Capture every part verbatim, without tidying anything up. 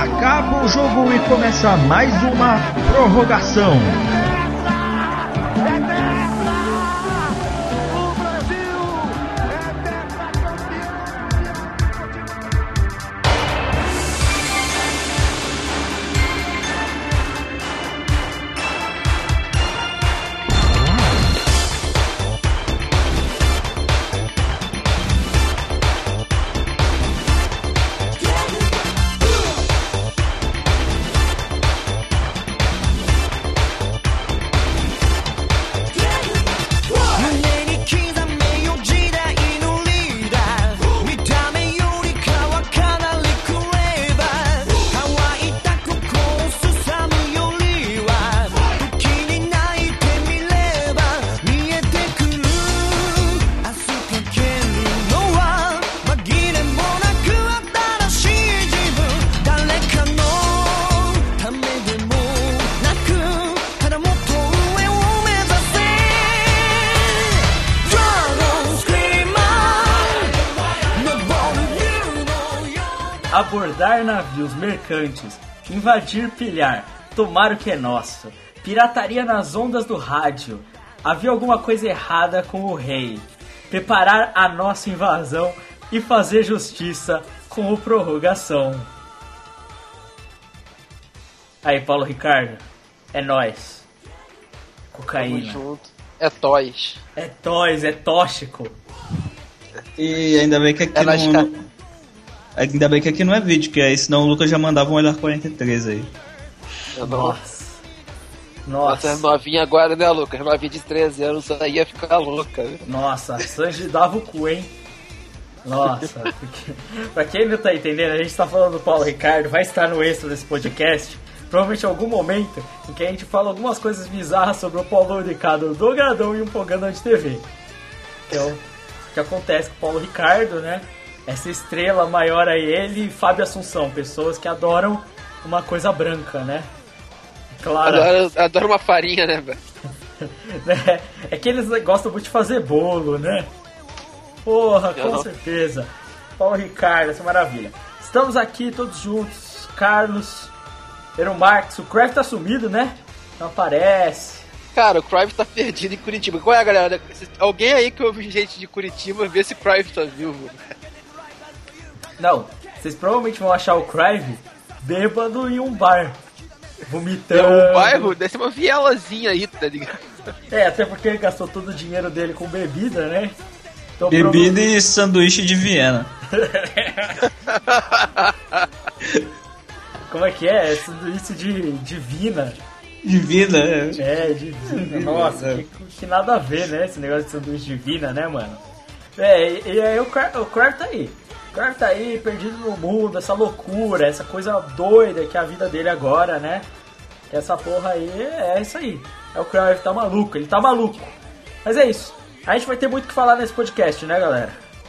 Acaba o jogo e começa mais uma prorrogação. Abordar navios mercantes, invadir pilhar, tomar o que é nosso, pirataria nas ondas do rádio, havia alguma coisa errada com o rei, preparar a nossa invasão e fazer justiça com o prorrogação. Aí, Paulo Ricardo, é nóis. Cocaína. Tamo junto. É toys. É toys, é tóxico. E ainda bem que aqui É não... ca... Ainda bem que aqui não é vídeo, que aí senão o Lucas já mandava um olhar quarenta e três aí. Nossa. Nossa, Nossa. novinha agora, né, Lucas? Novinha de treze anos aí ia ficar louca. Né? Nossa, a Sanji dava o cu, hein? Nossa. Porque, pra quem não tá entendendo, a gente tá falando do Paulo Ricardo, vai estar no extra desse podcast. Provavelmente em algum momento em que a gente fala algumas coisas bizarras sobre o Paulo Ricardo do Gradão e um programa de T V. Então, o que acontece com o Paulo Ricardo, né? Essa estrela maior aí, ele e Fábio Assunção, pessoas que adoram uma coisa branca, né? Claro. Adoro, adoro uma farinha, né, velho? é, é que eles gostam muito de fazer bolo, né? Porra, com Uhum. certeza. Paulo Ricardo, essa maravilha. Estamos aqui todos juntos, Carlos, Eero Marques, o Kraft tá sumido, né? Não aparece. Cara, o Crive tá perdido em Curitiba. Qual é, galera? Alguém aí que ouve gente de Curitiba, vê se o Crive tá vivo. Não, vocês provavelmente vão achar o Crive bêbado em um bar, vomitando. É um bairro, deve ser uma vielazinha aí, tá ligado? É, até porque ele gastou todo o dinheiro dele com bebida, né? Então, Bebida e sanduíche de Viena. Como é que é? É sanduíche de divina. Divina, é. É, divina. Nossa, que, que nada a ver, né? Esse negócio de sanduíche divina, né, mano? É, e, e aí o Crave o Crave tá aí. O Crave tá aí, perdido no mundo, essa loucura, essa coisa doida que é a vida dele agora, né? Que essa porra aí é, é isso aí. É o Crave, tá maluco, ele tá maluco. Mas é isso. A gente vai ter muito o que falar nesse podcast, né, galera?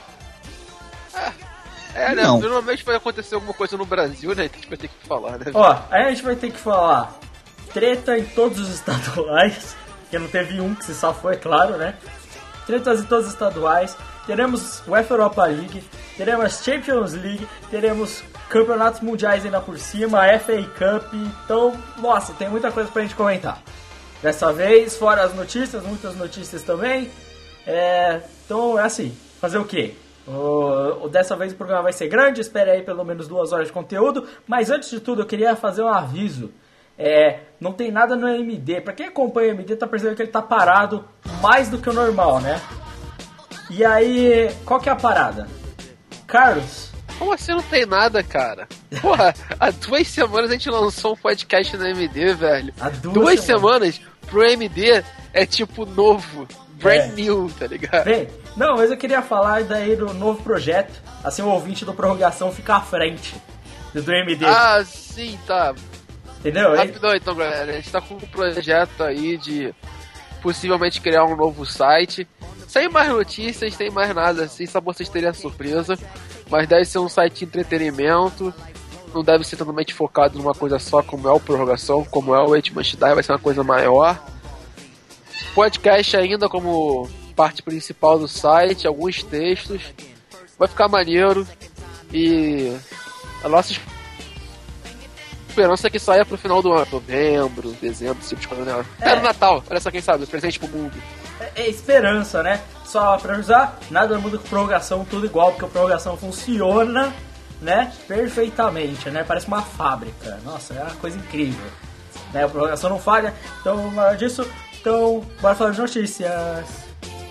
É, né? Não. Normalmente vai acontecer alguma coisa no Brasil, né? Que a gente vai ter que falar, né? Ó, aí a gente vai ter que falar treta em todos os estaduais, que não teve um que se safou, é claro, né? Tretas em todos os estaduais. Teremos UEFA Europa League, teremos Champions League, teremos campeonatos mundiais ainda por cima, a F A Cup. Então, nossa, tem muita coisa pra gente comentar. Dessa vez, fora as notícias, muitas notícias também. É, então é assim, fazer o quê? O, o, dessa vez o programa vai ser grande, espere aí pelo menos duas horas de conteúdo. Mas antes de tudo eu queria fazer um aviso. É, não tem nada no M D. Pra quem acompanha o M D tá percebendo que ele tá parado mais do que o normal, né? E aí, qual que é a parada? Carlos? Como assim não tem nada, cara? Porra, há duas semanas a gente lançou um podcast no M D, velho. Há duas, duas semanas. semanas pro M D é tipo novo, brand É. new, tá ligado? Bem, não, mas eu queria falar daí do novo projeto. Assim o ouvinte do Prorrogação fica à frente do M D. Ah, sim, tá. Entendeu? Aí- Rapidão então, galera. A gente tá com um projeto aí de possivelmente criar um novo site. Sem mais notícias, sem mais nada assim, só pra vocês terem a surpresa. Mas deve ser um site de entretenimento. Não deve ser totalmente focado numa coisa só, como é o Prorrogação, como é o Eight Must Die, vai ser uma coisa maior. Podcast ainda como parte principal do site, alguns textos. Vai ficar maneiro. E a nossa esperança que saia pro final do ano, novembro, dezembro, esse tipo de coisa, né? É. Até no Natal, olha só quem sabe, presente pro mundo. É, é esperança, né? Só pra avisar, nada muda com prorrogação, tudo igual, porque a prorrogação funciona, né? Perfeitamente, né? Parece uma fábrica. Nossa, é uma coisa incrível. Né? A prorrogação não falha, então, nada disso. Então, bora falar de notícias.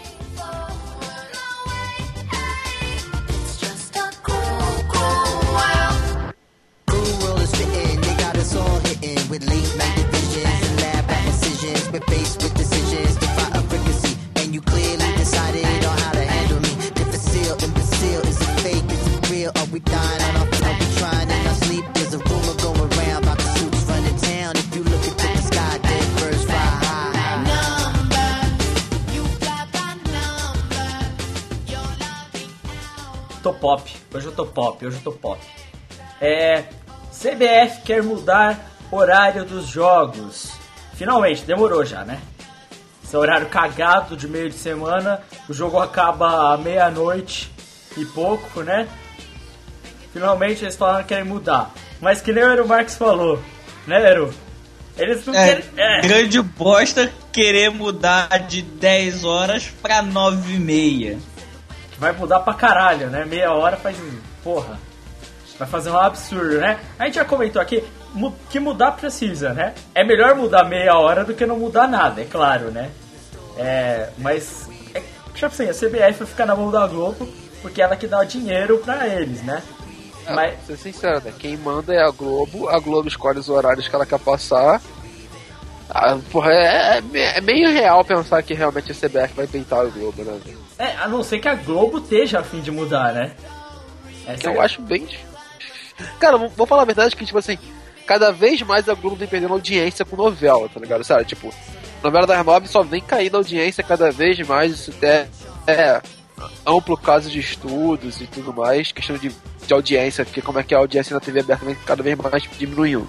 With late night divisions and lab precisions, we're faced with decisions to fight a frequency, and you clearly decided on how to handle me. Difficile, imbecile, is it fake, is it real? Are we dying on our feet? Are we trying in our sleep? There's a rumor going around about the suits running town. If you look into the sky, dead birds fly high. Number, you got my number. You're loving now. Tô pop, hoje eu tô pop, hoje eu tô pop. É, C B F quer mudar horário dos jogos. Finalmente, demorou já, né? Esse horário cagado de meio de semana. O jogo acaba à meia-noite e pouco, né? Finalmente eles falaram que querem mudar. Mas que nem o Eru Marques falou, né, Eru? Eles não É, querem... É. grande bosta querer mudar de dez horas pra nove e meia. Vai mudar pra caralho, né? Meia hora faz... Porra. Vai fazer um absurdo, né? A gente já comentou aqui que mudar precisa, né? É melhor mudar meia hora do que não mudar nada, é claro, né? É, mas, é, tipo assim, a C B F vai ficar na mão da Globo porque ela que dá o dinheiro pra eles, né? É, mas... Pra ser sincero, né? Quem manda é a Globo, a Globo escolhe os horários que ela quer passar. Ah, porra, é, é, é meio real pensar que realmente a C B F vai peitar a Globo, né? É, a não ser que a Globo esteja a fim de mudar, né? Essa Que eu é... acho bem... Cara, vou falar a verdade que, tipo assim, cada vez mais a Globo vem perdendo audiência com novela, tá ligado? Sabe, tipo, novela das nove só vem caindo a audiência cada vez mais, isso é, é amplo caso de estudos e tudo mais, questão de, de audiência, porque como é que a audiência na T V aberta vem cada vez mais diminuindo.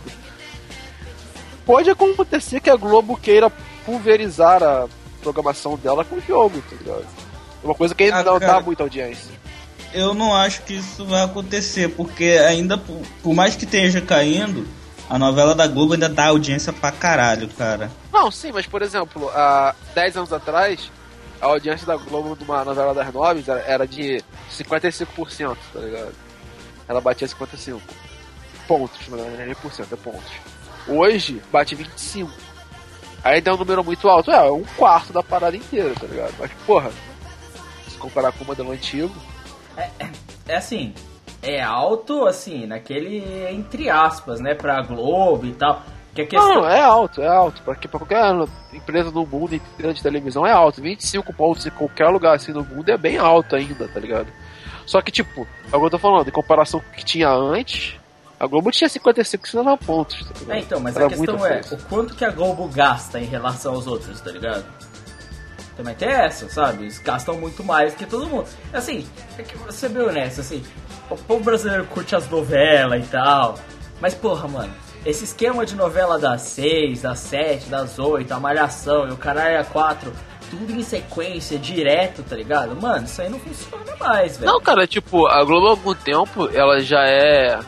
Pode acontecer que a Globo queira pulverizar a programação dela com o jogo, tá ligado? Uma coisa que ainda Ah, não cara. dá muita audiência. Eu não acho que isso vai acontecer, porque ainda, por, por mais que esteja caindo, a novela da Globo ainda dá audiência pra caralho, cara. Não, sim, mas por exemplo, há dez anos atrás, a audiência da Globo de uma novela das nove era, era de cinquenta e cinco por cento, tá ligado? Ela batia cinquenta e cinco pontos, não é nem por cento, é pontos. Hoje, bate vinte e cinco. Ainda é um número muito alto, é, é um quarto da parada inteira, tá ligado? Mas, porra, se comparar com o modelo antigo... É, é assim, é alto, assim, naquele, entre aspas, né, pra Globo e tal. Que a questão... Não, é alto, é alto. Pra, que, pra qualquer empresa no mundo inteira de televisão é alto. vinte e cinco pontos em qualquer lugar assim no mundo é bem alto ainda, tá ligado? Só que, tipo, é o que eu tô falando, em comparação com o que tinha antes, a Globo tinha cinquenta e cinco, cinquenta pontos, tá ligado? É, então, mas Era a questão muita é, força. o quanto que a Globo gasta em relação aos outros, tá ligado? Também tem essa, sabe? Eles gastam muito mais que todo mundo. Assim, é que você bem honesto, assim, o povo brasileiro curte as novelas e tal, mas porra, mano, esse esquema de novela das seis, das sete, das oito, a Malhação e o Caralho a quatro, tudo em sequência, direto, tá ligado? Mano, isso aí não funciona mais, velho. Não, cara, tipo, a Globo há algum tempo, ela já é...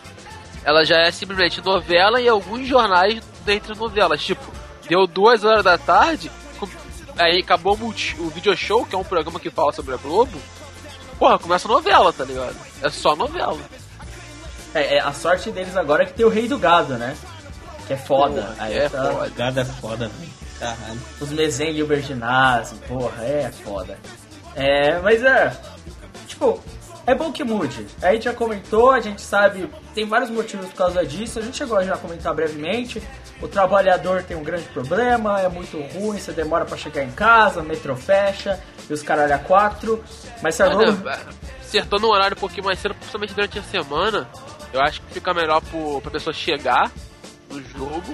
Ela já é simplesmente novela e alguns jornais dentre novelas. Tipo, deu duas horas da tarde... Aí acabou o, multi, o Video Show, que é um programa que fala sobre a Globo. Porra, começa a novela, tá ligado? É só novela. É, é, a sorte deles agora é que tem o Rei do Gado, né? Que é foda. Porra, Aí é tá... foda. Gado é foda, velho. Caralho. Os Mezen e o Berginazzi, porra, é foda. É, mas é... Tipo, é bom que mude. A gente já comentou, a gente sabe... Tem vários motivos por causa disso. A gente chegou a já comentar brevemente. O trabalhador tem um grande problema, é muito ruim, você demora pra chegar em casa, o metrô fecha, e os caralho a quatro. Mas se a Globo... Acertando um horário um pouquinho mais cedo, principalmente durante a semana, eu acho que fica melhor pro, pra pessoa chegar no jogo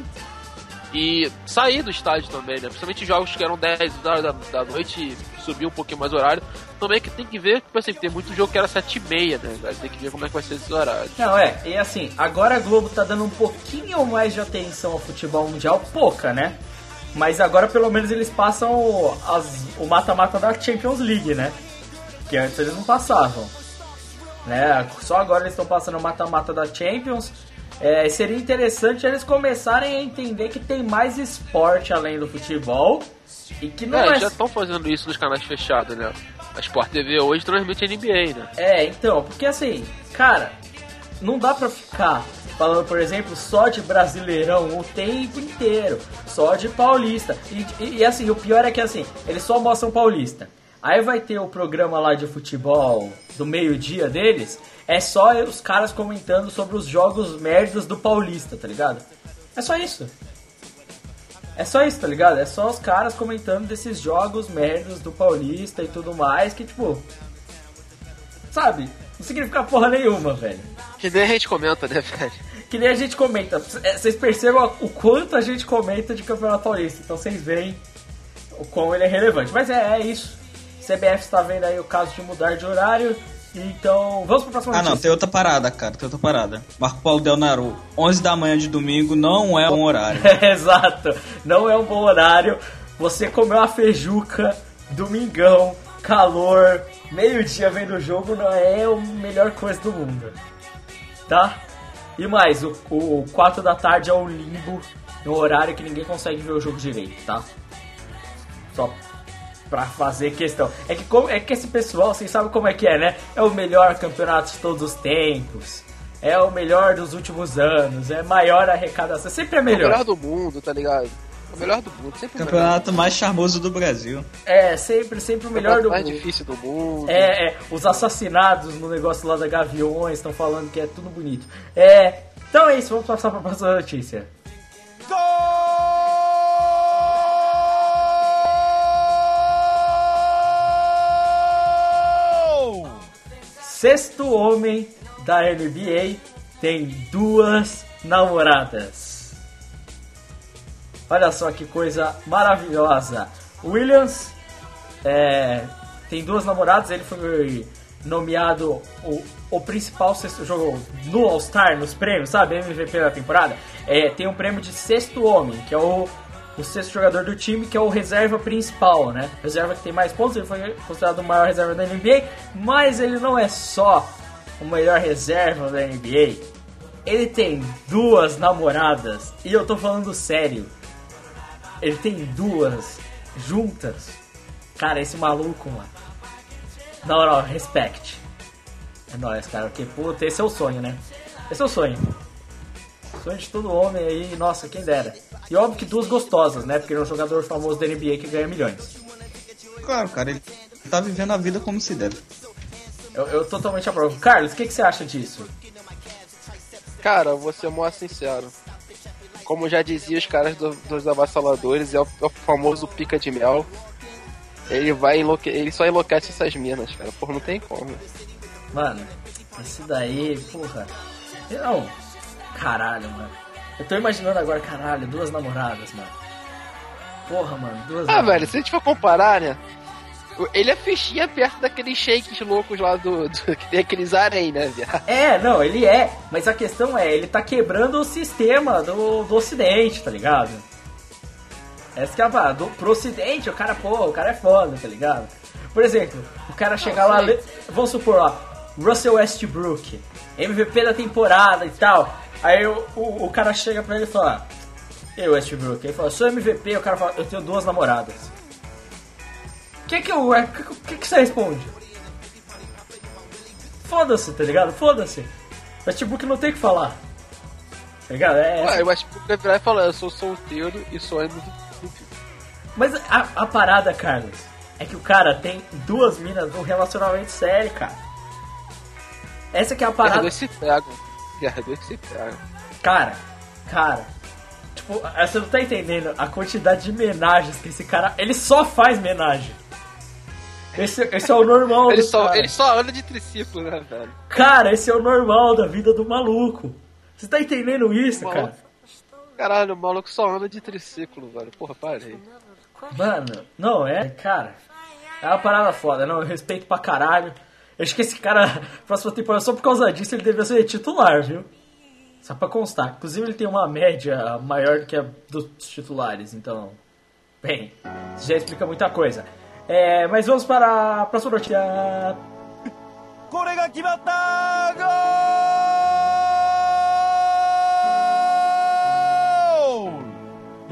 e sair do estádio também, né? Principalmente jogos que eram dez horas da, da noite e subir um pouquinho mais o horário. Também que tem que ver, tipo assim, tem muito jogo que era sete e meia, né? Tem que ver como é que vai ser esse horário. Não, é, e assim, agora a Globo tá dando um pouquinho mais de atenção ao futebol mundial, pouca, né? Mas agora pelo menos eles passam o, as, o mata-mata da Champions League, né? Que antes eles não passavam. Né? Só agora eles estão passando o mata-mata da Champions. É, seria interessante eles começarem a entender que tem mais esporte além do futebol e que não é, é... já estão fazendo isso nos canais fechados, né? A Sport T V hoje transmite N B A, né? É, então, porque assim, cara, não dá pra ficar falando, por exemplo, só de Brasileirão o tempo inteiro, só de Paulista. E, e, e assim, o pior é que assim, eles só mostram Paulista. Aí vai ter o programa lá de futebol do meio-dia deles, é só os caras comentando sobre os jogos merdas do Paulista, tá ligado? É só isso. É só isso, tá ligado? É só os caras comentando desses jogos merdas do Paulista e tudo mais, que tipo... Sabe? Não significa porra nenhuma, velho. Que nem a gente comenta, né, velho? Que nem a gente comenta. Vocês percebam o quanto a gente comenta de Campeonato Paulista. Então vocês veem o quão ele é relevante. Mas é, é isso. C B F está vendo aí o caso de mudar de horário. Então, vamos para a próxima Ah, notícia. não, tem outra parada, cara, tem outra parada. Marco Paulo Del Naru, onze da manhã de domingo não é um horário. Exato, não é um bom horário. Você comeu uma feijuca, domingão, calor, meio-dia vendo o jogo, não é a melhor coisa do mundo. Tá? E mais, o, o quatro da tarde é um limbo, um horário que ninguém consegue ver o jogo direito, tá? Só pra fazer questão. É que, como, é que esse pessoal, vocês sabem como é que é, né? É o melhor campeonato de todos os tempos. É o melhor dos últimos anos. É maior arrecadação. Sempre é melhor. É o melhor do mundo, tá ligado? É o melhor do mundo. Sempre o Campeonato melhor. mais charmoso do Brasil. É, sempre, sempre o melhor do mais mundo. mais difícil do mundo. É, é. Os assassinados no negócio lá da Gaviões estão falando que é tudo bonito. É. Então é isso. Vamos passar pra próxima notícia. Sexto homem da N B A tem duas namoradas. Olha só que coisa maravilhosa. Williams é, tem duas namoradas. Ele foi nomeado o, o principal sexto jogo no All-Star, nos prêmios, sabe? M V P da temporada. É, tem um prêmio de sexto homem, que é o o sexto jogador do time, que é o reserva principal, né? Reserva que tem mais pontos, ele foi considerado o maior reserva da N B A, mas ele não é só o melhor reserva da N B A. Ele tem duas namoradas, e eu tô falando sério. Ele tem duas juntas. Cara, esse maluco, mano. Na moral, respect. É nóis, cara, porque, puta, esse é o sonho, né? Esse é o sonho. Sonho de todo homem aí, nossa, quem dera. E óbvio que duas gostosas, né? Porque ele é um jogador famoso da N B A que ganha milhões. Claro, cara, ele tá vivendo a vida como se deve. Eu, eu totalmente aprovo. Carlos, o que, que você acha disso? Cara, eu vou ser mó sincero. Como já dizia os caras do, dos avassaladores, é o, é o famoso pica de mel. Ele vai enlouque... ele só enlouquece essas minas, cara. Porra, não tem como. Mano, esse daí, porra. Não, caralho, mano. Eu tô imaginando agora, caralho, duas namoradas, mano. Porra, mano, duas Ah, namoradas. velho, se a gente for comparar, né? Ele é fichinha perto daqueles shakes loucos lá do... do que tem aqueles harém, né, viado? É, não, ele é. Mas a questão é, ele tá quebrando o sistema do, do ocidente, tá ligado? Essa que é a parada. Do, pro ocidente, o cara, pô, o cara é foda, tá ligado? Por exemplo, o cara chegar lá, le- vamos supor, ó, Russell Westbrook, M V P da temporada e tal. Aí o, o, o cara chega pra ele e fala: E aí, Westbrook? Ele fala: Sou M V P. O cara fala: Eu tenho duas namoradas. O que que, eu, que, que que você responde? Foda-se, tá ligado? Foda-se. Westbrook não tem o que falar. Tá ligado? É essa. Ué, eu acho que vai virar e falar, eu sou solteiro e sou M V P. Mas a, a parada, Carlos, é que o cara tem duas minas num relacionamento sério, cara. Essa que é a parada. Guerra se pegam. Guerra se pegam. Cara, cara, tipo, você não tá entendendo a quantidade de menagens que esse cara... Ele só faz menagem. Esse, esse é o normal Ele do só, cara. ele só anda de triciclo, né, velho? Cara, esse é o normal da vida do maluco. Você tá entendendo isso, Maluco. cara? Caralho, o maluco só anda de triciclo, velho. Porra, parei. Mano, não é, cara. É uma parada foda, não, eu respeito pra caralho. Eu acho que esse cara, próxima temporada, só por causa disso, ele deveria ser titular, viu? Só pra constar. Inclusive, ele tem uma média maior do que a dos titulares, então... Bem, isso já explica muita coisa. É, mas vamos para a próxima notícia.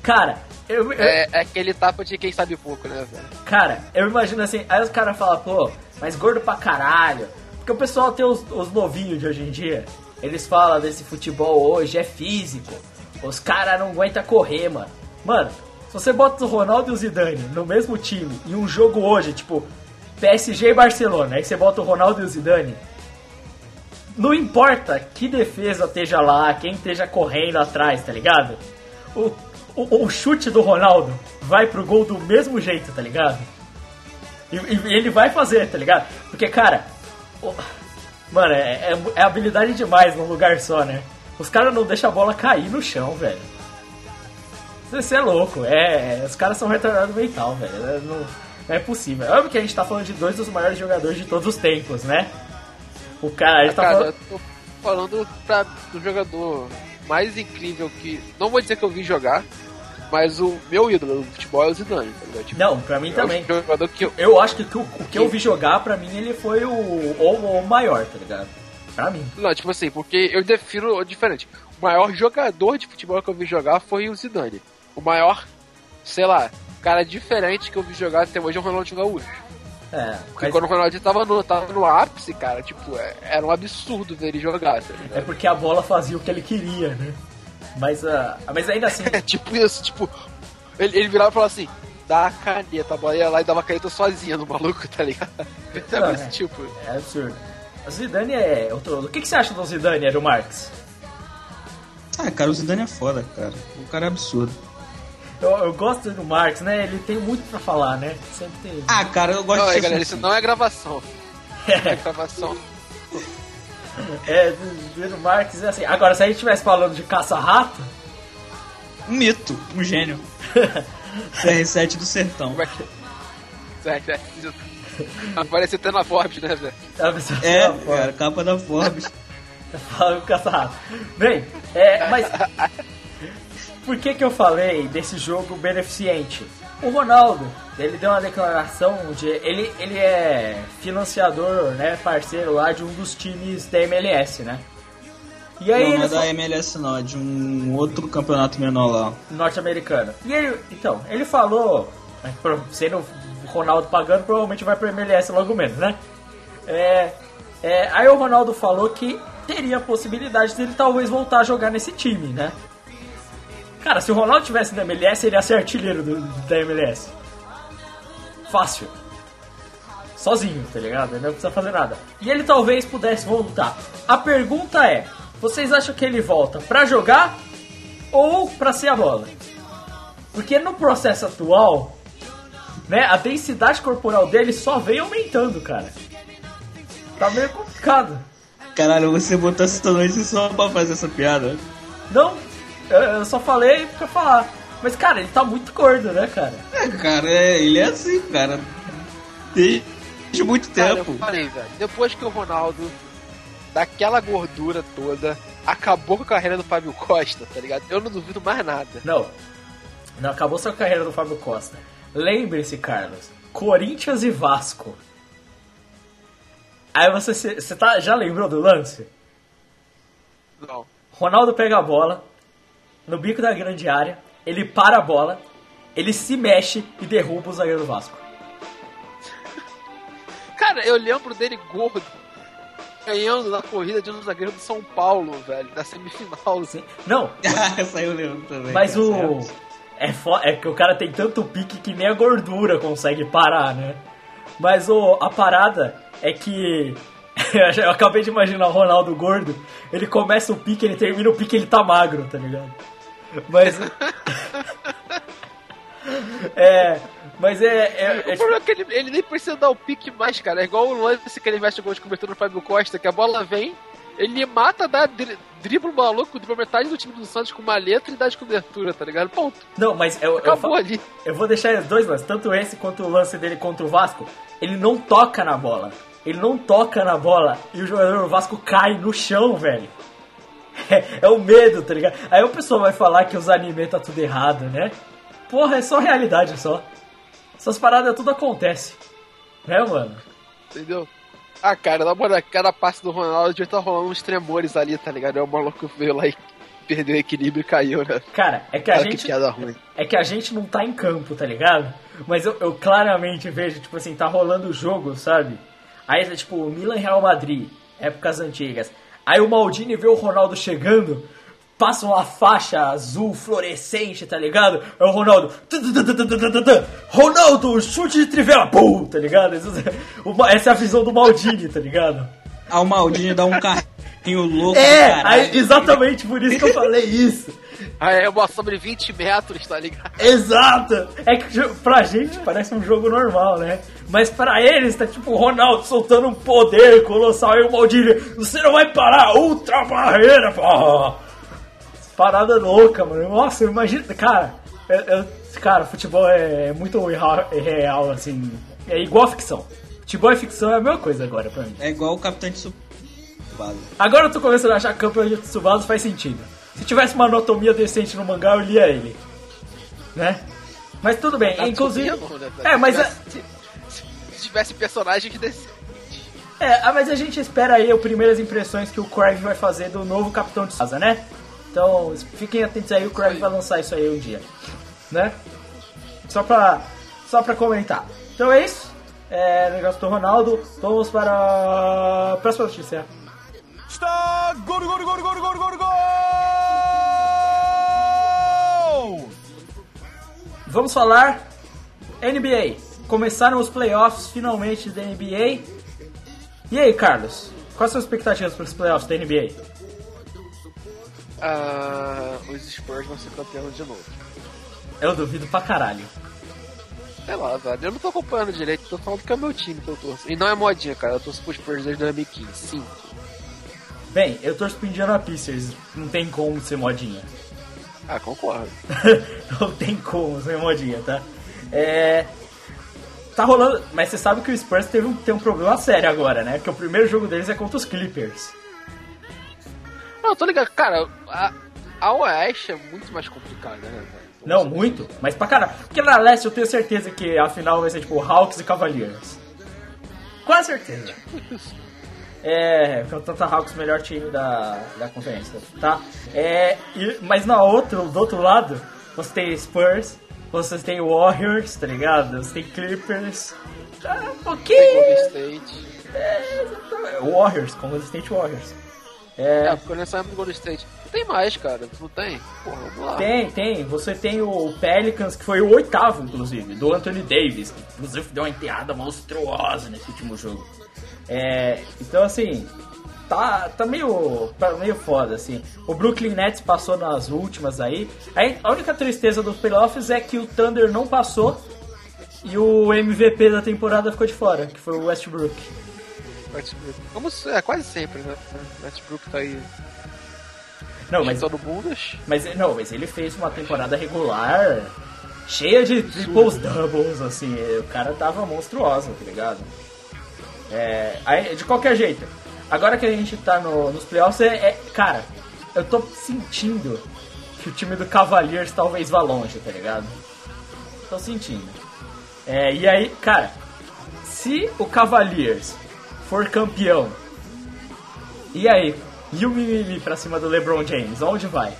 Cara, eu, eu, É, é aquele tapa de quem sabe pouco, né, velho? cara, eu imagino assim, aí os caras falam, pô, mas gordo pra caralho. Porque o pessoal tem os, os novinhos de hoje em dia. Eles falam desse futebol hoje, é físico. Os caras não aguentam correr, mano. Mano, se você bota o Ronaldo e o Zidane no mesmo time, em um jogo hoje, tipo, P S G e Barcelona, aí você bota o Ronaldo e o Zidane, não importa que defesa esteja lá, quem esteja correndo atrás, tá ligado? O, o, o chute do Ronaldo vai pro gol do mesmo jeito, tá ligado? E, e ele vai fazer, tá ligado? Porque, cara, o, mano, é, é, é habilidade demais num lugar só, né? Os caras não deixam a bola cair no chão, velho. Isso é louco, é, é, os caras são retardados mental, velho. É, não, não é possível. É óbvio que a gente tá falando de dois dos maiores jogadores de todos os tempos, né? O cara, a gente tá Cara, falando... eu tô falando pra, do jogador mais incrível que... Não vou dizer que eu vi jogar, mas o meu ídolo do futebol é o Zidane, tá ligado? Tipo, Não, pra mim é também. o jogador que eu... Eu acho que, que o, o que eu vi jogar, pra mim, ele foi o, o, o maior, tá ligado? Pra mim. Não, tipo assim, porque eu defino diferente. O maior jogador de futebol que eu vi jogar foi o Zidane. O maior, sei lá, cara diferente que eu vi jogar até hoje é o Ronaldinho Gaúcho. É, Porque mas quando o Ronaldinho tava no, tava no ápice, cara, tipo, é, era um absurdo ver ele jogar, tá ligado? é porque a bola fazia o que ele queria, né? Mas, uh, mas ainda assim... É tipo isso, tipo, ele, ele virava e falava assim, dá a caneta, a bola ia lá e dava a caneta sozinha no maluco, tá ligado? É Não, esse é. tipo. É absurdo. O Zidane é outro... O que, que você acha do Zidane, Edu Marques? Ah, cara, o Zidane é foda, cara. O cara é absurdo. Eu, eu gosto do Marques, né? Ele tem muito pra falar, né? Sempre tem... Ah, cara, eu gosto Não, de é, ser galera, sincero. isso não é gravação. É gravação. É, do Edu Marques é assim... Agora, se a gente estivesse falando de caça-rato... Um mito, um gênio. C R sete do sertão. Como é que... Certo, é. Aparece até na Forbes, né, velho? a pessoa É, fala, pô, cara, capa da Forbes. fala com caça-rato. Bem, é, mas... Por que que eu falei desse jogo beneficente? O Ronaldo, ele deu uma declaração de... Ele, ele é financiador, né, parceiro lá de um dos times da M L S, né? E aí Não, não ele é da M L S não, é de um outro campeonato menor lá. norte-americano. E ele, então, ele falou, né, pro- sendo o Ronaldo pagando, provavelmente vai pro M L S logo menos, né? É, é, aí o Ronaldo falou que teria a possibilidade de ele talvez voltar a jogar nesse time, né? Cara, se o Ronaldo tivesse na M L S, ele ia ser artilheiro do, da M L S. Fácil. Sozinho, tá ligado? Ele não precisa fazer nada. E ele talvez pudesse voltar. A pergunta é, vocês acham que ele volta pra jogar ou pra ser a bola? Porque no processo atual, né, a densidade corporal dele só vem aumentando, cara. Tá meio complicado. Caralho, você botou essa noite só pra fazer essa piada. Não, eu eu só falei pra falar. Mas, cara, ele tá muito gordo, né, cara? É, cara, é, ele é assim, cara. Desde muito Cara, tempo. eu falei, velho. Depois que o Ronaldo, daquela gordura toda, acabou com a carreira do Fábio Costa, tá ligado? Eu não duvido mais nada. Não, não acabou sua carreira do Fábio Costa. Lembre-se, Carlos, Corinthians e Vasco. Aí você, você tá, já lembrou do lance? Não. Ronaldo pega a bola no bico da grande área, ele para a bola, ele se mexe e derruba o zagueiro do Vasco. Cara, eu lembro dele gordo, ganhando na corrida de um zagueiro do São Paulo, velho, na semifinal. Sim. Não, Essa eu lembro também. mas cara, o... certo. É, fo... é que o cara tem tanto pique que nem a gordura consegue parar, né? Mas o... a parada é que... eu acabei de imaginar o Ronaldo gordo, ele começa o pique, ele termina o pique, ele tá magro, tá ligado? Mas... é... Mas é... é, é O problema é que ele, ele nem precisa dar o pique mais, cara. É igual o lance que ele investe o gol de cobertura no Fábio Costa, que a bola vem, ele mata, dá dri dribla o maluco, dribla metade do time do Santos com uma letra e dá de cobertura, tá ligado? Ponto. Não, mas eu, eu, Acabou fa- ali. eu vou deixar os dois lances, tanto esse quanto o lance dele contra o Vasco. Ele não toca na bola. Ele não toca na bola e o jogador do Vasco cai no chão, velho. É, é o medo, tá ligado? Aí o pessoal vai falar que os anime tá tudo errado, né? Porra, é só realidade só. Essas paradas tudo acontece. Né, mano? Entendeu? Ah, cara, na moral, cada passe do Ronaldo devia estar rolando uns tremores ali, tá ligado? Aí o maluco veio lá e perdeu o equilíbrio e caiu, né? Cara, é que a Cara, gente... que piada ruim. É que a gente não tá em campo, tá ligado? Mas eu, eu claramente vejo, tipo assim, tá rolando o jogo, sabe? Aí é tipo, Milan e Real Madrid, épocas antigas. Aí o Maldini vê o Ronaldo chegando, passa uma faixa azul fluorescente, tá ligado? Aí o Ronaldo... Ronaldo, chute de trivela, pum, tá ligado? Essa é a visão do Maldini, tá ligado? Ah, o Maldini dá um carrinho louco. É, aí, exatamente por isso que eu falei isso. Aí é uma sobre vinte metros, tá ligado? Exato! É que pra gente parece um jogo normal, né? Mas pra eles tá tipo o Ronaldo soltando um poder colossal e o Maldini, você não vai parar, ultra barreira, pô! Parada louca, mano. Nossa, imagina, cara, eu, eu, cara, futebol é muito real, real, assim, é igual a ficção. Futebol e ficção é a mesma coisa agora pra mim. É igual o Capitão de Tsubasa. Agora eu tô começando a achar que o Capitão de Tsubasa faz sentido. Se tivesse uma anatomia decente no mangá, eu lia ele. Né? Mas tudo bem, Anatomia inclusive... não, né? É, mas... Se tivesse, se, se tivesse personagens decentes. É, ah, mas a gente espera aí as primeiras impressões que o Craig vai fazer do novo Capitão de Tsubasa, né? Então, fiquem atentos aí, o Craig vai lançar isso aí um dia. Né? Só pra, só pra comentar. Então é isso. É, negócio do Ronaldo. Vamos para a próxima notícia. Está gol, gol, gol, gol, gol, gol, gol! Vamos falar N B A. Começaram os playoffs finalmente da N B A. E aí, Carlos? Quais são as expectativas para os playoffs da N B A? Ah, os Spurs vão ser campeões de novo. Eu duvido pra caralho. Sei lá, velho. Eu não tô acompanhando direito, tô falando que é o meu time que eu torço. E não é modinha, cara. Eu torço pros Spurs desde dois mil e quinze. Sim. Bem, eu torço pro Indiana Pacers. Não tem como ser modinha. Ah, concordo. Não tem como ser modinha, tá? É... Tá rolando... Mas você sabe que o Spurs teve um, tem um problema sério agora, né? Porque o primeiro jogo deles é contra os Clippers. Não, tô ligado. Cara, a, a Oeste é muito mais complicada, né, velho? Não, muito, mas pra caralho. Porque na Leste eu tenho certeza que a final vai ser tipo Hawks e Cavaliers. Quase certeza. É, o Atlanta Hawks, melhor time da, da conferência, tá? É, e, mas na outra, do outro lado, você tem Spurs, você tem Warriors, tá ligado? Você tem Clippers. Tá, um pouquinho. Tem Golden State. É, Warriors, com Golden State Warriors. É, É, porque nessa época do Golden State. Tem mais, cara. Não tem? Porra, vamos lá. Tem, tem. Você tem o Pelicans, que foi o oitavo, inclusive, do Anthony Davis, que inclusive deu uma enterrada monstruosa nesse último jogo. É, então, assim, tá, tá meio, tá meio foda, assim. O Brooklyn Nets passou nas últimas aí. aí. A única tristeza dos playoffs é que o Thunder não passou e o M V P da temporada ficou de fora, que foi o Westbrook. Westbrook. Como é, quase sempre, né? Westbrook tá aí. Não, mas, todo bundas. mas, não, mas ele fez uma temporada regular cheia de triples doubles, assim. O cara tava monstruoso, tá ligado? É, aí, de qualquer jeito, agora que a gente tá no, nos playoffs, é, é, cara, eu tô sentindo que o time do Cavaliers talvez vá longe, tá ligado? Tô sentindo. É, e aí, cara, se o Cavaliers for campeão, e aí, e o mimimi pra cima do LeBron James, onde vai?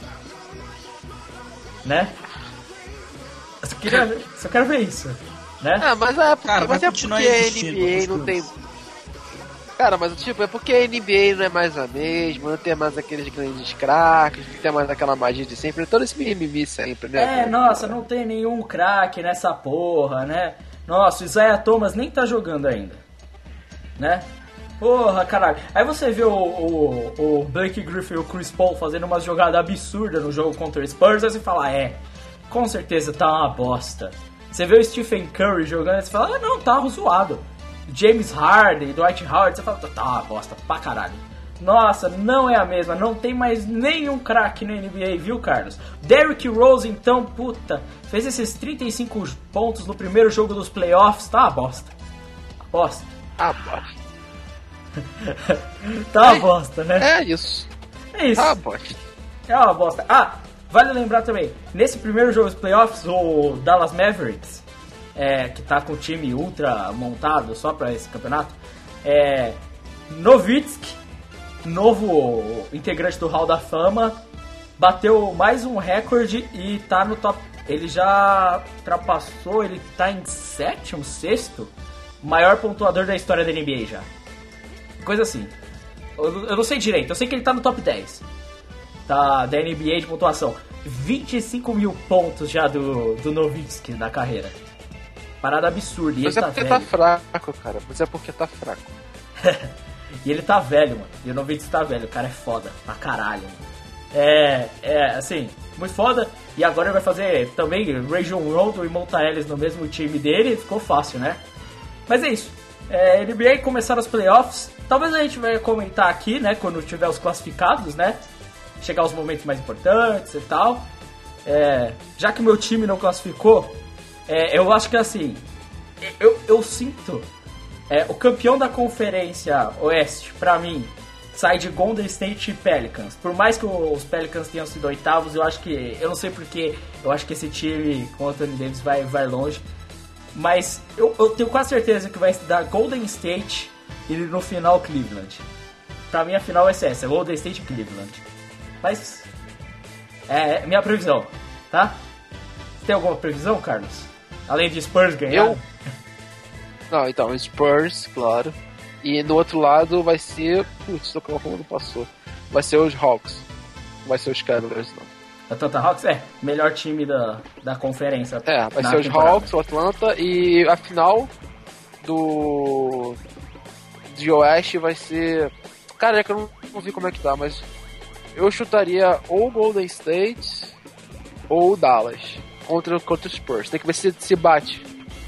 Né? Eu só, queria ver, só quero ver isso, né? Ah, mas é, porque, Cara, vai mas é continuar porque a existindo, N B A não os tem... clubes. Cara, mas tipo, é porque a N B A não é mais a mesma, não tem mais aqueles grandes craques, não tem mais aquela magia de sempre, todo esse mimimi sempre, né? É, nossa, não tem nenhum craque nessa porra, né? Nossa, o Isaiah Thomas nem tá jogando ainda, né? Porra, caralho. Aí você vê o, o, o Blake Griffin e o Chris Paul fazendo uma jogada absurda no jogo contra o Spurs, aí você fala, é, com certeza tá uma bosta. Você vê o Stephen Curry jogando, aí você fala, ah, não, tá zoado. James Harden, Dwight Howard, você fala, tá uma bosta pra caralho. Nossa, não é a mesma, não tem mais nenhum craque na N B A, viu, Carlos? Derrick Rose, então, puta, fez esses trinta e cinco pontos no primeiro jogo dos playoffs, tá uma bosta. Bosta. Ah, bosta. Tá uma bosta, né? É isso. É isso. Ah, bosta. É uma bosta. Ah, vale lembrar também, nesse primeiro jogo dos playoffs, o Dallas Mavericks, é, que tá com o time ultra montado só pra esse campeonato, é Nowitzki, novo integrante do Hall da Fama, bateu mais um recorde e tá no top. Ele já ultrapassou, ele tá em sétimo, sexto, maior pontuador da história da N B A já. Coisa assim. Eu, eu não sei direito, eu sei que ele tá no top dez. Tá, da N B A de pontuação. vinte e cinco mil pontos já do, do Nowitzki na carreira. Parada absurda. E Mas ele é tá porque velho. tá fraco, cara. Mas é porque tá fraco. E ele tá velho, mano. E o Nowitzki tá velho. O cara é foda pra caralho, mano. É, é, assim, muito foda. E agora ele vai fazer também Rajon Rondo e Monta Ellis no mesmo time dele. Ficou fácil, né? Mas é isso. É, N B A começaram os playoffs. Talvez a gente vai comentar aqui, né? Quando tiver os classificados, né? Chegar os momentos mais importantes e tal. É, já que meu time não classificou, é, eu acho que assim, eu, eu sinto é, o campeão da Conferência Oeste, pra mim, sai de Golden State e Pelicans. Por mais que os Pelicans tenham sido oitavos, eu acho que, eu não sei porque, eu acho que esse time com o Anthony Davis vai, vai longe. Mas eu, eu tenho quase certeza que vai dar Golden State e no final Cleveland. Pra mim a final vai ser essa, Golden State e Cleveland. Mas é minha previsão, tá? Tem alguma previsão, Carlos? Além de Spurs ganhar? Eu? Não, então, Spurs, claro. E no outro lado vai ser... Putz, tô com como não passou. Vai ser os Hawks. Não vai ser os Cavaliers, não. Atlanta Hawks? É, melhor time da, da conferência. É, vai na ser os temporada. Hawks, o Atlanta. E a final do... de Oeste vai ser... Cara, é que eu não, não vi como é que tá, mas... Eu chutaria ou o Golden State ou o Dallas contra, contra os Spurs. Tem que ver se se bate.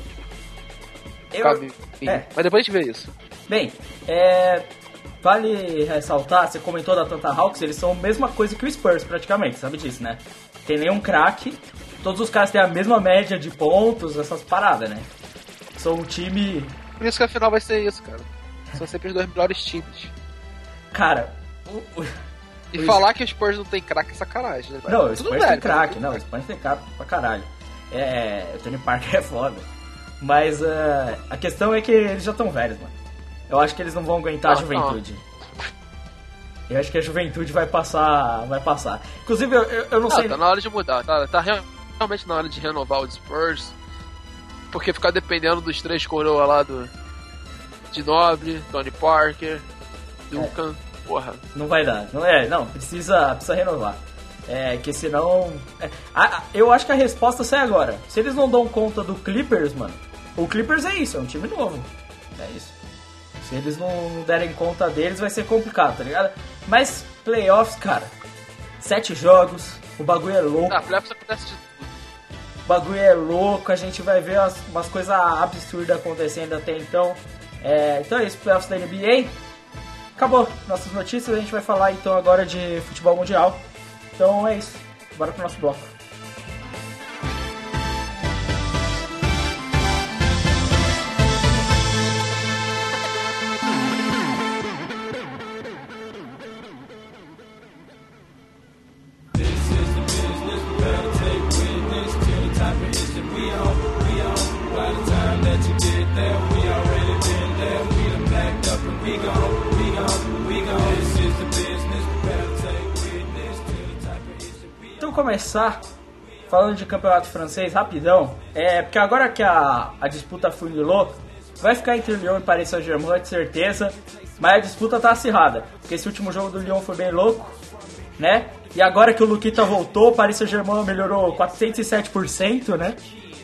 Eu, Cabe. é. Mas depois a gente vê isso. Bem, é, vale ressaltar, você comentou da Atlanta Hawks, eles são a mesma coisa que o Spurs praticamente, sabe disso, né? Tem nenhum craque, todos os caras têm a mesma média de pontos, essas paradas, né? São um time... Por isso que a final vai ser isso, cara. São sempre os dois melhores times. Cara, o... o... E o falar que o Spurs não tem craque é sacanagem, né? Não, o Tudo Spurs bem, tem cara, craque, tudo não, o bem. Spurs tem craque pra caralho. É, o Tony Parker é foda. Mas uh, a questão é que eles já estão velhos, mano. Eu acho que eles não vão aguentar a Não, juventude. Eu acho que a juventude vai passar. Vai passar. Inclusive, eu, eu, eu não Ah, sei. tá na hora de mudar, tá, tá real- realmente na hora de renovar o Spurs. Porque ficar dependendo dos três coroas lá do. De Nobre, Tony Parker, Duncan, porra. Não vai dar. Não é, não, precisa, precisa renovar. É, que senão. É, a, a- eu acho que a resposta sai agora. Se eles não dão conta do Clippers, mano, o Clippers é isso, é um time novo. É isso. Se eles não derem conta deles, vai ser complicado, tá ligado? Mas, playoffs, cara, sete jogos, o bagulho é louco. Ah, playoffs acontece de tudo. O bagulho é louco, a gente vai ver umas, umas coisas absurdas acontecendo até então. É, então é isso, playoffs da N B A. Acabou nossas notícias, a gente vai falar então agora de futebol mundial. Então é isso, bora pro nosso bloco. Então começar falando de campeonato francês rapidão, é porque agora que a, a disputa funilou, vai ficar entre Lyon e Paris Saint-Germain de certeza, mas a disputa tá acirrada, porque esse último jogo do Lyon foi bem louco, né? E agora que o Luquita voltou, o Paris Saint-Germain melhorou quatrocentos e sete por cento, né?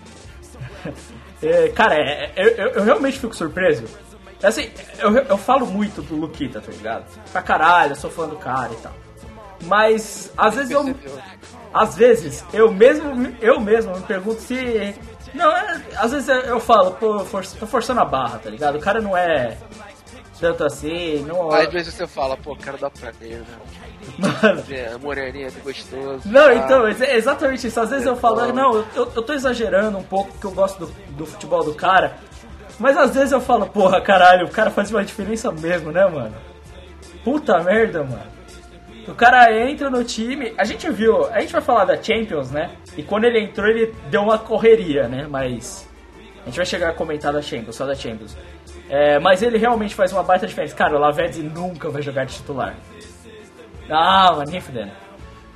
É, cara, é, eu, eu, eu realmente fico surpreso. Assim, eu, eu falo muito do Luquita, tá ligado? Pra caralho, eu sou fã do cara e tal. Mas, às vezes eu... Percebeu. Às vezes, eu mesmo, eu mesmo me pergunto se... Não, é, às vezes eu falo, pô, for, tô forçando a barra, tá ligado? O cara não é tanto assim, não... Aí às vezes você fala, pô, quero dar pra ele, né? Mano, É, moreninha, que gostoso. não, ah, então, é exatamente isso. Às vezes eu falo, não, eu, eu tô exagerando um pouco porque eu gosto do, do futebol do cara. Mas às vezes eu falo, porra, caralho, o cara faz uma diferença mesmo, né, mano? Puta merda, mano. O cara entra no time, a gente viu, a gente vai falar da Champions, né? E quando ele entrou, ele deu uma correria, né? Mas a gente vai chegar a comentar da Champions, só da Champions. É, mas ele realmente faz uma baita diferença. Cara, o Lavezzi nunca vai jogar de titular. Ah, mas nem fudendo.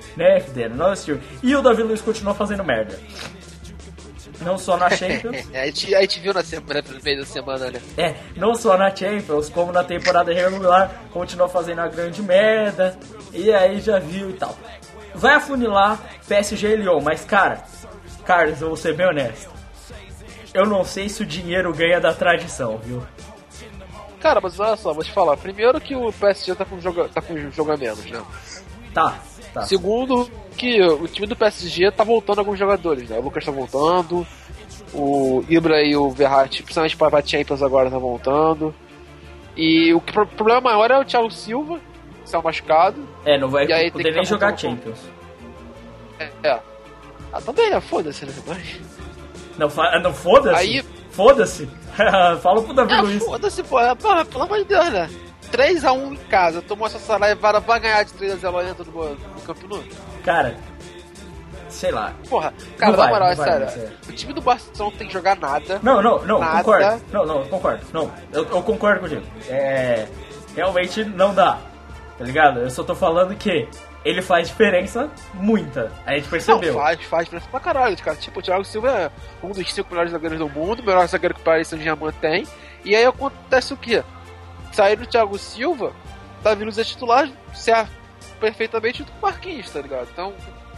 né, Fidel? Não assistiu. E o Davi Luiz continuou fazendo merda. Não só na Champions. É, a, gente, a gente viu na semana, no meio da semana, né? É, não só na Champions, como na temporada regular, continuou fazendo a grande merda. E aí já viu e tal. Vai afunilar P S G e Lyon, mas cara, Carlos, eu vou ser bem honesto. Eu não sei se o dinheiro ganha da tradição, viu? Cara, mas olha só, vou te falar. Primeiro que o P S G tá com jogo, tá com jogo a menos, né? Tá, tá. Segundo, que o time do P S G tá voltando alguns jogadores, né? O Lucas tá voltando, o Ibra e o Verratti, principalmente para a Champions agora, tá voltando. E o pro- problema maior é o Thiago Silva, que saiu machucado. É, não vai E aí poder tem que nem tá jogar voltando. Champions. É. é. Ah, também, né? Foda-se, né? Mas... Não, fa- não foda-se? Aí- Foda-se? Fala pro Davi Ah, Luiz. foda-se, pô. Porra, pelo amor de Deus, né? três a um em casa, tomou essa Saraivara, vai ganhar de três a zero lá dentro do, do campeonato. Cara, sei lá. Porra, cara, Não na vai, moral, não é vai, sério. não, sério. O time do Barcelona não tem que jogar nada. Não, não, não, Nada. concordo. Não, não, concordo. Não, eu, eu concordo contigo. É, realmente não dá, tá ligado? Eu só tô falando que ele faz diferença muita. A gente percebeu. Não, faz, faz diferença pra caralho, cara. Tipo, o Thiago Silva é um dos cinco melhores zagueiros do mundo, o melhor zagueiro que o Paris Saint-Germain tem. E aí acontece o quê? Saíram o Thiago Silva, tá vindo ser titular, certo? Perfeitamente do Marquinhos, tá ligado? Então.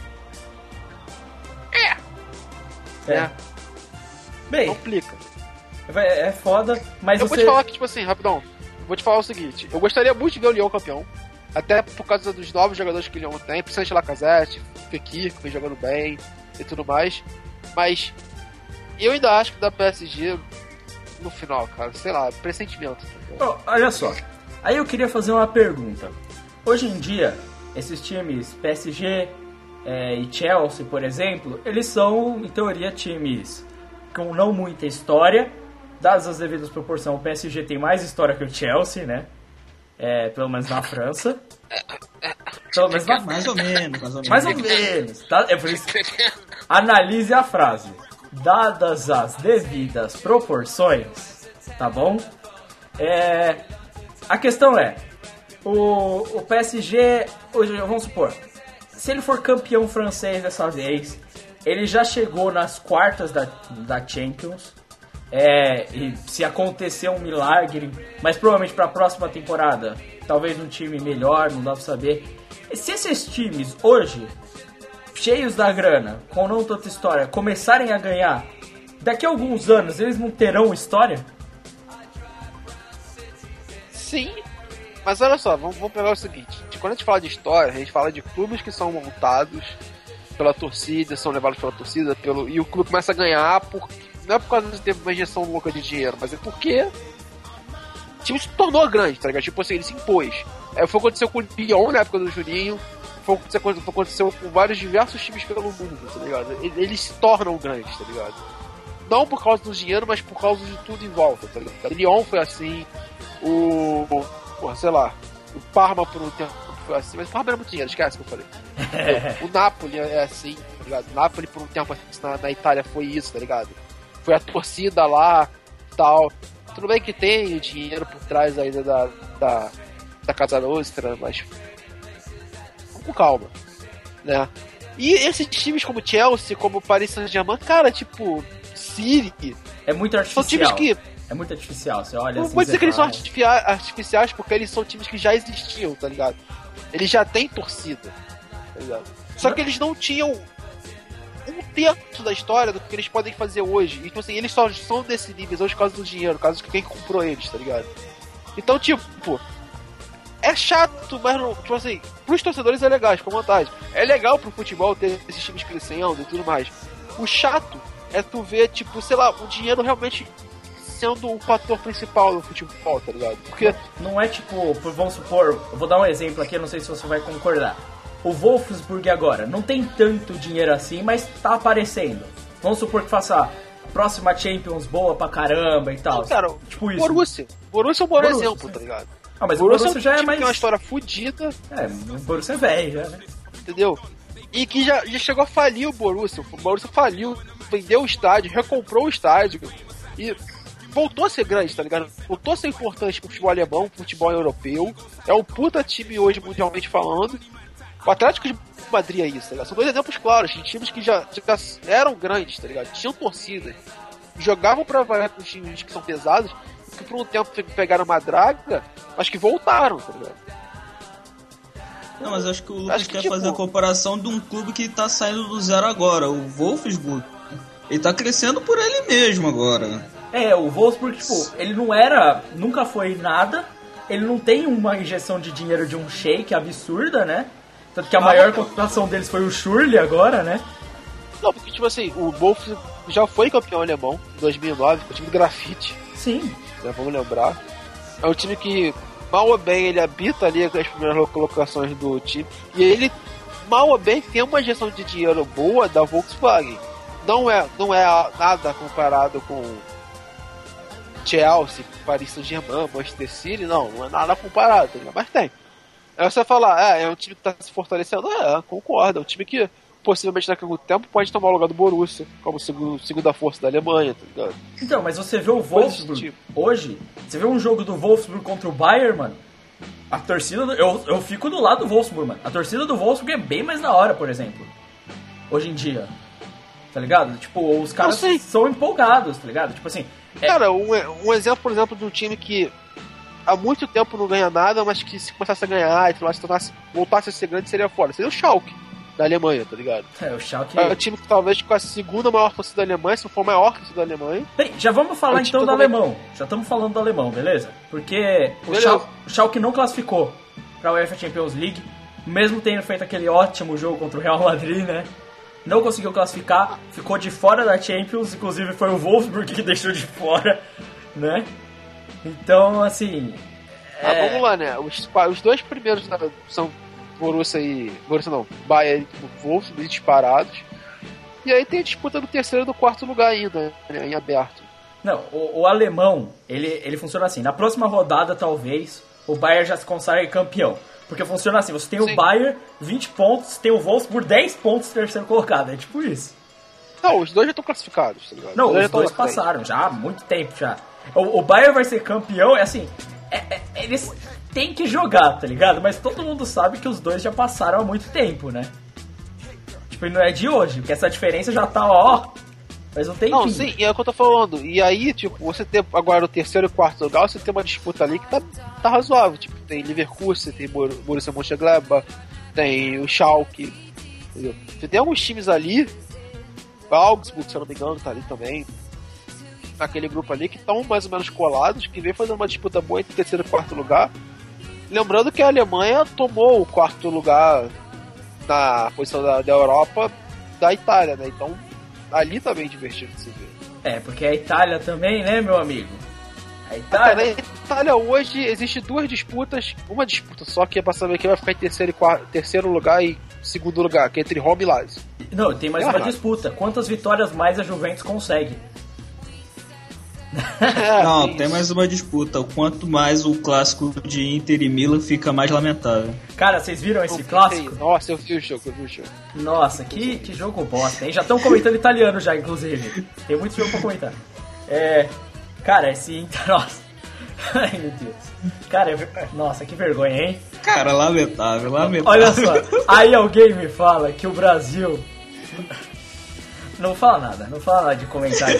É! É. É. Bem, Complica. é é foda, mas Eu você... vou te falar que, tipo assim, rapidão. Vou te falar o seguinte: eu gostaria muito de ver o Lyon campeão. Até por causa dos novos jogadores que o Lyon tem, principalmente Lacazette, Fekir, que vem jogando bem e tudo mais. Mas eu ainda acho que da P S G no final, cara, sei lá, pressentimento. Oh, olha só, aí eu queria fazer uma pergunta. Hoje em dia, esses times P S G é, e Chelsea, por exemplo, eles são, em teoria, times com não muita história. Dadas as devidas proporções, o P S G tem mais história que o Chelsea, né? É, pelo menos na França. Pelo menos na Mais ou menos, mais ou menos. Mais ou menos, tá? É por isso que... Analise a frase. Dadas as devidas proporções, tá bom? É... A questão é, o, o P S G, hoje, vamos supor, se ele for campeão francês dessa vez, ele já chegou nas quartas da, da Champions. É, e se acontecer um milagre, mas provavelmente para a próxima temporada, talvez um time melhor, não dá pra saber. E se esses times hoje, cheios da grana, com não tanta história, começarem a ganhar, daqui a alguns anos eles não terão história? Sim, mas olha só, vamos, vamos pegar o seguinte: quando a gente fala de história, a gente fala de clubes que são montados pela torcida, são levados pela torcida, pelo, e o clube começa a ganhar por, não é por causa de ter uma injeção louca de dinheiro, mas é porque o time se tornou grande, tá ligado? Tipo assim, ele se impôs. É, foi o que aconteceu com o Lyon na época do Juninho, foi o que aconteceu, foi o que aconteceu com vários diversos times pelo mundo, tá ligado? Eles se tornam grandes, tá ligado? Não por causa do dinheiro, mas por causa de tudo em volta, tá ligado? O Lyon foi assim, o, o porra, sei lá, o Parma por um tempo foi assim, mas o Parma era muito dinheiro, esquece o que eu falei. O Napoli é assim, tá ligado? O Napoli por um tempo na, na Itália foi isso, tá ligado? Foi a torcida lá, tal. Tudo bem que tem o dinheiro por trás ainda da, da, da Casa Nostra, mas com calma, né? E esses times como Chelsea, como Paris Saint-Germain, cara, tipo, City, É muito são times artificial. que... É muito artificial, você olha Não assim, vou dizer você que eles são fala, artificia- artificiais, porque eles são times que já existiam, tá ligado? Eles já têm torcida, tá ligado? Só que eles não tinham um terço da história do que eles podem fazer hoje. Então, assim, eles só são desse nível hoje por causa do dinheiro, por causa de quem comprou eles, tá ligado? Então, tipo, é chato, mas não, tipo assim, pros torcedores é legal, com vantagem. É legal pro futebol ter esses times crescendo e tudo mais. O chato é tu ver, tipo, sei lá, o dinheiro realmente sendo o fator principal do futebol, tá ligado? Porque não é tipo, vamos supor, eu vou dar um exemplo aqui, eu não sei se você vai concordar. O Wolfsburg agora não tem tanto dinheiro assim, mas tá aparecendo. Vamos supor que faça a próxima Champions boa pra caramba e tal. Não, cara, tipo isso. Borussia. Borussia é um bom Borussia. exemplo, tá ligado? Ah, mas o Borussia, Borussia já é time mais... que tem uma história fodida, É, o Borussia é velho já, né? entendeu? E que já, já chegou a falir o Borussia. O Borussia faliu, vendeu o estádio, recomprou o estádio e voltou a ser grande, tá ligado? Voltou a ser importante pro futebol alemão, pro futebol europeu. É um puta time hoje, mundialmente falando. O Atlético de Madrid é isso, tá ligado? São dois exemplos claros de times que já, já eram grandes, tá ligado? Tinham torcidas, jogavam pra variar com times que são pesados, que por um tempo pegaram uma draga, mas que voltaram, tá ligado? Não, mas acho que o Lucas Acho que, quer tipo, fazer a comparação de um clube que tá saindo do zero agora, o Wolfsburg. Ele tá crescendo por ele mesmo agora. É, o Wolfsburg, tipo, ele não era, nunca foi nada, ele não tem uma injeção de dinheiro de um shake absurda, né? Tanto que a maior contratação deles foi o Schürrle agora, né? Não, porque, tipo assim, o Wolf já foi campeão alemão em dois mil e nove, com o time do Grafite, Sim. né, vamos lembrar. É um time que, mal ou bem, ele habita ali as primeiras colocações do time. E ele, mal ou bem, tem uma injeção de dinheiro boa da Volkswagen. Não é, não é nada comparado com Chelsea, Paris Saint-Germain, Manchester City, não, não é nada comparado, tá ligado? Mas tem. Aí você falar, é, é um time que tá se fortalecendo, é, concordo, é um time que possivelmente daqui a algum tempo pode tomar o lugar do Borussia, como segundo, segunda força da Alemanha, tá ligado? Então, mas você vê o Wolfsburg tipo. hoje, você vê um jogo do Wolfsburg contra o Bayern, mano, a torcida, do, eu, eu fico do lado do Wolfsburg, mano, a torcida do Wolfsburg é bem mais da hora, por exemplo, hoje em dia, tá ligado? Tipo, os caras são empolgados, tá ligado? Tipo assim... É... Cara, um, um exemplo, por exemplo, de um time que há muito tempo não ganha nada, mas que se começasse a ganhar e se tornasse, voltasse a ser grande, seria fora. Seria o Schalke, da Alemanha, tá ligado? É, o Schalke... É um time que talvez com a segunda maior torcida da Alemanha, se não for a maior torcida da Alemanha. Bem, já vamos falar é então do também... alemão. Já estamos falando do alemão, beleza? Porque o Beleza. Schalke, o Schalke não classificou pra UEFA Champions League, mesmo tendo feito aquele ótimo jogo contra o Real Madrid, né? Não conseguiu classificar, ficou de fora da Champions, inclusive foi o Wolfsburg que deixou de fora, né? Então, assim... Ah, é... vamos lá, né? Os, os dois primeiros né, são Borussia e... Borussia não, Bayern e Wolfsburg disparados. E aí tem a disputa do terceiro e do quarto lugar ainda, né, em aberto. Não, o, o alemão, ele, ele funciona assim. Na próxima rodada, talvez, o Bayern já se consagre campeão. Porque funciona assim, você tem Sim. o Bayern, vinte pontos, tem o Wolfsburg, dez pontos, terceiro colocado. É tipo isso. Não, os dois já estão classificados, tá ligado? Não, os os já dois estão na frente. passaram já há muito tempo já. O, o Bayern vai ser campeão, é assim, é, é, eles têm que jogar, tá ligado? Mas todo mundo sabe que os dois já passaram há muito tempo, né? Tipo, e não é de hoje, porque essa diferença já tá, ó, mas não tem Não, fim. sim, é o que eu tô falando. E aí, tipo, você tem agora o terceiro e o quarto lugar, você tem uma disputa ali que tá, tá razoável. Tipo, tem Leverkusen, tem Bor- Borussia Mönchengladbach, tem o Schalke, entendeu? Você tem alguns times ali, o Augsburg, se eu não me engano, tá ali também, naquele grupo ali, que estão mais ou menos colados, que vem fazendo uma disputa boa entre terceiro e quarto lugar. Lembrando que a Alemanha tomou o quarto lugar na posição da, da Europa da Itália, né? Então, ali tá bem divertido de se ver. É, porque a Itália também, né, meu amigo? A Ah, Itália... na Itália hoje existe duas disputas, uma disputa só que é pra saber quem vai ficar em terceiro, e quarto, terceiro lugar e segundo lugar, que é entre Roma e Lazio. Não, tem mais É uma errado. disputa. Quantas vitórias mais a Juventus consegue? É, Não, tem tem isso. mais uma disputa. O quanto mais o clássico de Inter e Milan fica mais lamentável. Cara, vocês viram esse Não, clássico? tem- Nossa, eu vi o jogo, eu vi o jogo. Nossa, que, que jogo bosta, hein? Já estão comentando italiano já, inclusive. Tem muito jogo pra comentar. É... Cara, esse Inter... Nossa. Ai, meu Deus. Cara, é ver- nossa, que vergonha, hein? Cara, lamentável, lamentável. Olha só, aí alguém me fala que o Brasil... Não fala nada, não fala nada de comentário.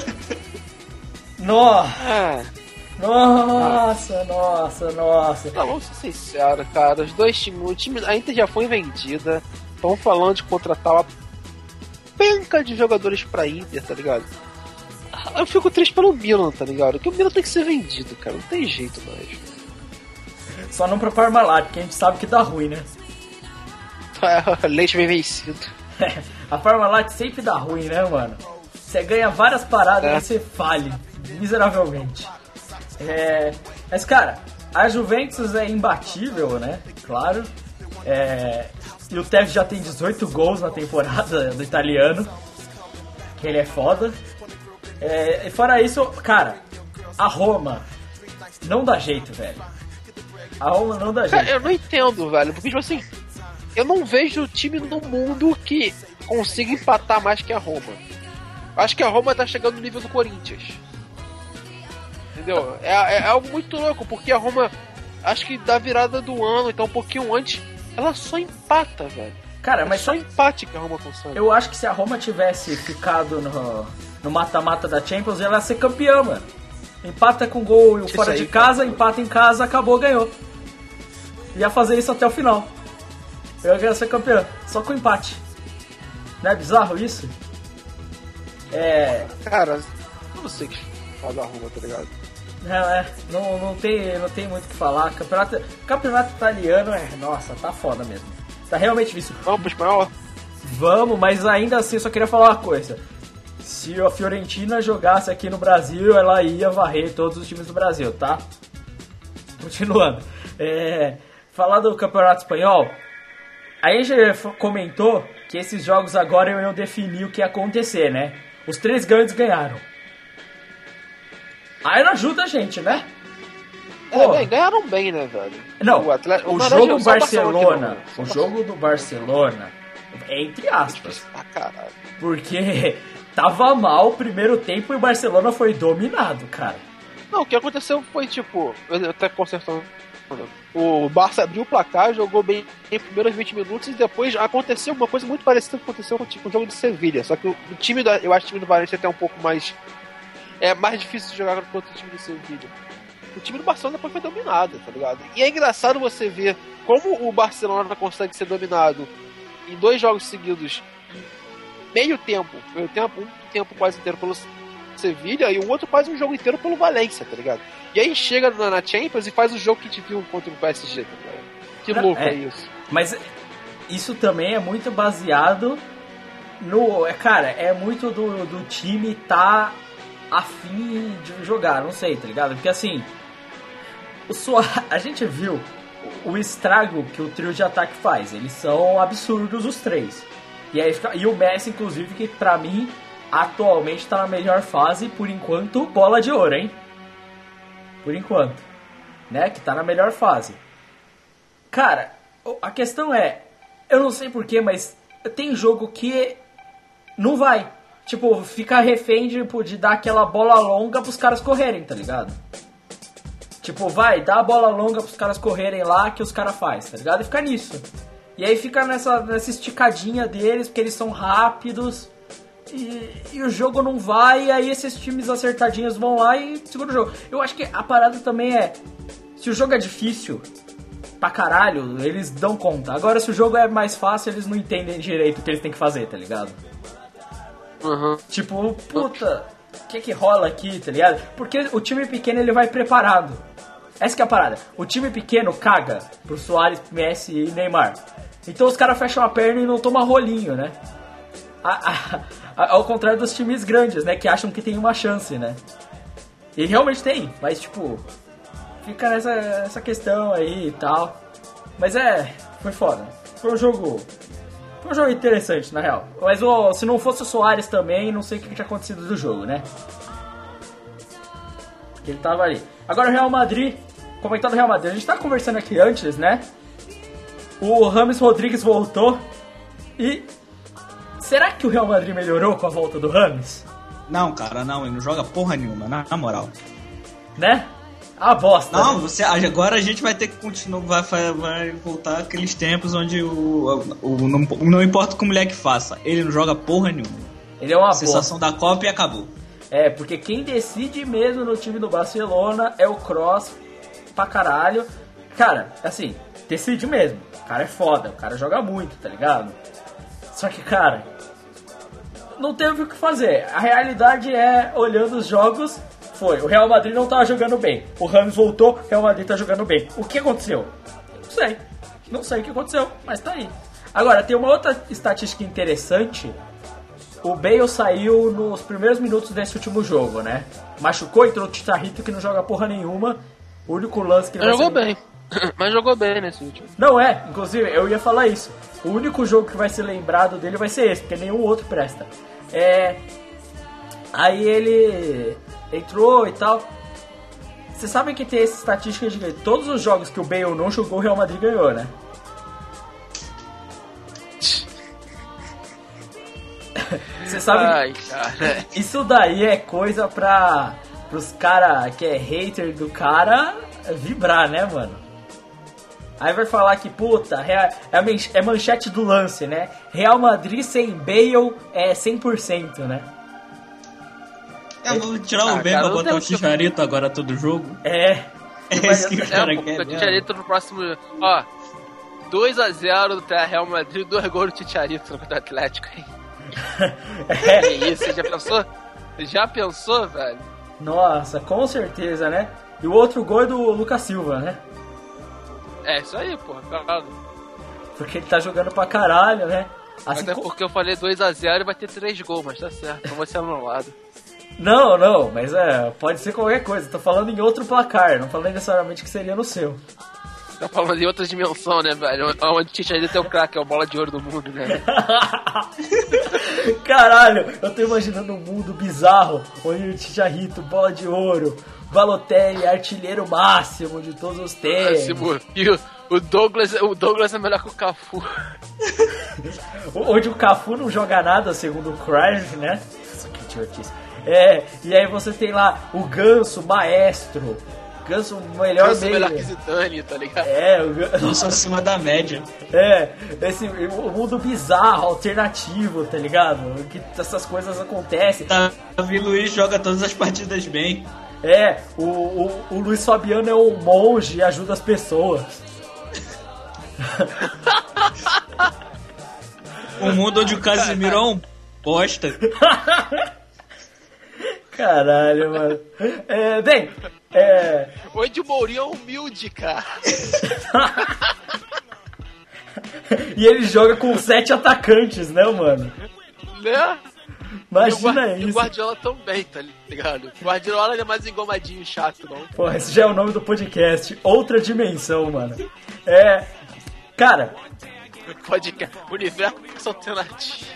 Nossa, É, nossa, nossa, nossa. não, vamos ser sinceros, cara. Os dois times, o time, a Inter já foi vendida. Estão falando de contratar uma penca de jogadores pra Inter, tá ligado? Eu fico triste pelo Milan, tá ligado? Porque o Milan tem que ser vendido, cara. Não tem jeito mais. Só não pra Parmalat, porque a gente sabe que dá ruim, né? Leite bem vencido. A Parmalat sempre dá ruim, né, mano? Você ganha várias paradas É. e você falha miseravelmente. É... Mas, cara, a Juventus é imbatível, né? Claro. É... E o Tevez já tem dezoito gols na temporada do italiano. Que ele é foda. É... E fora isso, cara, a Roma não dá jeito, velho. A Roma não dá Cara, jeito. eu não entendo, velho. Porque, tipo assim, eu não vejo time no mundo que consiga empatar mais que a Roma. Acho que a Roma tá chegando no nível do Corinthians. Entendeu? É, é, é algo muito louco, porque a Roma, acho que da virada do ano, então um pouquinho antes, ela só empata, velho. Cara, mas é só só empate que a Roma consegue. eu acho que se a Roma tivesse ficado no, no mata-mata da Champions, ela ia ser campeã, mano. Empata com gol Isso fora aí, de casa, cara. empata em casa, acabou, ganhou. Ia fazer isso até o final. Eu ia ser campeã, só com empate. Não é bizarro isso? É... Cara, eu não sei o que faz a Roma, tá ligado? Não, é, não, não, tem, não tem muito o que falar. Campeonato, campeonato italiano é, nossa, tá foda mesmo. Tá realmente isso. Vamos pro espanhol? Vamos, mas ainda assim eu só queria falar uma coisa. Se a Fiorentina jogasse aqui no Brasil, ela ia varrer todos os times do Brasil, tá? Continuando. É, falar do campeonato espanhol, a gente comentou que esses jogos agora iam definir o que ia acontecer, né? Os três grandes ganharam. Aí não ajuda a gente, né? É, Pô. bem, ganharam bem, né, velho? Não, o, Atlético, o na jogo verdade, do só o Barcelona Barcelona, que não, o só jogo do Barcelona, é entre aspas, Ah, caralho. porque tava mal o primeiro tempo e o Barcelona foi dominado, cara. Não, o que aconteceu foi, tipo, eu até consertando. O Barça abriu o placar, jogou bem em primeiros vinte minutos e depois aconteceu uma coisa muito parecida com o que aconteceu com tipo, o jogo de Sevilha. Só que o, o time da, eu acho que o time do Valência é até um pouco mais. É mais difícil de jogar contra o time do Sevilha. O time do Barcelona depois foi dominado, tá ligado? E é engraçado você ver como o Barcelona consegue ser dominado em dois jogos seguidos, meio tempo, meio tempo, um tempo quase inteiro pelo Sevilha e o outro quase um jogo inteiro pelo Valência, tá ligado? E aí chega na, na Champions e faz o jogo que a gente viu contra o P S G, tá ligado? Que louco é, é isso. Mas isso também é muito baseado no... É, cara, é muito do, do time tá afim de jogar, não sei, tá ligado? Porque assim, o Suárez, a gente viu o estrago que o trio de ataque faz. Eles são absurdos os três. E, aí, e o Messi, inclusive, que pra mim, atualmente tá na melhor fase, por enquanto, bola de ouro, hein? Por enquanto. Né? Que tá na melhor fase. Cara, a questão é, eu não sei porquê, mas tem jogo que não vai. Tipo, ficar refém de, de dar aquela bola longa pros caras correrem, tá ligado? Tipo, vai, dá a bola longa pros caras correrem lá que os caras fazem, tá ligado? E fica nisso. E aí fica nessa, nessa esticadinha deles, porque eles são rápidos. E, e o jogo não vai, e aí esses times acertadinhos vão lá e seguram o jogo. Eu acho que a parada também é, se o jogo é difícil pra caralho, eles dão conta. Agora, se o jogo é mais fácil, eles não entendem direito o que eles têm que fazer, tá ligado? Uhum. Tipo, puta, o que que rola aqui, tá ligado? Porque o time pequeno, ele vai preparado. Essa que é a parada. O time pequeno caga pro Suárez, Messi e Neymar. Então os caras fecham a perna e não tomam rolinho, né? A, a, a, ao contrário dos times grandes, né? Que acham que tem uma chance, né? E realmente tem, mas tipo, fica nessa essa questão aí e tal. Mas é, foi foda. Foi um jogo... Foi um jogo interessante, na real. Mas oh, se não fosse o Suárez também, não sei o que tinha acontecido do jogo, né? Porque ele tava ali. Agora o Real Madrid, comentando o Real Madrid, a gente tava conversando aqui antes, né? O James Rodrigues voltou. E será que o Real Madrid melhorou com a volta do James? Não, cara, não, ele não joga porra nenhuma, na, na moral. Né? A bosta. Não, né? você, agora a gente vai ter que continuar, vai, vai voltar aqueles tempos onde o, o, o não, não importa o que o moleque faça, ele não joga porra nenhuma. Ele é uma a sensação bosta. da Copa e acabou. É, porque quem decide mesmo no time do Barcelona é o Kroos pra caralho. Cara, assim, decide mesmo. O cara é foda, o cara joga muito, tá ligado? Só que, cara, não teve o que fazer. A realidade é, olhando os jogos, foi, o Real Madrid não tava jogando bem. O Ramos voltou, o Real Madrid tá jogando bem. O que aconteceu? Não sei. Não sei o que aconteceu, mas tá aí. Agora, tem uma outra estatística interessante. O Bale saiu nos primeiros minutos desse último jogo, né? Machucou, entrou o Chicharito, que não joga porra nenhuma. O único lance que ele Jogou vai ser... bem. Mas jogou bem nesse último. Não é, inclusive, eu ia falar isso. O único jogo que vai ser lembrado dele vai ser esse, porque nenhum outro presta. É... Aí ele entrou e tal. Você sabe que tem essa estatística de que todos os jogos que o Bale não jogou, o Real Madrid ganhou, né? Você sabe? Ai, cara. Isso daí é coisa pra pros cara que é hater do cara vibrar, né, mano? Aí vai falar que, puta, é, man- é manchete do lance, né? Real Madrid sem Bale é cem por cento, né? É, vou tirar o Ah, Bale cara, pra não botar tem o o que- Chicharito agora todo jogo. É. É Mas- isso que o É, cara pô, quer. o Chicharito no próximo. Ó, dois a zero do Real Madrid, dois gols do Chicharito contra o Atlético, hein? É. Que isso, você já pensou? Já pensou, velho? Nossa, com certeza, né? E o outro gol é do Lucas Silva, né? É isso aí, porra, claro. Porque ele tá jogando pra caralho, né? Assim Até co- porque eu falei dois a zero e vai ter três gols, mas tá certo, não vai ser anulado. Não, não, mas é, pode ser qualquer coisa. Tô falando em outro placar, não falando necessariamente que seria no seu. Tá falando em outra dimensão, né, velho? Onde o Chicharito é o craque, é o bola de ouro do mundo, né? Caralho, eu tô imaginando um mundo bizarro onde o Chicharito, bola de ouro, Balotelli, artilheiro máximo de todos os tempos. Assim, e o- o Douglas, o Douglas é melhor que o Cafu. Onde o Cafu não joga nada, segundo o Cruyff, né? Isso que idiotice. É, e aí você tem lá o Ganso, maestro. Ganso, o melhor Ganso meio. melhor que Zidane, tá ligado? É, o Ganso. Nossa, acima da média. É, esse o mundo bizarro, alternativo, tá ligado? Que essas coisas acontecem. Davi Luiz joga todas as partidas bem. É, o, o, o Luiz Fabiano é um monge e ajuda as pessoas. Um mundo onde o Casimiro é um bosta. Caralho, mano. É, bem, é. Onde o Mourinho é humilde, cara. E ele joga com sete atacantes, né, mano? Né? Imagina e o, Guard- e o isso. Guardiola também, tá ligado? O Guardiola não é mais engomadinho e chato, não. Pô, esse já é o nome do podcast. Outra dimensão, mano. É. Cara, Podcast. Universo alternativo.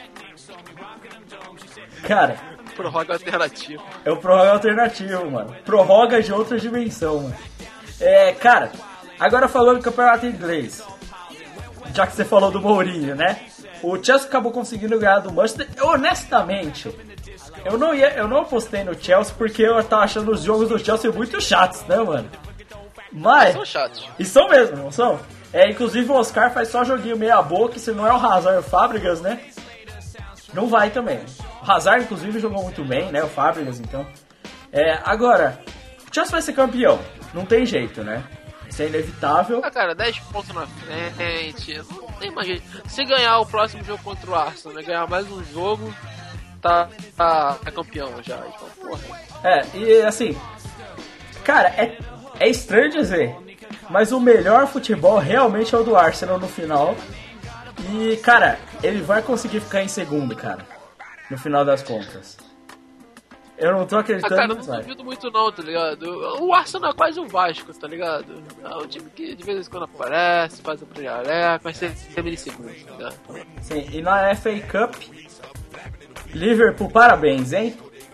cara, Prorroga alternativo. é o prorroga alternativo, mano. Prorroga de outra dimensão, mano. É, cara, agora falando do campeonato inglês. Já que você falou do Mourinho, né? O Chelsea acabou conseguindo ganhar do Manchester. Eu, honestamente, eu não, ia, eu não apostei no Chelsea porque eu tava achando os jogos do Chelsea muito chatos, né, mano? Mas. São chatos. E são mesmo, não são? É, inclusive o Oscar faz só joguinho meia boca, se não é o Hazard e o Fábricas, né? Não vai também. O Hazard, inclusive, jogou muito bem, né? O Fábricas, então. É, agora, o Chelsea vai ser campeão. Não tem jeito, né? Isso é inevitável. Ah, cara, dez pontos na frente. Não tem mais jeito. Se ganhar o próximo jogo contra o Arsenal, né? Ganhar mais um jogo, tá, tá, tá campeão já. Então, porra. É, e assim, cara, é, é estranho dizer, mas o melhor futebol realmente é o do Arsenal no final. E, cara, ele vai conseguir ficar em segundo, cara, no final das contas. Eu não tô Ah, acreditando, cara, mas não vai. duvido muito não, tá ligado? O Arsenal é quase um Vasco, tá ligado? É um time que de vez em quando aparece, faz a brilhareca, mas sempre termina em segundo, tá ligado? Sim, e na F A Cup, Liverpool, parabéns, hein?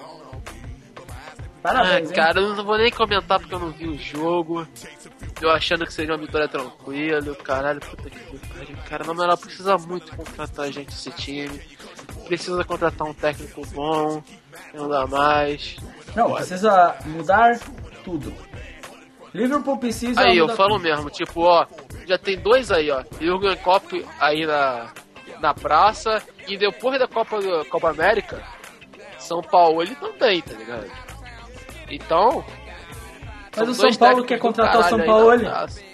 Parabéns, Ah, hein? cara, eu não vou nem comentar porque eu não vi o jogo. Eu achando que seria uma vitória tranquila, caralho, puta que pariu. Cara, na moral, precisa muito contratar gente esse time. Precisa contratar um técnico bom, não dá mais. Não, precisa mudar tudo. Liverpool precisa Aí, eu mudar falo tudo. mesmo, tipo, ó, já tem dois aí, ó. Jürgen Klopp aí na, na praça. E depois da Copa, Copa América, São Paulo ele também, tá ligado? Então. Mas são o São dois Paulo técnicos quer do contratar o caralho São aí Paulo, na ele? praça.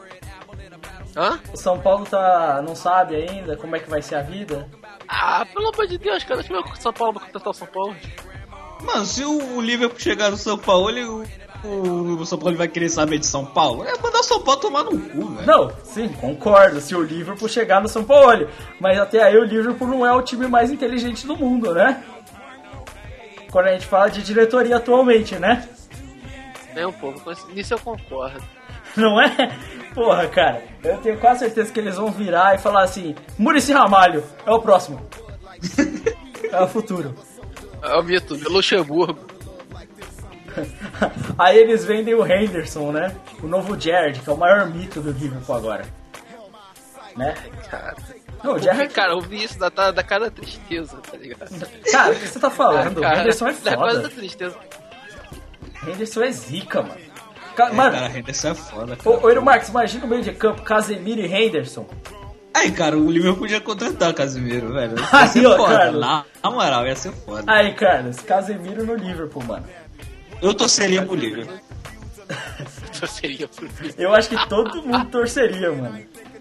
Hã? O São Paulo tá, não sabe ainda como é que vai ser a vida. Ah, pelo amor de Deus, cara, deixa eu ver o São Paulo vai contratar o São Paulo. Mano, se o Liverpool chegar no São Paulo, ele, o, o São Paulo vai querer saber de São Paulo. É mandar o São Paulo tomar no cu, velho. Não, sim, concordo, se o Liverpool chegar no São Paulo. Mas até aí o Liverpool não é o time mais inteligente do mundo, né? Quando a gente fala de diretoria atualmente, né? Nem um pouco, mas nisso eu concordo. Não é? Porra, cara, eu tenho quase certeza que eles vão virar e falar assim: Muricy Ramalho, é o próximo. É o futuro. É o mito, Luxemburgo. Aí eles vendem o Henderson, né? O novo Jared, que é o maior mito do Liverpool agora. Né? Cara, Não, o Porque, Jared... cara, eu vi isso da, da, da cada tristeza, tá ligado? Cara, o que você tá falando? Ah, cara, o Henderson é Da cada foda. tristeza. O Henderson é zica, mano. Ca- É, Mano, cara, Henderson é foda, cara. ô, ô Eero Marques, imagina o meio de campo, Casemiro e Henderson. Aí, cara, o Liverpool podia contratar o Casemiro, velho. Ia Aí, ser ó, foda, Carlos. na, na moral, ia ser foda. Aí, Carlos, Casemiro no Liverpool, mano. Eu torceria pro Liverpool. Então seria por mim. Eu acho que todo mundo torceria, mano.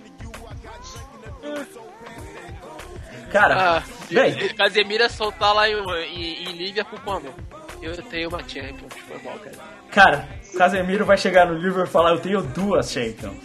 Cara, Ah, bem, Casemiro é soltar lá em, em, em Liverpool como? Eu tenho uma Champions, foi mal, cara. cara, Casemiro vai chegar no Liverpool e falar, eu tenho duas Champions.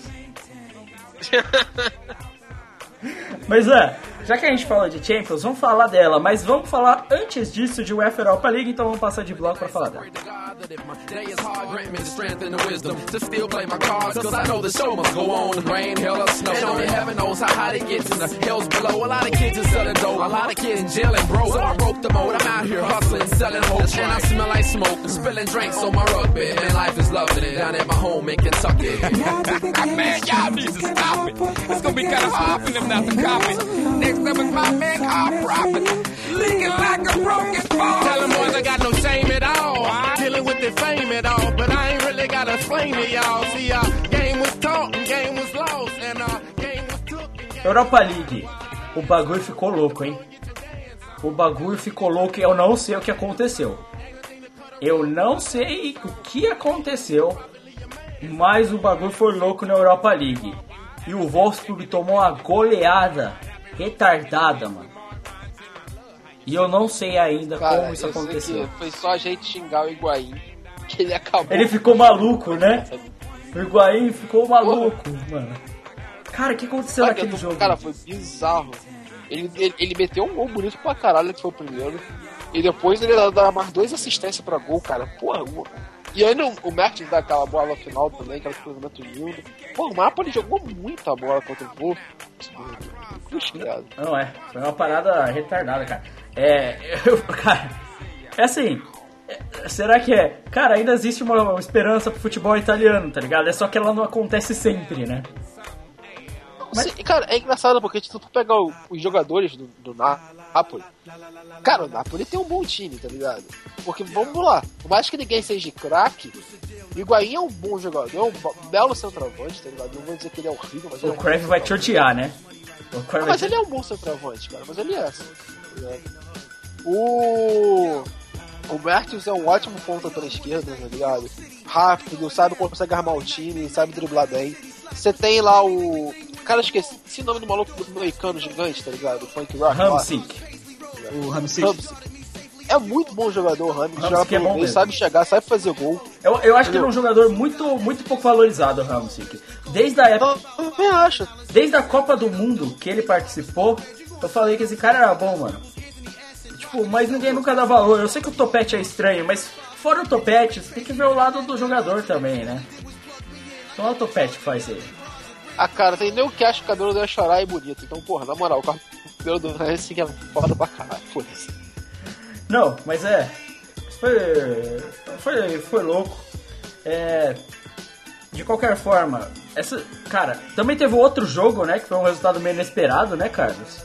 Mas é, já que a gente falou de Champions, vamos falar dela, mas vamos falar antes disso de UEFA Europa League, então vamos passar de bloco pra falar dela. Day is hard, grant me the strength and the wisdom to still play my cards, cause I know the show must go on, rain, hell or snow. And only heaven knows how hot it gets in the hills below. A lot of kids are selling dope, a lot of kids in jail and broke. So I broke the mold, I'm out here hustling, selling hope. And I smell like smoke, spilling drinks on my rugby. Man, life is lovely down at my home in Kentucky. Man, y'all need to stop it. It's gonna be kinda hard for them not to copy. Next up is my man, Carl Prophet. Leaking like a broken ball. Tell them boys I got no shame at all. Dealing with the fame at all, but I ain't really gotta explain to y'all. See, uh, game was taught and game was lost, and uh, game was took and game... Europa League, o bagulho ficou louco, hein? O bagulho ficou louco e eu não sei o que aconteceu. Eu não sei o que aconteceu, mas o bagulho foi louco na Europa League. E o Wolfsburg tomou uma goleada retardada, mano. E eu não sei ainda Cara, como isso eu sei aconteceu. que foi só a gente xingar o Higuaín, que ele acabou. Ele ficou maluco, né? O Higuaín ficou maluco, mano. Cara, o que aconteceu Sabe, naquele eu tô- jogo? Cara, foi bizarro. Ele, ele, ele meteu um gol bonito pra caralho, que foi o primeiro. E depois ele dá mais duas assistências pra gol, cara. Porra, o- e aí no, o Mertens dá aquela bola no final também, aquele cruzamento lindo. Pô, o Napoli jogou muita bola contra o Wolf. Puxado. Não é, foi uma parada retardada, cara. É, eu, cara, é assim, é, será que é? Cara, ainda existe uma, uma esperança pro futebol italiano, tá ligado? É só que ela não acontece sempre, né? Mas- Sim, cara, é engraçado porque se tu pegar o- os jogadores do, do Napoli, cara, o Napoli tem um bom time, tá ligado? Porque, vamos lá, por mais que ninguém seja craque, o Higuaín é um bom jogador, é um bo- belo centroavante, tá ligado? Não vou dizer que ele é horrível, mas ele O é um Cruyff bom vai te centroavante. odiar, né? O Cruyff Ah, vai mas te... ele é um bom centroavante, cara, mas ele é assim, tá ligado? O... O Mertens é um ótimo ponta pela esquerda, tá ligado? Rápido, sabe, consegue armar o time, sabe driblar bem. Você tem lá o... Cara, esqueci, esqueci o nome do maluco do americano gigante, tá ligado? O Punk Rock. lá. Hamsik. O Ramsey. Ramsey. É muito bom jogador, o Ramsey. Ramsey Joga que é pelo bom meio, mesmo. sabe chegar, sabe fazer gol. Eu, eu acho que ele é um jogador muito, muito pouco valorizado, o Hamsik. Desde a época, Então, eu também acho. desde a Copa do Mundo que ele participou, eu falei que esse cara era bom, mano. Tipo, mas ninguém nunca dá valor. Eu sei que o topete é estranho, mas fora o topete, você tem que ver o lado do jogador também, né? Não é o topete que faz ele. Ah, cara, tem nem o que acha que o cabelo dele é chorar e bonito. Então, porra, na moral, o cabelo do Ramsey é foda pra caralho, foda-se. Não, mas é. Foi. Foi, foi louco. É. De qualquer forma, essa. Cara, também teve outro jogo, né? Que foi um resultado meio inesperado, né, Carlos?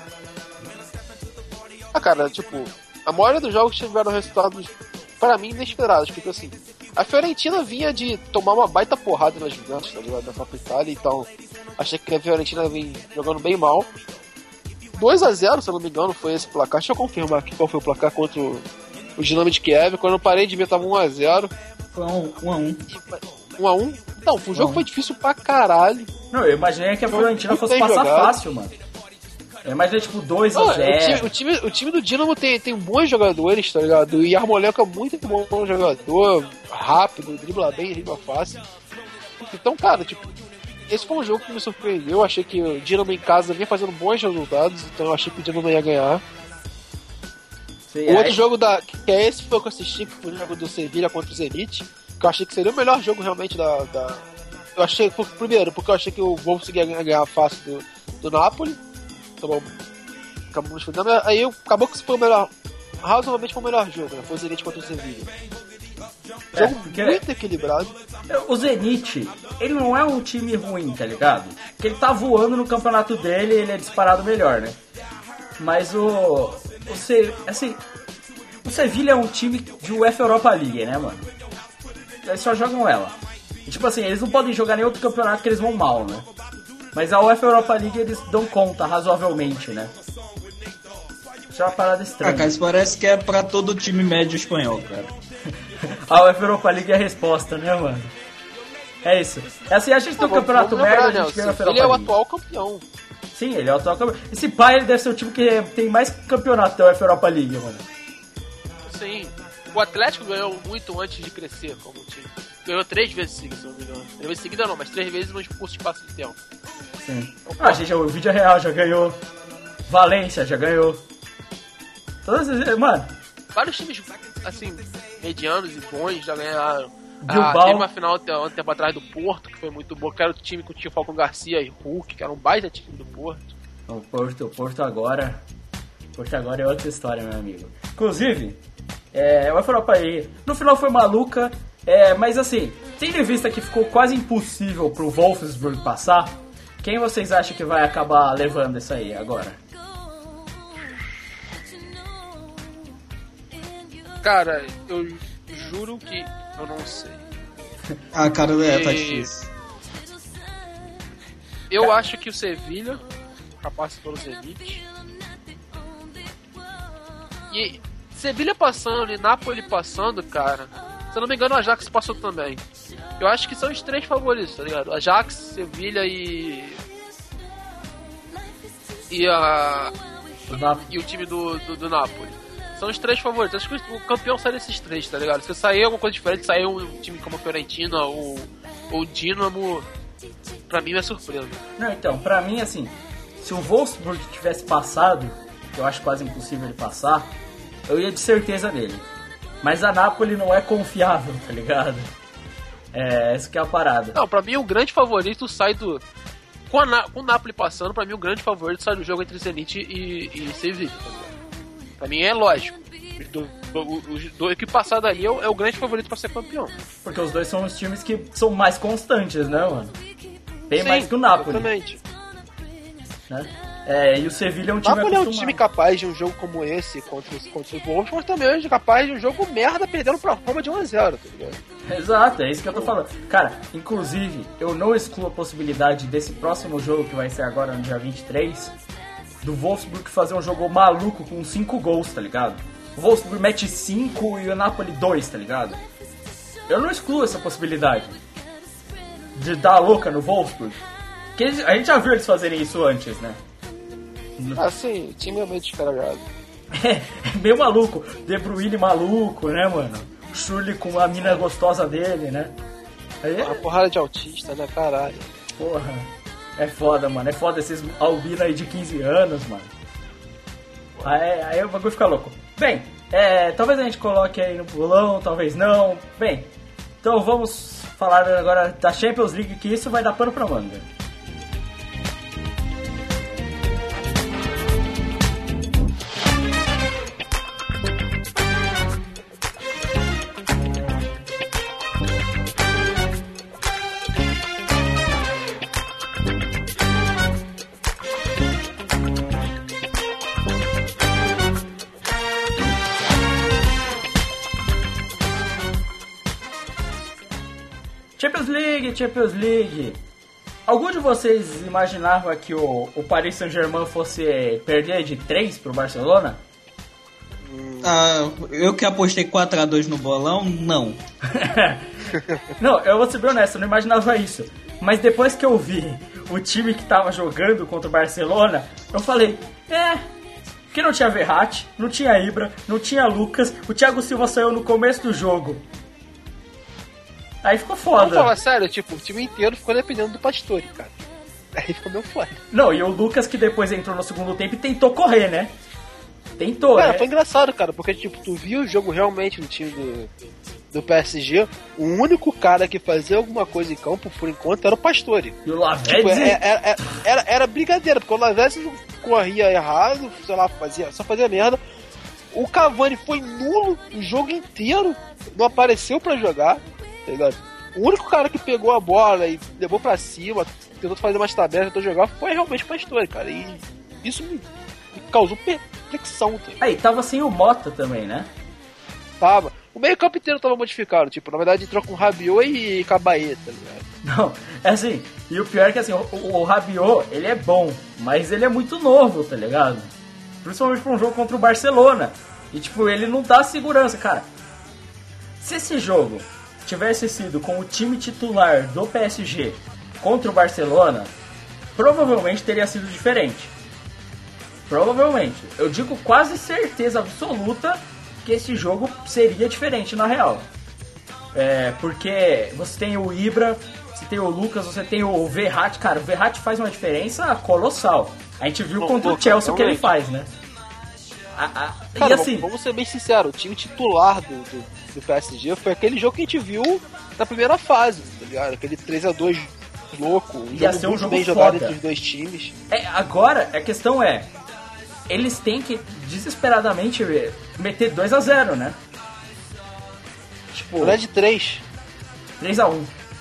Ah, cara, tipo, a maioria dos jogos tiveram resultados, para mim, inesperados. Porque, assim, a Fiorentina vinha de tomar uma baita porrada nas gigantes, tá ligado? Na Copa Itália, então achei que a Fiorentina vinha jogando bem mal. dois a zero, se eu não me engano, foi esse placar. Deixa eu confirmar aqui qual foi o placar contra o, o Dinamo de Kiev. Quando eu parei de ver, tava um a zero. Foi um, um a um. um a um? Não, o jogo um. foi difícil pra caralho. Não, eu imaginei que a Fiorentina Muito fosse bem passar jogado. fácil, mano. Eu imaginei tipo dois Não, a o, time, zero. o, time, o time do Dinamo tem, tem bons jogadores, tá ligado? E Yarmolenko é muito bom jogador, rápido, dribla bem, dribla fácil. Então, cara, tipo, esse foi um jogo que me surpreendeu. Eu achei que o Dinamo em casa vinha fazendo bons resultados, então eu achei que o Dinamo ia ganhar. Sim, O outro aí- jogo da, que é esse foi o que eu assisti, que foi o jogo do Sevilla contra o Zenit, que eu achei que seria o melhor jogo realmente da... da... Eu achei, por- primeiro, porque eu achei que o Wolves ia ganhar, ganhar fácil do, do Napoli. Então, acabamos fazendo. Aí acabou que isso foi o melhor. Razoavelmente foi o melhor jogo, né? Foi o Zenit contra o Sevilla. É, Jogo porque- muito equilibrado. O Zenit, ele não é um time ruim, tá ligado? Porque ele tá voando no campeonato dele, ele é disparado melhor, né? Mas o... o Se, assim, o Sevilla é um time de UEFA Europa League, né, mano? Eles só jogam ela. E, tipo assim, eles não podem jogar nem outro campeonato que eles vão mal, né? Mas a UEFA Europa League eles dão conta razoavelmente, né? Isso é uma parada estranha. Ah, cara, isso parece que é pra todo time médio espanhol, cara. A UEFA Europa League é a resposta, né, mano? É isso. É assim, a gente tem um campeonato merda, a gente ganha a UEFA Europa League. Ele é o atual campeão. Sim, ele é o atual campeão. Esse pai, ele deve ser o time que tem mais campeonato da UEFA Europa League, mano. Sim. O Atlético ganhou muito antes de crescer como time. Ganhou três vezes seguidas, se não me engano. Três vezes seguidas não, mas três vezes no curto espaço de tempo. Sim. Ah, a gente, o Vídeo Real já ganhou. Valência já ganhou. Todos esses, mano. Vários times, assim, medianos e bons já ganharam. Bilbao. Ah, teve uma final um tempo atrás do Porto, que foi muito boa, que era o time que tinha Falcão Garcia e Hulk, que era um baita time do Porto. O Porto, o Porto agora. O Porto agora é outra história, meu amigo. Inclusive, é, eu vou falar pra aí. No final foi maluca, é, mas assim, tendo em vista que ficou quase impossível pro Wolfsburg passar, quem vocês acham que vai acabar levando isso aí agora? Cara, eu juro que eu não sei. Ah, cara, é, tá E- difícil. Eu acho que o Sevilha passa pelo Zenit. E Sevilha passando e Napoli passando, cara. Se eu não me engano, o Ajax passou também. Eu acho que são os três favoritos, tá ligado? Ajax, Sevilha e. E a. O Nap- E o time do, do, do Napoli. São os três favoritos. Acho que o campeão sai desses três, tá ligado? Se sair alguma coisa diferente, sair um time como a Fiorentina ou o Dinamo, pra mim é surpresa. Não, então, pra mim, assim, se o Wolfsburg tivesse passado, que eu acho quase impossível ele passar, eu ia de certeza nele. Mas a Napoli não é confiável, tá ligado? É, essa que é a parada. Não, pra mim o grande favorito sai do. Com, a Na... com o Napoli passando, pra mim o grande favorito sai do jogo entre Zenit e, e Sevilla. Tá ligado? Pra mim é lógico. Os do- o- Os dois que passar daí é o, é o grande favorito pra ser campeão. Porque os dois são os times que são mais constantes, né, mano? Bem Sim, mais que o Napoli, Exatamente. né? É, e o Sevilla é um O time Napoli é um acostumado. time capaz de um jogo como esse contra os, contra os Wolves, mas também é capaz de um jogo merda perdendo pra Roma de um a zero, tá ligado? Exato, é isso que eu tô falando. Cara, inclusive, eu não excluo a possibilidade desse próximo jogo que vai ser agora no dia vinte e três, do Wolfsburg fazer um jogo maluco com cinco gols, tá ligado? O Wolfsburg mete cinco e o Napoli dois, tá ligado? Eu não excluo essa possibilidade de dar a louca no Wolfsburg. Porque eles- a gente já viu eles fazerem isso antes, né? Ah, sim, o time é meio descarregado. É, meio maluco. De Bruyne maluco, né, mano? O Schürrle com a mina gostosa dele, né? Aí, Uma porrada de autista, né, caralho. porra, é foda, mano. É foda esses albinos aí de quinze anos, mano. Aí, aí o bagulho fica louco. Bem, é, talvez a gente coloque aí no bolão, talvez não. Bem, então vamos falar agora da Champions League, que isso vai dar pano pra manga. Champions League, Champions League. Algum de vocês imaginava que o, o Paris Saint-Germain fosse perder de três pro Barcelona? Ah, eu que apostei quatro a dois no bolão, não. Não, eu vou ser bem honesto, eu não imaginava isso. Mas depois que eu vi o time que tava jogando contra o Barcelona, eu falei, é, que não tinha Verratti, não tinha Ibra, não tinha Lucas, o Thiago Silva saiu no começo do jogo. Aí ficou Vamos foda. falar sério, tipo, o time inteiro ficou dependendo do Pastore, cara. Aí ficou meio foda. Não, e o Lucas que depois entrou no segundo tempo e tentou correr, né? Tentou, Cara, né? foi engraçado, cara, porque, tipo, tu viu o jogo realmente no time do, do P S G, o único cara que fazia alguma coisa em campo, por enquanto, era o Pastore. E o Tipo, Lavezzi... é- é- é- era, era brincadeira, porque o Lavezzi corria errado, sei lá, fazia, só fazia merda. O Cavani foi nulo o jogo inteiro, não apareceu pra jogar, tá ligado? O único cara que pegou a bola e levou pra cima, tentou fazer mais tabela, tentou jogar, foi realmente o Pastore, cara. E isso me, me causou perplexão, tá ligado? Aí, tava sem o Mota também, né? Tava. O meio campo inteiro tava modificado, tipo, na verdade entrou com Rabiot e Cabaeta, tá ligado? Não, é assim, e o pior é que assim, o, o, o Rabiot, ele é bom, mas ele é muito novo, tá ligado? Principalmente pra um jogo contra o Barcelona. E tipo, ele não dá segurança, cara. Se esse jogo tivesse sido com o time titular do P S G contra o Barcelona, provavelmente teria sido diferente. Provavelmente. Eu digo quase certeza absoluta que esse jogo seria diferente na real. É, porque você tem o Ibra, você tem o Lucas, você tem o Verratti. Cara, o Verratti faz uma diferença colossal. A gente viu Pô, contra pô, o Chelsea o que ele realmente. faz, né? A, a, Cara, e assim, vamos ser bem sinceros, o time titular do, do, do P S G foi aquele jogo que a gente viu na primeira fase, tá ligado? Aquele três a dois louco, um ia jogo ser um muito jogo bem jogado foda. entre os dois times. é, agora a questão é, eles têm que desesperadamente meter dois a zero, né? Tipo, Não é de três. três a um.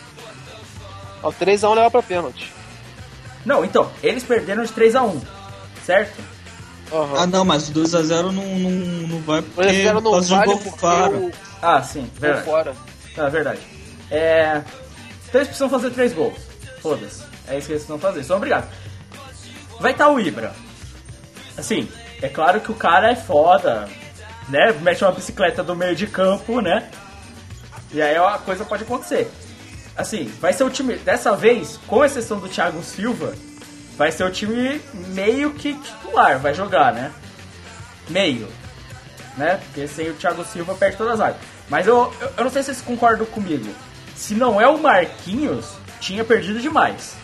O três a um leva pra pênalti. Não, então, eles perderam de três a um, certo? Uhum. Ah, não, mas dois a zero não, não, não vai Mas porque esse cara não causa de vale gol porque fora. o Ah, sim, gol verdade. fora. Ah, verdade. É... Então eles precisam fazer três gols. Foda-se. É isso que eles precisam fazer. São obrigados. Vai estar o Ibra. Assim, é claro que o cara é foda, né? Mete uma bicicleta do meio de campo, né? E aí a coisa pode acontecer. Assim, vai ser o time... Dessa vez, com exceção do Thiago Silva, vai ser o time meio que titular. Vai jogar, né? Meio. Né? Porque sem o Thiago Silva perde todas as áreas. Mas eu, eu, eu não sei se vocês concordam comigo. Se não é o Marquinhos, tinha perdido demais.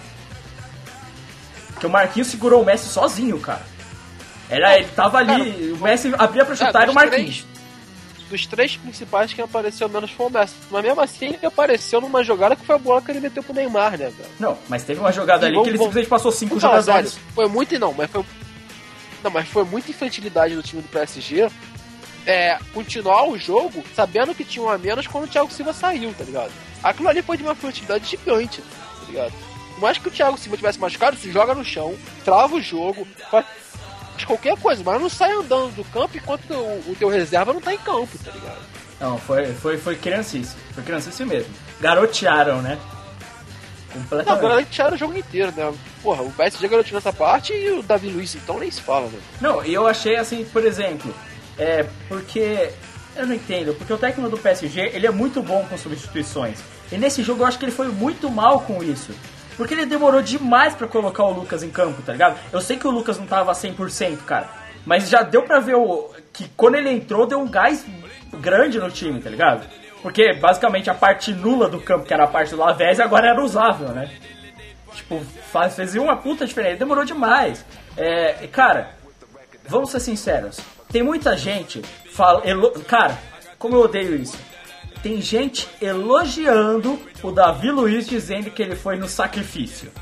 Porque o Marquinhos segurou o Messi sozinho, cara. Era, ele tava ali, Cara, o Messi abria pra chutar e era o dos Marquinhos. três- dos três principais, quem apareceu menos foi o Messi. Mas mesmo assim, ele apareceu numa jogada que foi a bola que ele meteu pro Neymar, né, velho? Não, mas teve uma jogada E ali vamos- que ele vamos- simplesmente passou cinco Vamos falar jogadores. sério, foi muito não, mas foi. Não, mas foi muita infantilidade do time do P S G. É, continuar o jogo sabendo que tinha um a menos quando o Thiago Silva saiu, tá ligado? Aquilo ali foi de uma infantilidade gigante, tá ligado? Por mais que o Thiago Silva tivesse machucado, se joga no chão, trava o jogo, faz qualquer coisa, mas não sai andando do campo enquanto o, o teu reserva não tá em campo, tá ligado? Não, foi, foi, foi criancice. Foi criancice mesmo. Garotearam, né? Não, Completamente. agora a gente tiraram o jogo inteiro, né? Porra, o P S G garotinho nessa parte e o Davi Luiz, então nem se fala, né? Não, e eu achei assim, por exemplo, é porque eu não entendo, porque o técnico do P S G, ele é muito bom com substituições. E nesse jogo eu acho que ele foi muito mal com isso. Porque ele demorou demais pra colocar o Lucas em campo, tá ligado? Eu sei que o Lucas não tava cem por cento, cara, mas já deu pra ver o que quando ele entrou deu um gás grande no time, tá ligado? Porque basicamente a parte nula do campo, que era a parte do Lavezzi, agora era usável, né? Tipo, faz, fez uma puta diferença, demorou demais. É, cara, vamos ser sinceros, tem muita gente, fala, elo, cara, como eu odeio isso, tem gente elogiando o Davi Luiz dizendo que ele foi no sacrifício.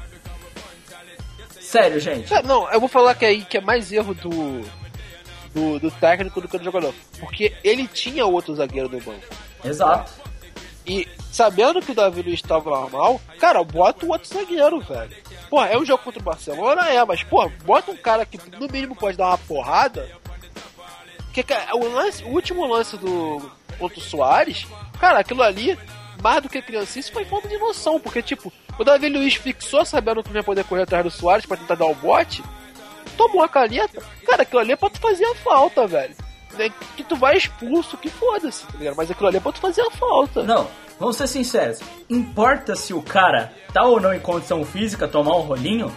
Sério, gente. Sério, não, eu vou falar que aí que é mais erro do, do, do técnico do que do jogador. Porque ele tinha outro zagueiro no banco. Exato. E sabendo que o Davi Luiz estava mal, cara, bota o outro zagueiro, velho. Porra, é um jogo contra o Barcelona, é, mas, porra, bota um cara que no mínimo pode dar uma porrada. Que, cara, o, lance, o último lance do contra o Soares, cara, aquilo ali, mais do que criancice, foi falta de noção. Porque, tipo, o Davi Luiz fixou sabendo que não ia poder correr atrás do Soares pra tentar dar o bote, tomou a caneta. Cara, aquilo ali é pra tu fazer a falta, velho. Que tu vai expulso, que foda-se, tá ligado? Mas aquilo ali é pra tu fazer a falta. Não, vamos ser sinceros. Importa se o cara tá ou não em condição física tomar um rolinho?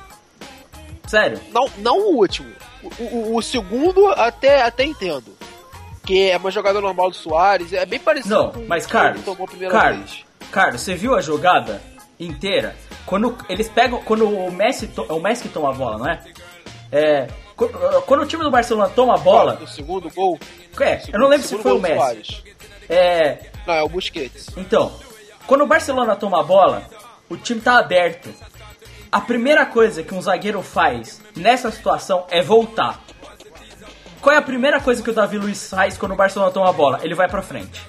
Sério? Não, não o último. O, o, o segundo até, até entendo. Que é uma jogada normal do Soares. É bem parecido Não, com mas o que Carlos, ele tomou a primeira Carlos, vez. Carlos, você viu a jogada inteira? Quando eles pegam, quando o Messi, to, é o Messi que toma a bola, não é? É, quando, quando o time do Barcelona toma a bola, Do segundo gol. é, segundo, eu não lembro se segundo foi o gol do Messi. Soares. É, Não, é o Busquets. então, quando o Barcelona toma a bola, o time tá aberto. A primeira coisa que um zagueiro faz nessa situação é voltar. Qual é a primeira coisa que o Davi Luiz faz quando o Barcelona toma a bola? Ele vai pra frente.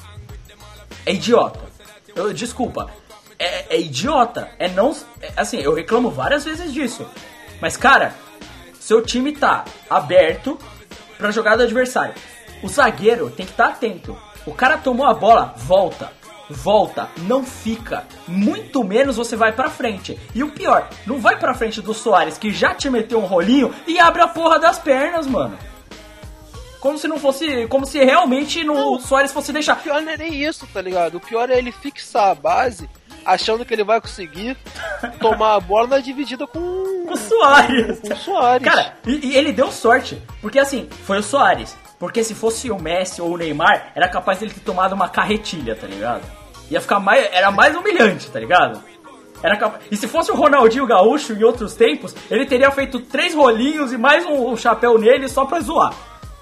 É idiota. Eu, desculpa. É, é idiota. É não. É, assim, eu reclamo várias vezes disso. Mas, cara, seu time tá aberto pra jogada do adversário. O zagueiro tem que estar atento. O cara tomou a bola, volta, volta, não fica. Muito menos você vai pra frente. E o pior, não vai pra frente do Soares, que já te meteu um rolinho e abre a porra das pernas, mano. Como se não fosse, como se realmente no, Não. o Soares fosse deixar. O pior não é nem isso, tá ligado? O pior é ele fixar a base, achando que ele vai conseguir tomar a bola na dividida com O Soares. com o Soares. Cara, e, e ele deu sorte, porque assim, foi o Soares. Porque se fosse o Messi ou o Neymar, era capaz dele ter tomado uma carretilha, tá ligado? Ia ficar mais, era mais humilhante, tá ligado? Era cap... E se fosse o Ronaldinho Gaúcho em outros tempos, ele teria feito três rolinhos e mais um, um chapéu nele só pra zoar.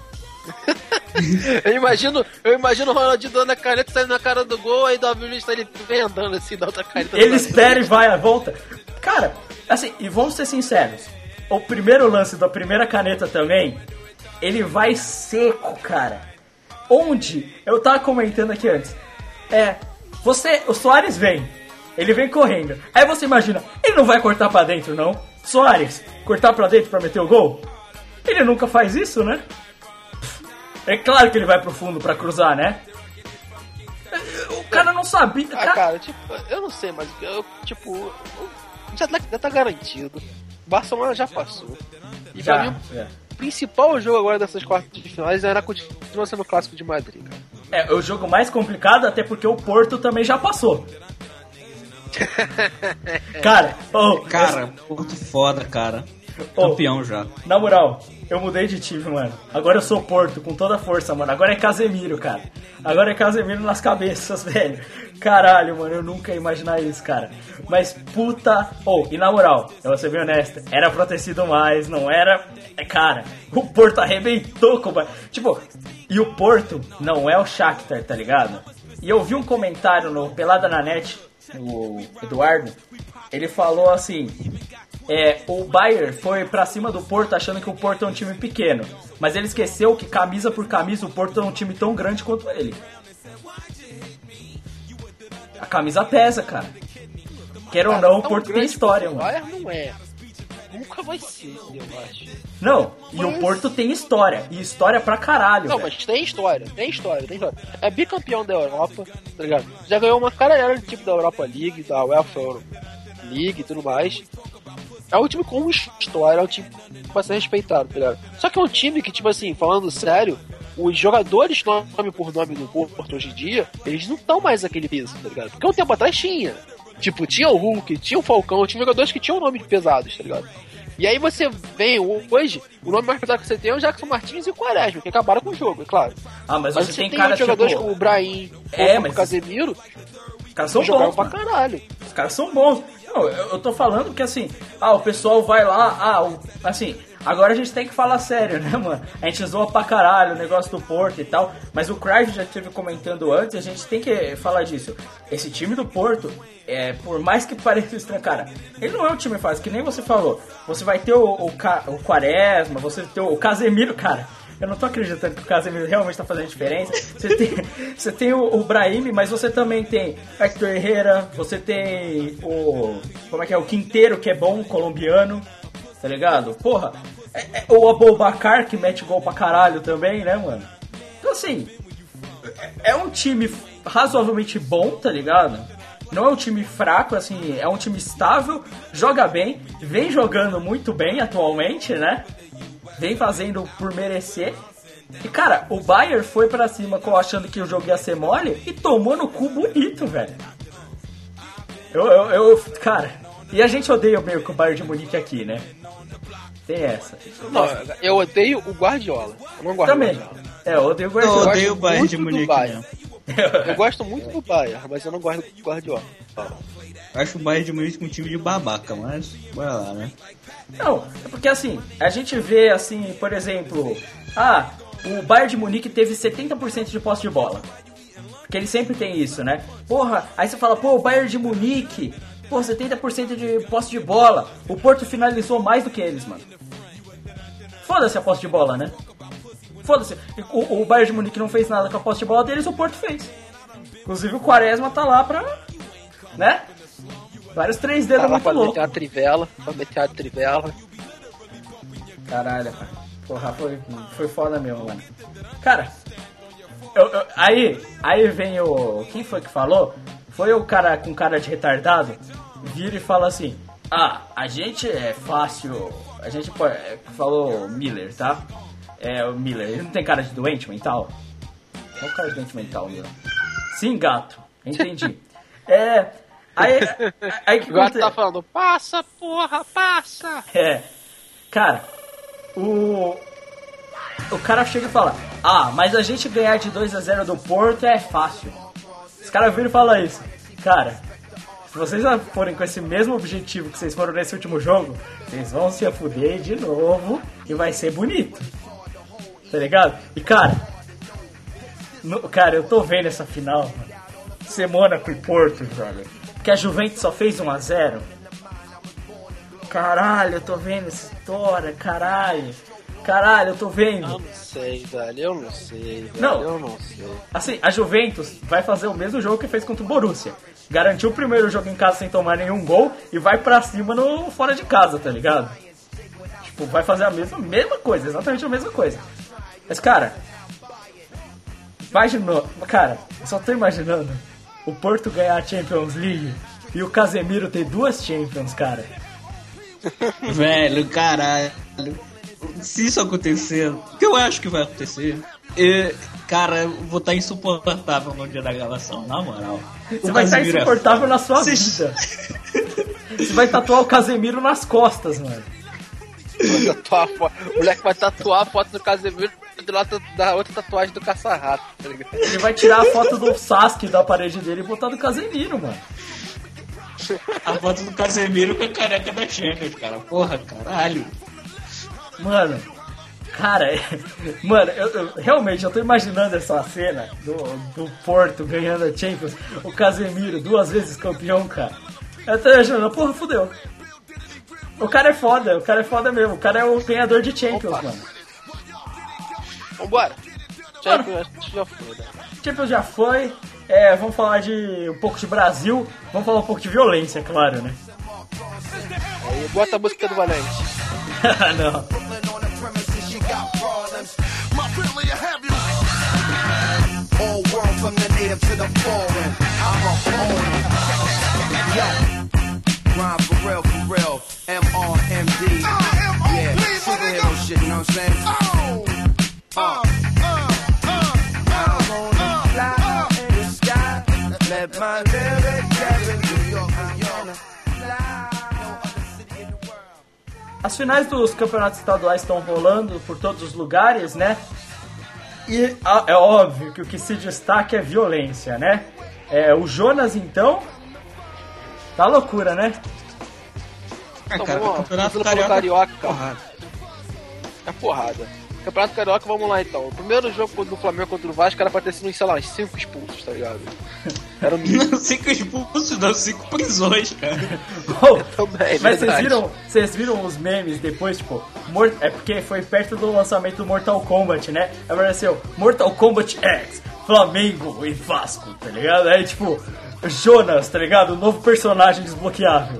Eu imagino, eu imagino o Ronaldinho dando a caneta, saindo na cara do gol, aí o Davi Luiz tá ele vem andando assim, dá outra caneta. Ele espera e vai à volta. Cara, assim, e vamos ser sinceros, o primeiro lance da primeira caneta também, ele vai seco, cara. Onde? Eu tava comentando aqui antes. É, você, o Soares vem, ele vem correndo. Aí você imagina, ele não vai cortar pra dentro, não? Soares, cortar pra dentro pra meter o gol? Ele nunca faz isso, né? É claro que ele vai pro fundo pra cruzar, né? O cara não sabia. Ah, cara, tipo, eu não sei, mas eu, tipo, já tá, já tá garantido. Barcelona já passou. E Já, pra mim, é. o principal jogo agora dessas quartas de finais era continua sendo o Clássico de Madrid, cara. É, o jogo mais complicado, até porque o Porto também já passou. Cara, oh, Cara, Porto foda, cara. Oh. Campeão já. na moral, eu mudei de time, mano. Agora eu sou Porto, com toda a força, mano. Agora é Casemiro, cara. Agora é Casemiro nas cabeças, velho. Caralho, mano, eu nunca ia imaginar isso, cara. Mas puta... Oh, e na moral, eu vou ser bem honesto, era pra ter sido mais, não era... É, cara, o Porto arrebentou com... Tipo, e o Porto não é o Shakhtar, tá ligado? E eu vi um comentário no Pelada na Net, o Eduardo, ele falou assim... É, o Bayern foi pra cima do Porto achando que o Porto é um time pequeno, mas ele esqueceu que camisa por camisa o Porto é um time tão grande quanto ele. A camisa pesa, cara. Quer ou não, o Tão Porto tem grande história, quanto o mano. Bayern não é. Nunca vai ser, eu acho. Não, e o Mas- Porto tem história, e história pra caralho, Não, velho. mas tem história, tem história, tem história. É bicampeão da Europa, tá ligado? Já ganhou uma caralhada de tipo da Europa League, da UEFA League e tudo mais. É um time com história, é um time pra ser respeitado, tá ligado? Só que é um time que, tipo assim, falando sério, os jogadores nome por nome do Porto hoje em dia, eles não estão mais naquele peso, tá ligado? Porque um tempo atrás tinha. Tipo, tinha o Hulk, tinha o Falcão, tinha jogadores que tinham nomes pesados, tá ligado? E aí você vem hoje, o nome mais pesado que você tem é o Jackson Martins e o Quaresma, que acabaram com o jogo, é claro. Ah, mas, Mas você você tem tem cara, outros jogadores tipo... como o Brahim, É, como mas- o Casemiro, Os caras são que jogaram bons, pra mano. caralho. Os caras são bons. Não, eu, eu tô falando que assim, ah, o pessoal vai lá, ah, o, assim, agora a gente tem que falar sério, né, mano? A gente zoa pra caralho o negócio do Porto e tal, mas o Cruyff já esteve comentando antes, a gente tem que falar disso. Esse time do Porto, é, por mais que pareça estranho, cara, ele não é um time fácil, que nem você falou. Você vai ter o, o, Ca- o Quaresma, você vai ter o Casemiro, cara. Eu não tô acreditando que o Casemiro realmente tá fazendo diferença. Você tem, você tem o, o Brahim, mas você também tem Hector Herrera, você tem o... Como é que é? O Quinteiro, que é bom, colombiano, tá ligado? Porra, é, é, o Aboubacar, que mete gol pra caralho também, né, mano? Então, assim, é, é um time razoavelmente bom, tá ligado? Não é um time fraco, assim, é um time estável, joga bem, vem jogando muito bem atualmente, né? Vem fazendo por merecer. E, cara, o Bayern foi pra cima achando que o jogo ia ser mole e tomou no cu bonito, velho. Eu, eu, eu cara... E a gente odeia meio que o Bayern de Munique aqui, né? Tem essa. Não, eu odeio o Guardiola. Eu não gosto Também. do Guardiola. É, eu odeio o Eu Guardiola. odeio o Bayern muito de do Munique Bayern. mesmo. Eu gosto muito do Bayern, mas eu não gosto do Guardiola. Acho o Bayern de Munique um time de babaca, mas bora lá, né? Não, é porque assim, a gente vê assim, por exemplo, ah, o Bayern de Munique teve setenta por cento de posse de bola. Porque ele sempre tem isso, né? Porra, aí você fala, pô, o Bayern de Munique, pô, setenta por cento de posse de bola. O Porto finalizou mais do que eles, mano. Foda-se a posse de bola, né? Foda-se. O, o Bayern de Munique não fez nada com a posse de bola deles, o Porto fez. Inclusive o Quaresma tá lá pra, né? Vários três dedos Tá lá muito pra loucos. meter a trivela, pra meter a trivela. Caralho, cara. Porra, foi, foi foda mesmo, mano. Cara, eu, eu, aí, aí vem o... Quem foi que falou? Foi o cara com cara de retardado. Vira e fala assim... Ah, a gente é fácil... A gente pode... Falou Miller, tá? É, o Miller. Ele não tem cara de doente mental? Não é cara de doente mental, Miller. Sim, gato. Entendi. É... Aí... aí que O gato aconte- tá falando, passa, porra, passa! É... Cara... O... O cara chega e fala... Ah, mas a gente ganhar de dois a zero do Porto é fácil. Os caras viram e falam isso. Cara... Se vocês forem com esse mesmo objetivo que vocês foram nesse último jogo, vocês vão se afuder de novo e vai ser bonito. Tá ligado? E cara, no, cara, eu tô vendo essa final, mano. Ser Mônaco e Porto, brother. Porque a Juventus só fez um a zero. Caralho, eu tô vendo essa história, caralho. Caralho, eu tô vendo. Eu não sei, velho, eu não sei, velho, Não. eu não sei. Assim, a Juventus vai fazer o mesmo jogo que fez contra o Borussia. Garantiu o primeiro jogo em casa sem tomar nenhum gol e vai pra cima no fora de casa, tá ligado? Tipo, vai fazer a mesma, mesma coisa, exatamente a mesma coisa. Mas, cara, imaginou, cara, eu só tô imaginando o Porto ganhar a Champions League e o Casemiro ter duas Champions, cara. Velho, caralho. Se isso acontecer, o que eu acho que vai acontecer, eu, cara, eu vou estar insuportável no dia da gravação, na moral. Você vai estar insuportável na sua vida. Você vai tatuar o Casemiro nas costas, mano. Vai tatuar a foto. O moleque vai tatuar a foto do Casemiro e do lado da outra tatuagem do caça-rato, tá ligado? Ele vai tirar a foto do Sasuke da parede dele e botar do Casemiro, mano. A foto do Casemiro com a careca da Champions, cara. Porra, caralho. Mano, cara, é- mano, eu, eu- realmente eu tô imaginando essa cena do, do Porto ganhando a Champions, o Casemiro duas vezes campeão, cara. Eu tô imaginando, porra, fudeu. O cara é foda, o cara é foda mesmo, o cara é o ganhador de Champions, Opa. mano. Vambora! Champions já foi, né? Champions já foi, é, vamos falar de um pouco de Brasil, vamos falar um pouco de violência, claro, né? Aí bota a música do Valente. Não. On the premises, she got problems. My family, I have you. All world from the native to the foreign. I'm a foreign. Yo, rhyme for real, for real. M R M D. Yeah, superhero shit, you know what I'm saying? Oh, uh, I'm gonna fly in the sky. Let my lyric carry New York, New York. Fly. No other city in the world. As finais dos campeonatos estaduais estão rolando por todos os lugares, né? E a- é óbvio que o que se destaca é violência, né? É, o Jonas, então, tá loucura, né? É, Então, cara, vamos o lá. campeonato Começando pelo carioca. Carioca. Porrada. É porrada. Campeonato Carioca, vamos lá então. O primeiro jogo do Flamengo contra o Vasco era pra ter sido, sei lá, uns cinco expulsos, tá ligado? Era o mínimo. Não, cinco expulsos, não, cinco prisões, cara. Oh, Também, mas vocês verdade. viram, vocês viram os memes depois, tipo, mor- é porque foi perto do lançamento do Mortal Kombat, né? Apareceu Mortal Kombat X, Flamengo e Vasco, tá ligado? Aí, tipo, Jonas, tá ligado? O novo personagem desbloqueável.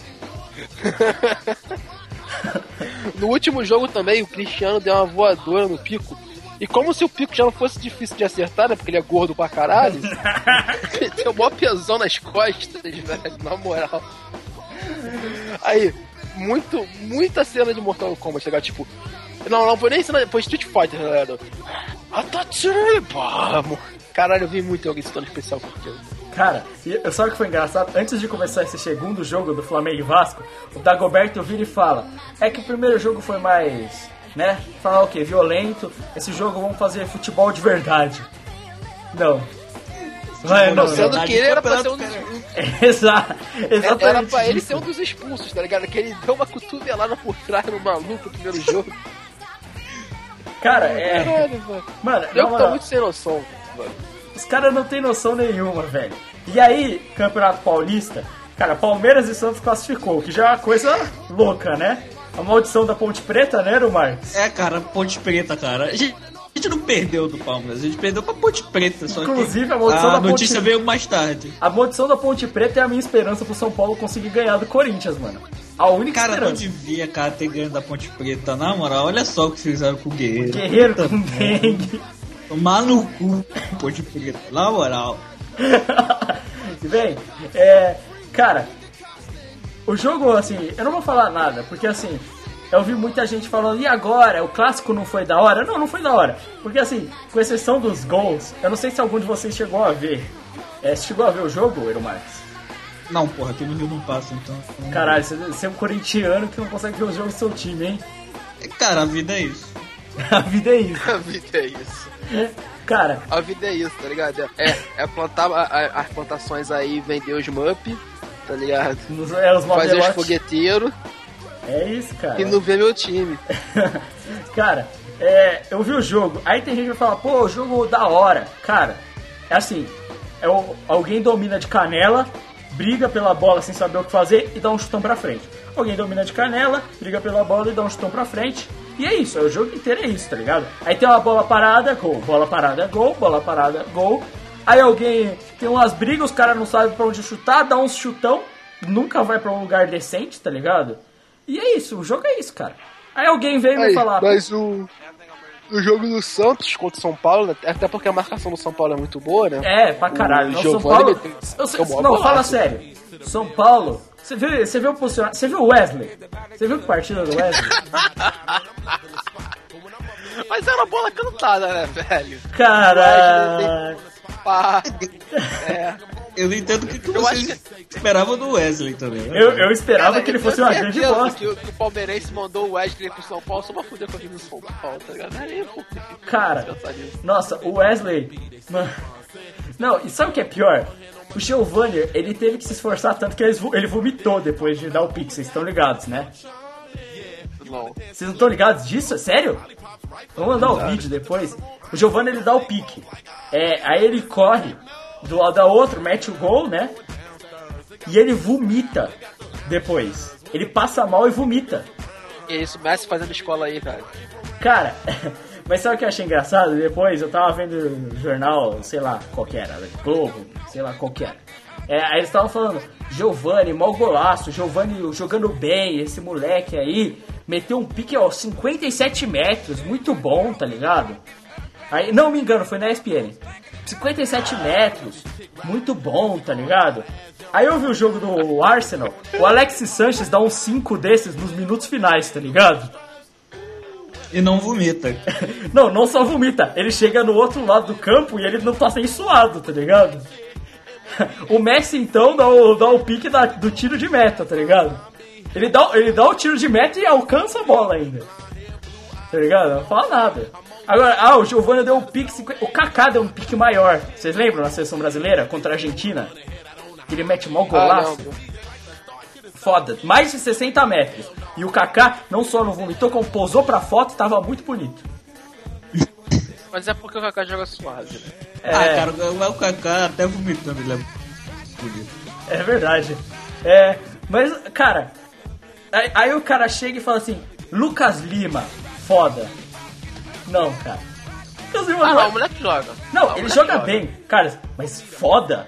No último jogo também, o Cristiano deu uma voadora no Pico. E como se o Pico já não fosse difícil de acertar, né? Porque ele é gordo pra caralho. Ele tem um maior pesão nas costas, velho, na moral. Aí, muito, muita cena de Mortal Kombat, tá ligado? Tipo, não, não foi nem cena, foi Street Fighter, tá ligado? Atachi, vamos. Caralho, eu vi muito alguém citando especial com aquilo. Cara, e eu- sabe o que foi engraçado? Antes de começar esse segundo jogo do Flamengo e Vasco, o Dagoberto vira e fala: é que o primeiro jogo foi mais, né? Falar o quê? Violento. Esse jogo vamos fazer futebol de verdade. Não. Não é, não, Sendo não. que ele era pra ser um dos, Exa- Exatamente. era pra ele isso. ser um dos expulsos, tá ligado? Que ele deu uma cotovelada por trás no maluco no primeiro jogo. Cara, é. Caralho, velho. Mano, Eu na que tô moral, muito sem noção, mano. os caras não tem noção nenhuma, velho. E aí, Campeonato Paulista, cara, Palmeiras e Santos classificou, que já é uma coisa louca, né? A maldição da Ponte Preta, né, Ero Marques? É, cara, Ponte Preta, cara. A gente, a gente não perdeu do Palmeiras, a gente perdeu pra Ponte Preta. Só Inclusive, que a maldição a da Ponte- notícia veio mais tarde. A maldição da Ponte Preta é a minha esperança pro São Paulo conseguir ganhar do Corinthians, mano. A única Cara, não esperança. devia, cara, ter ganho da Ponte Preta. Na moral, olha só o que fizeram com o Guerreiro. Guerreiro Puta com merda. dengue. Tomar no cu, Ponte Preta, na moral. Bem, é... Cara, o jogo, assim, eu não vou falar nada, porque assim, eu vi muita gente falando, e agora? O clássico não foi da hora? Não, não foi da hora. Porque assim, com exceção dos gols, eu não sei se algum de vocês chegou a ver. É, você chegou a ver o jogo, Eero Marques? Não, porra, aqui no Rio não passa, então... Caralho, você, você é um corintiano que não consegue ver o jogo do seu time, hein? Cara, a vida é isso. A vida é isso. A vida é isso. Cara... A vida é isso, tá ligado? É, é plantar a, a, as plantações aí, vender os mup, tá ligado? Nos, é, os fazer os modelotes. fogueteiros. É isso, cara. E não ver meu time. Cara, é, eu vi o jogo, aí tem gente que vai falar, pô, o jogo da hora. Cara, é assim, é o, alguém domina de canela, briga pela bola sem saber o que fazer e dá um chutão pra frente. Alguém domina de canela, briga pela bola e dá um chutão pra frente. E é isso, é o jogo inteiro é isso, tá ligado? Aí tem uma bola parada, gol, bola parada, gol, bola parada, gol. Aí alguém tem umas brigas, os caras não sabem pra onde chutar, dá uns chutão, nunca vai pra um lugar decente, tá ligado? E é isso, o jogo é isso, cara. Aí alguém veio Aí, me falar... Mas o, o jogo do Santos contra o São Paulo, né, até porque a marcação do São Paulo é muito boa, né? É, pra caralho. O Não, São Giovani Paulo... meteu- Eu sei- tomou uma não, bolada. fala sério. São Paulo... Você viu, você viu o posicionamento... Você viu o Wesley? Você viu que partida do Wesley? Mas era uma bola cantada, né, velho? Caralho. Pá. É. Eu não entendo o que, que Eu vocês acho esperavam do Wesley também. né? Eu, eu esperava Cara, que ele eu fosse uma tenho grande certeza bosta. Que o, que o palmeirense mandou o Wesley pro São Paulo só pra fuder com a gente do São Paulo, tá ligado? Aí, pô. Cara, nossa, o Wesley... Mano... Não, e sabe o que é pior? O Giovani, ele teve que se esforçar tanto que ele vo- ele vomitou depois de dar o pique. Vocês estão ligados, né? Não. Vocês não estão ligados disso? É sério? Vamos mandar o vídeo depois. O Giovani, ele dá o pique. É, aí ele corre do lado da outro, mete o gol, né? E ele vomita depois. Ele passa mal e vomita. E isso, Messi fazendo escola aí, cara. Cara, mas sabe o que eu achei engraçado? Depois eu tava vendo o jornal, sei lá, qual que era, Globo, sei lá qual que era. É, aí eles estavam falando, Giovani, mau golaço, Giovani jogando bem, esse moleque aí, meteu um pique aos cinquenta e sete metros, muito bom, tá ligado? Aí, não me engano, foi na E S P N. cinquenta e sete metros, muito bom, tá ligado? Aí eu vi o jogo do Arsenal, o Alexis Sanchez dá uns cinco desses nos minutos finais, tá ligado? E não vomita. Não, não só vomita, ele chega no outro lado do campo e ele não tá nem suado, tá ligado? O Messi então dá o, dá o pique da, do tiro de meta, tá ligado? Ele dá, ele dá o tiro de meta e alcança a bola ainda. Tá ligado? Não fala nada. Agora, ah, o Giovani deu um pique, cinquenta, o Kaká deu um pique maior. Vocês lembram na seleção brasileira contra a Argentina? Que ele mete mal golaço. Ah, não. Foda, mais de sessenta metros. E o Kaká não só não vomitou, como posou pra foto e tava muito bonito. Mas é porque o Kaká joga suave, né? É, Ah, cara, o o Kaká até vomitando, ele é bonito. é verdade. É, mas, cara, aí, aí o cara chega e fala assim, Lucas Lima, foda. Não, cara. Lucas Lima Ah, não, não, o moleque joga. não, o ele moleque joga bem, cara, mas foda?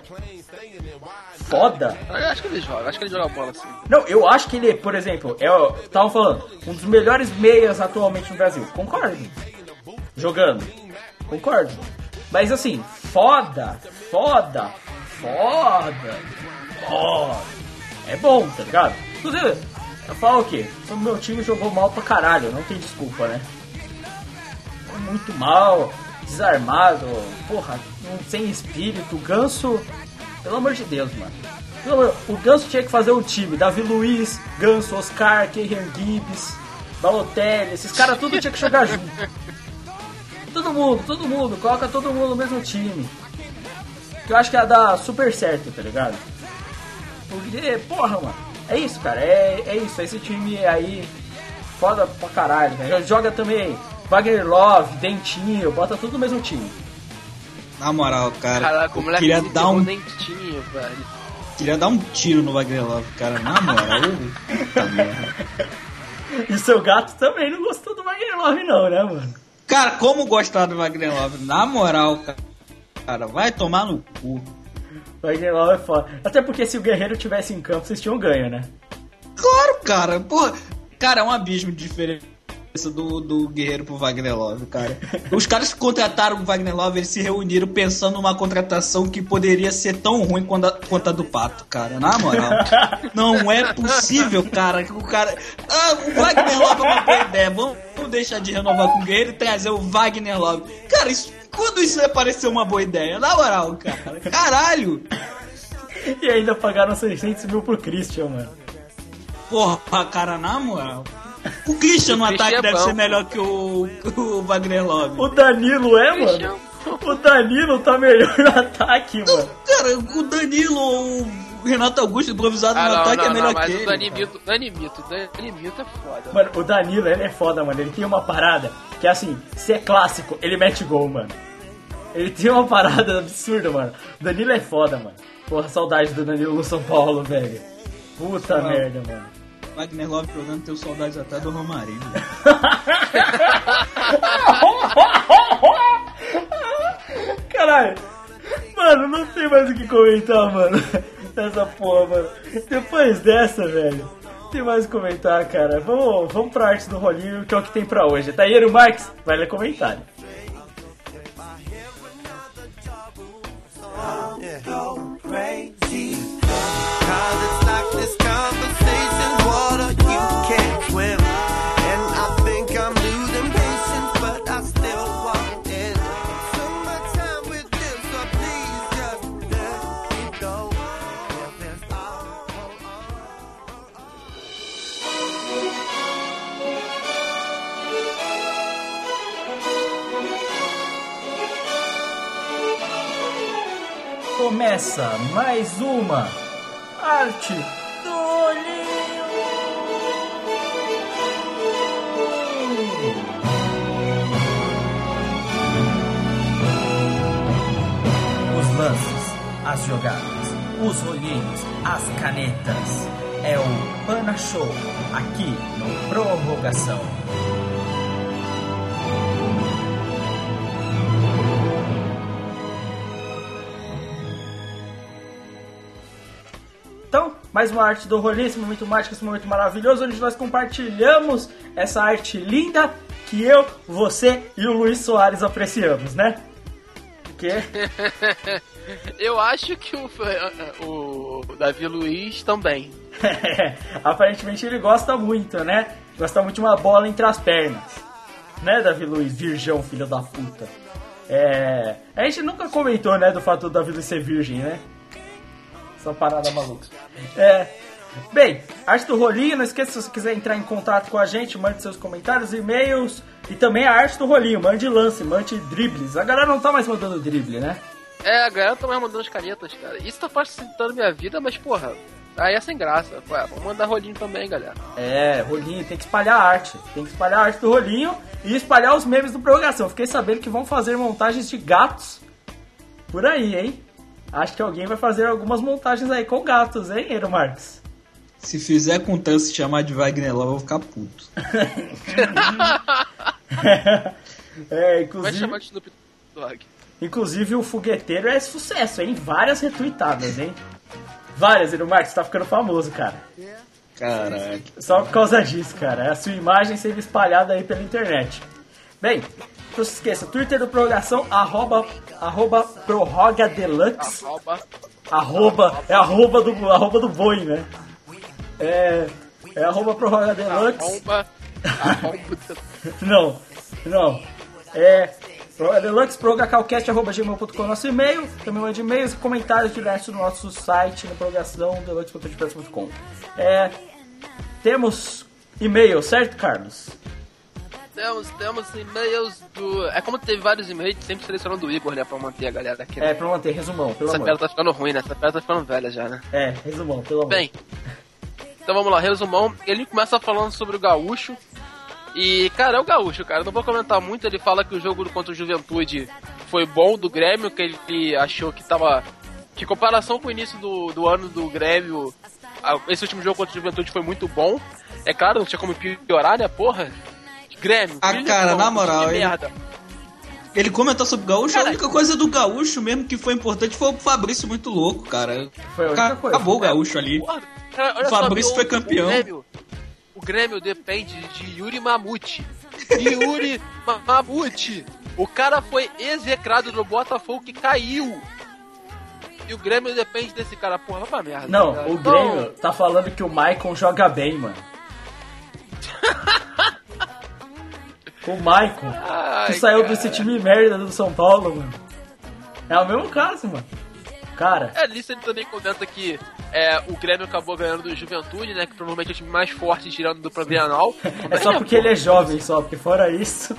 Foda? Eu acho que ele joga, acho que ele joga bola assim. Não, eu acho que ele, por exemplo, é, o- tava falando, um dos melhores meias atualmente no Brasil. Concordo. Jogando. Concordo. Mas assim, foda, foda, foda, foda. É bom, tá ligado? Inclusive, eu falo o quê? O meu time jogou mal pra caralho, não tem desculpa, né? Foi muito mal, desarmado, porra, sem espírito. O Ganso, pelo amor de Deus, mano. Pelo amor- O Ganso tinha que fazer um time. Davi Luiz, Ganso, Oscar, Keiran Gibbs, Balotelli, esses caras tudo tinha que jogar junto. Todo mundo, todo mundo, coloca todo mundo no mesmo time. Que eu acho que ia dar super certo, tá ligado? Porque, porra, mano, é isso, cara, é, é isso, esse time aí, foda pra caralho, né? Joga também Wagner Love, Dentinho, bota tudo no mesmo time. Na moral, cara, Caraca, o eu moleque queria se dar, um, dentinho, velho. queria dar um tiro no Wagner Love, cara, na moral. Puta merda. E seu gato também não gostou do Wagner Love não, né, mano? Cara, como gostar do Wagner Love? Na moral, cara, cara, vai tomar no cu. Wagner Love é foda. Até porque se o Guerreiro tivesse em campo, vocês tinham ganho, né? Claro, cara, porra. Cara, é um abismo de diferença do, do Guerreiro pro Wagner Love, cara. Os caras que contrataram o Wagner Love, eles se reuniram pensando numa contratação que poderia ser tão ruim quanto a, quanto a do Pato, cara. Na moral. Não é possível, cara, que o cara... Ah, o Wagner Love é uma boa ideia. Vamos, vamos deixar de renovar com o Guerreiro e trazer o Wagner Love. Cara, isso, quando isso ia parecer uma boa ideia? Na moral, cara. Caralho. E ainda pagaram seiscentos mil pro Christian, mano. Porra, cara, na moral. O Christian no ataque é deve bom. ser melhor que o, o Wagner Love. O Danilo é, mano? O Danilo tá melhor no ataque, mano. Cara, o Danilo ou o Renato Augusto improvisado Ah, no não, ataque não, é melhor não, mas que o ele. Dani cara. Mito, Dani Mito, Dani Mito é foda. Mano, o Danilo, ele é foda, mano. Ele tem uma parada que é assim, se é clássico, ele mete gol, mano. Ele tem uma parada absurda, mano. O Danilo é foda, mano. Porra, saudade do Danilo no São Paulo, velho. Puta Não. merda, mano. Wagner Love jogando, tenho saudades até do Romarinho. Caralho. Mano, não tem mais o que comentar, mano. Essa porra, mano. Depois dessa, velho, tem mais o que comentar, cara. Vamos, vamos pra arte do rolinho, que é o que tem pra hoje. Taíro Marques, vai ler comentário. Go crazy. Cause it's like this conversation's water you can't swim. And I think I'm losing patience, but I still want it. So much time with this, so please just let me go. If it's all, oh, oh, Começa mais uma arte do olhinho. Os lances, as jogadas, os rolinhos, as canetas. É o Pana Show, aqui no Prorrogação. Então, mais uma arte do rolê, esse momento mágico, esse momento maravilhoso, onde nós compartilhamos essa arte linda que eu, você e o Luiz Soares apreciamos, né? Porque... Eu acho que o, o Davi Luiz também. aparentemente ele gosta muito, né? Gosta muito de uma bola entre as pernas. Né, Davi Luiz? Virgão, filho da puta. É... A gente nunca comentou, né, do fato do Davi Luiz ser virgem, né? Essa parada maluca. É, bem, arte do rolinho, não esqueça, se você quiser entrar em contato com a gente, mande seus comentários, e-mails, e também a arte do rolinho, mande lance, mande dribles. A galera não tá mais mandando drible, né? É, a galera tá mais mandando as canetas, cara. Isso tá facilitando minha vida, mas porra, aí é sem graça. Ué, vamos mandar rolinho também, galera. É, rolinho, tem que espalhar a arte, tem que espalhar a arte do rolinho e espalhar os memes do Prorrogação. Fiquei sabendo que vão fazer montagens de gatos por aí, hein? Acho que alguém vai fazer algumas montagens aí com gatos, hein, Eero Marques? Se fizer com tanto se chamar de Wagner Love, eu vou ficar puto. é, Vai inclusive, chamar de Snoop Dogg. inclusive o fogueteiro é sucesso, hein? Várias retweetadas, hein? Várias, Eero Marques, tá ficando famoso, cara. Caraca. Só por causa disso, cara. É a sua imagem sendo espalhada aí pela internet. Bem, não se esqueça, Twitter do Prorrogação, arroba, arroba Prorroga Deluxe. Arroba. Arroba, é arroba do, arroba do boi, né? É, é arroba Prorroga Deluxe. Arroba. Arroba. Não, não. É Prorroga Deluxe, prorrogacalcast, arroba gmail ponto com, nosso e-mail. Também mande e-mails e comentários direto no nosso site, na prorrogação, deluxe ponto wordpress ponto com. É, temos e-mail, certo, Carlos? Temos, temos e-mails do... É como teve vários e-mails, sempre selecionando o Igor, né, pra manter a galera aqui. Né? É, pra manter, resumão, pelo Essa amor. piada tá ficando ruim, né? Essa piada tá ficando velha já, né? É, resumão, pelo amor. Bem, então vamos lá, resumão. Ele começa falando sobre o Gaúcho. E, cara, é o Gaúcho, cara. Eu não vou comentar muito. Ele fala que o jogo contra o Juventude foi bom do Grêmio, que ele achou que tava... Que em comparação com o início do, do ano do Grêmio, esse último jogo contra o Juventude foi muito bom. É claro, não tinha como piorar, né, porra? Grêmio. Ah, cara, na moral, que ele- merda. Ele comentou sobre o Gaúcho, Cara, a única coisa do Gaúcho mesmo que foi importante foi o Fabrício muito louco, cara. Foi a única Ca- coisa. Acabou o Gaúcho ali. Porra, cara, olha O Fabrício só, foi o- campeão. O Grêmio, o Grêmio depende de Yuri Mamute Yuri Mamute. O cara foi execrado no Botafogo que caiu. E o Grêmio depende desse cara. Porra, vai pra merda. Não, cara. o Grêmio então... tá falando que o Maicon joga bem, mano. O Maicon, Ai, que saiu cara. desse time merda do São Paulo, mano. É o mesmo caso, mano. Cara... É, ali ele também comenta que é, o Grêmio acabou ganhando do Juventude, né? Que provavelmente é o time mais forte tirando do Bienal. É só porque ele é jovem, só. Porque fora isso...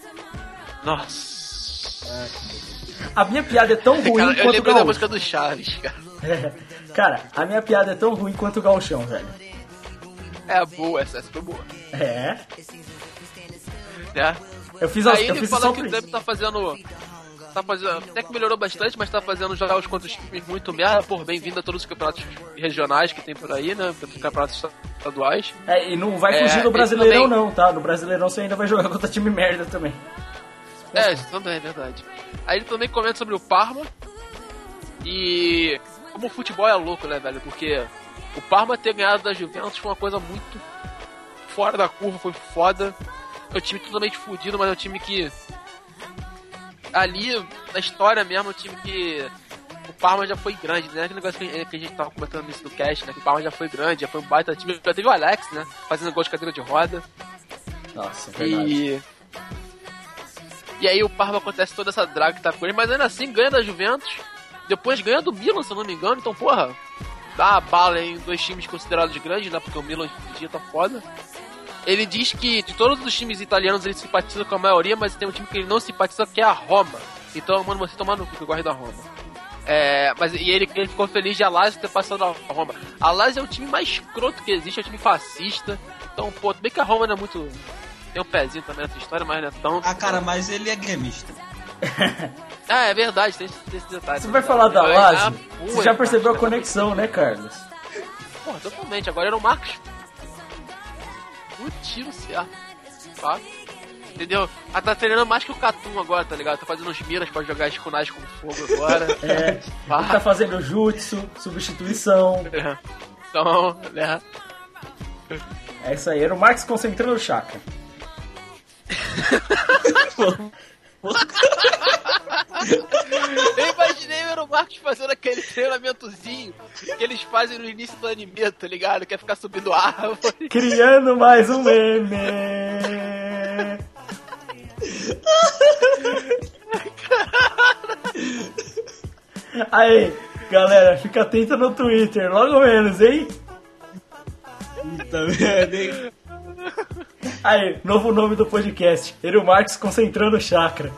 Nossa. A minha piada é tão ruim cara, quanto eu o lembrei da Gaúcho. música do Chaves, cara. É. Cara, a minha piada é tão ruim quanto o Gauchão, velho. É boa, essa, essa foi boa. É. Né? Eu fiz, as, Aí eu ele fiz fala só que por o isso. Grêmio tá fazendo... Tá fazendo... Até que melhorou bastante, mas tá fazendo jogos contra os times muito merda. Pô, bem-vindo a todos os campeonatos regionais que tem por aí, né? Campeonatos estaduais. É, e não vai É, fugir do esse Brasileirão também- não, tá? No Brasileirão você ainda vai jogar contra time merda também. É, isso também é verdade. Aí ele também comenta sobre o Parma. E como o futebol é louco, né, velho? Porque o Parma ter ganhado da Juventus foi uma coisa muito fora da curva, foi foda. É um time totalmente fudido, mas é um time que ali, na história mesmo, é um time que o Parma já foi grande, né? Aquele negócio que a gente tava comentando nisso do cast, né? Que o Parma já foi grande, já foi um baita time. Já teve o Alex, né? Fazendo gol de cadeira de roda. Nossa, é verdade. E... E aí o Parma acontece toda essa draga que tá com ele, mas ainda assim ganha da Juventus, depois ganha do Milan, se eu não me engano, então porra, dá uma bala em dois times considerados grandes, né, porque o Milan hoje em dia tá foda. Ele diz que de todos os times italianos ele simpatiza com a maioria, mas tem um time que ele não simpatiza, que é a Roma. Então, mano, você tomar no cu que eu gosto da Roma. É, mas e ele, ele ficou feliz de a Lazio ter passado a Roma. A Lazio é o time mais escroto que existe, é o time fascista. Então, pô, bem que a Roma não é muito... Tem um pezinho também nessa história, mas não é tão... Ah, cara, mas ele é gremista. Ah, é verdade, tem esse, tem esse detalhe. Você vai falar da Ah, Lazio? pô, Você já percebeu a cara. conexão, né, Carlos? Porra, totalmente. Agora era o Marcos. Um tiro certo. Tá? Entendeu? Ah, tá treinando mais que o Catum agora, tá ligado? Tá fazendo uns miras pra jogar as kunais com fogo agora. É, ele tá fazendo jutsu, substituição. Então, né? É isso aí, era o Marcos concentrando o chakra. Eu imaginei o Eero Marcos fazendo aquele treinamentozinho que eles fazem no início do anime, tá ligado? Quer ficar subindo árvore. Criando mais um meme. Aí, galera, fica atento no Twitter, logo menos, hein? Puta merda, hein? Aí, novo nome do podcast, Eero Marcos concentrando o chakra.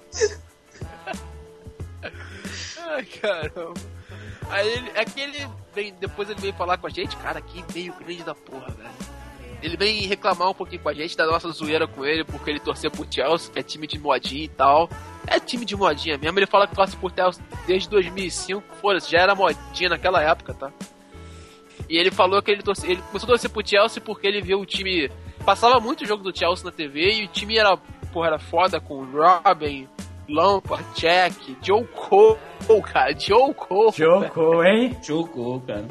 Ai, caramba. Aí ele, é que ele vem, depois ele veio falar com a gente, cara, que meio grande da porra, velho. Ele vem reclamar um pouquinho com a gente da nossa zoeira com ele, porque ele torcia pro Chelsea, que é time de modinha e tal. É time de modinha mesmo, ele fala que torce pro Chelsea desde dois mil e cinco, foda-se, já era modinha naquela época, tá? E ele falou que ele, torce, ele começou a torcer pro Chelsea porque ele viu o time... Passava muito jogo do Chelsea na T V e o time era, porra, era foda com Robin, Lampard, Jack, Joe Cole, cara, Joe Cole. Joe Cole, hein? Jogou, cara.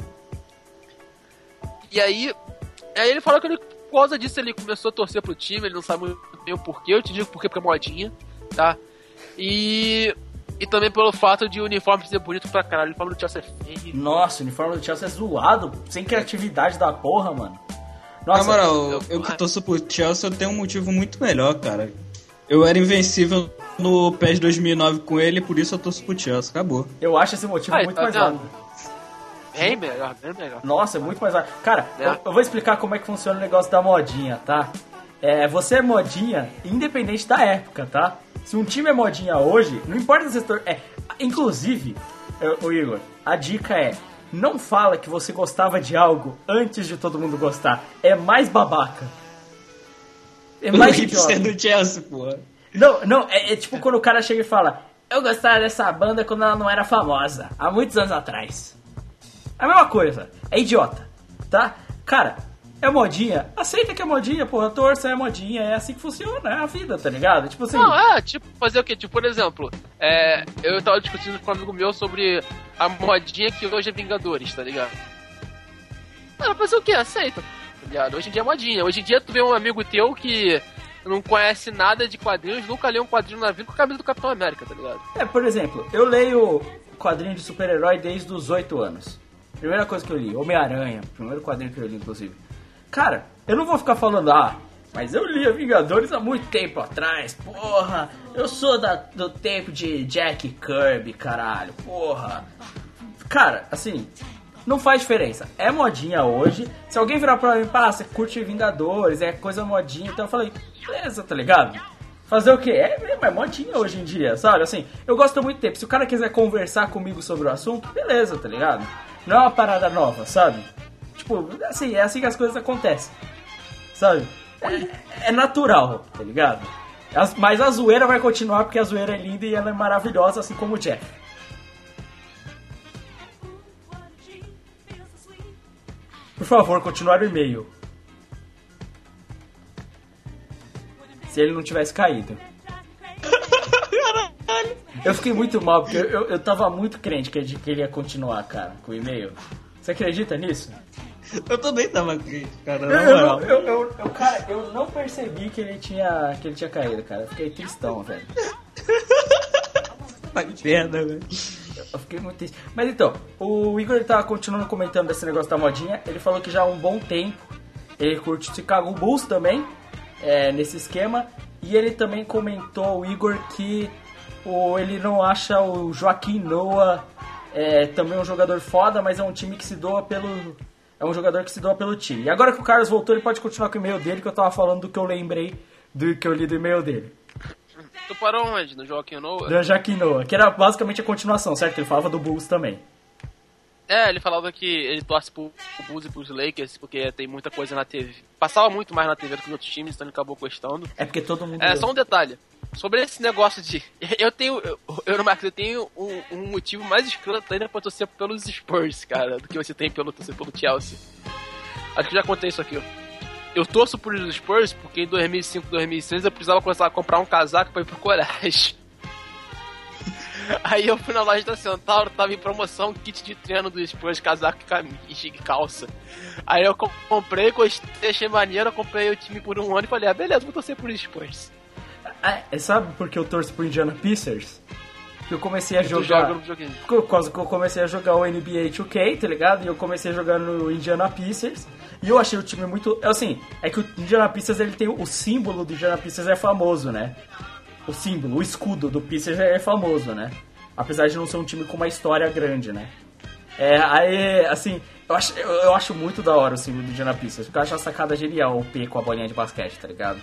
E aí, aí ele falou que ele, por causa disso ele começou a torcer pro time, ele não sabe muito bem o porquê, eu te digo porquê, porque é modinha, tá? E... E também pelo fato de o uniforme ser bonito pra caralho, ele falou do Chelsea é feio. Nossa, o uniforme do Chelsea é zoado, sem criatividade da porra, mano. Na Nossa, moral, eu que torço pro Chelsea, eu tenho um motivo muito melhor, cara. Eu era invencível no P E S dois mil e nove com ele, por isso eu torço pro Chelsea, acabou. eu acho esse motivo Aí, muito tá mais vendo? válido. Bem melhor, bem melhor. Nossa, é muito mais válido. Cara, É. eu, eu vou explicar como é que funciona o negócio da modinha, tá? É, você é modinha independente da época, tá? Se um time é modinha hoje, não importa se você... É, inclusive, o Igor, a dica é: não fala que você gostava de algo antes de todo mundo gostar. É mais babaca. É mais o hipster idiota. do Chelsea, porra. Não, não, é, é tipo quando o cara chega e fala: eu gostava dessa banda quando ela não era famosa, há muitos anos atrás. É a mesma coisa, é idiota, tá? Cara, é modinha, aceita que é modinha, porra, torça é modinha, é assim que funciona, é a vida, tá ligado? Tipo assim... Não, é, tipo, fazer o quê? Tipo, por exemplo, é, eu tava discutindo com um amigo meu sobre a modinha que hoje é Vingadores, tá ligado? Ah, fazer o quê? Aceita, tá ligado? Hoje em dia é modinha. Hoje em dia tu vê um amigo teu que não conhece nada de quadrinhos, nunca leu um quadrinho na vida com a camisa do Capitão América, tá ligado? É, por exemplo, eu leio quadrinho de super-herói desde os oito anos. Primeira coisa que eu li, Homem-Aranha, primeiro quadrinho que eu li, inclusive. Cara, eu não vou ficar falando, ah, mas eu li a Vingadores há muito tempo atrás, porra, eu sou da, do tempo de Jack Kirby, caralho, porra. Cara, assim, não faz diferença, é modinha hoje, se alguém virar pra mim, pá, você curte Vingadores, é coisa modinha, então eu falei, beleza, tá ligado? Fazer o quê? É mesmo, é modinha hoje em dia, sabe? Assim, eu gosto muito tempo, se o cara quiser conversar comigo sobre o assunto, beleza, tá ligado? Não é uma parada nova, sabe? Tipo, assim, é assim que as coisas acontecem, sabe? É, é natural, tá ligado? As, mas a zoeira vai continuar porque a zoeira é linda e ela é maravilhosa, assim como o Jeff. Por favor, continuar o e-mail. Se ele não tivesse caído. Eu fiquei muito mal, porque eu, eu, eu tava muito crente que ele, que ele ia continuar, cara, com o e-mail. Você acredita nisso? Eu também tava crente, cara. Eu, Na eu, moral. eu, eu, eu, cara, eu não percebi que ele tinha, que ele tinha caído, cara. Eu fiquei tristão, velho. Vai que merda, velho. Eu fiquei muito triste. Mas então, o Igor ele tava continuando comentando desse negócio da modinha. Ele falou que já há um bom tempo ele curte o Chicago Bulls também, é, nesse esquema. E ele também comentou, o Igor, que o, ele não acha o Joaquim Noah é, também um jogador foda, mas é um time que se doa pelo... É um jogador que se doa pelo time. E agora que o Carlos voltou, ele pode continuar com o e-mail dele, que eu tava falando do que eu lembrei do que eu li do e-mail dele. Tu parou onde? No Joaquim Noah? Do Joaquim Noah, que era basicamente a continuação, certo? Ele falava do Bulls também. É, ele falava que ele torce pro, pro Bulls e pros Lakers, porque tem muita coisa na T V. Passava muito mais na T V do que os outros times, então ele acabou gostando. É porque todo mundo... É, só um detalhe. Sobre esse negócio de... Eu tenho... Eu, eu, Marcos, eu tenho um, um motivo mais escroto ainda pra torcer pelos Spurs, cara, do que você tem pelo torcer pelo Chelsea. Acho que já contei isso aqui, ó. Eu torço por Spurs porque em dois mil e cinco, dois mil e seis eu precisava começar a comprar um casaco pra ir pro colégio. Aí eu fui na loja da Centauro, tava em promoção, kit de treino do Spurs, casaco e camisa e calça. Aí eu comprei, gostei, achei maneiro, eu comprei o time por um ano e falei, ah, beleza, vou torcer por Spurs. É, sabe por que eu torço pro Indiana Pacers? Porque eu comecei a Tu jogar... joga no videogame. Por causa que eu comecei a jogar o N B A dois K, tá ligado? E eu comecei a jogar no Indiana Pacers. E eu achei o time muito... Assim, é que o Indiana Pacers, ele tem... O símbolo do Indiana Pacers é famoso, né? O símbolo, o escudo do Pacers é famoso, né? Apesar de não ser um time com uma história grande, né? É, aí, assim... Eu acho, eu, eu acho muito da hora o símbolo do Indiana Pacers. Porque eu acho a sacada genial o P com a bolinha de basquete, tá ligado?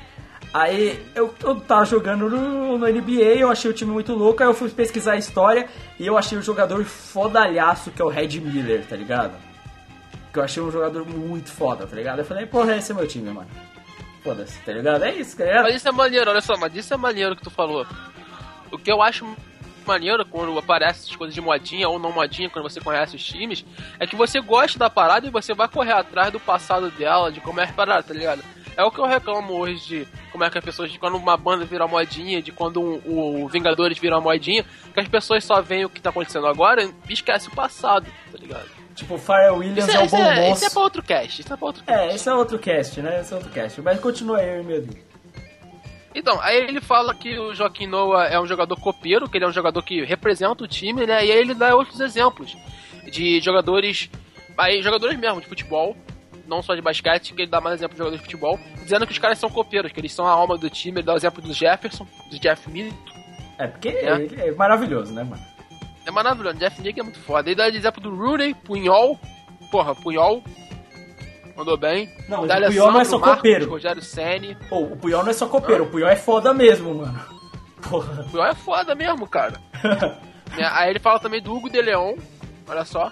Aí eu, eu tava jogando no, no N B A, eu achei o time muito louco, aí eu fui pesquisar a história e eu achei o jogador fodalhaço que é o Red Miller, tá ligado? Que eu achei um jogador muito foda, tá ligado? Eu falei, porra, esse é meu time, mano. Foda-se, tá ligado? É isso, cara. Mas isso é maneiro, olha só, mas isso é maneiro que tu falou. O que eu acho maneiro quando aparece essas coisas de modinha ou não modinha, quando você conhece os times, é que você gosta da parada e você vai correr atrás do passado dela, de como é a parada, tá ligado? É o que eu reclamo hoje de como é que as pessoas, de quando uma banda vira modinha, de quando um, o Vingadores vira modinha, que as pessoas só veem o que tá acontecendo agora e esquecem o passado, tá ligado? Tipo, o Pharrell Williams Isso é, é, o bom isso é, moço. isso é pra outro cast, isso é pra outro cast. É, esse é outro cast, né? Esse é outro cast. Mas continua aí, meu Deus. Então, aí ele fala que o Joaquim Noah é um jogador copeiro, que ele é um jogador que representa o time, né? E aí ele dá outros exemplos de jogadores, aí jogadores mesmo de futebol, não só de basquete, que ele dá mais exemplo de jogadores de futebol, dizendo que os caras são copeiros, que eles são a alma do time. Ele dá o exemplo do Jefferson, do Jeff Miller. É, porque É. ele é maravilhoso, né, mano? É maravilhoso, Jeff Miller é muito foda. Ele dá o exemplo do Rooney, Punhol, porra, Punhol, mandou bem. Não, mas Da o Puyol não é só Alessandro Marcos, copeiro. Rogério Ceni. Pô, o Puyol não é só copeiro, o Puyol é foda mesmo, mano. Porra. O Puyol é foda mesmo, cara. Né, aí ele fala também do Hugo de Leon, olha só.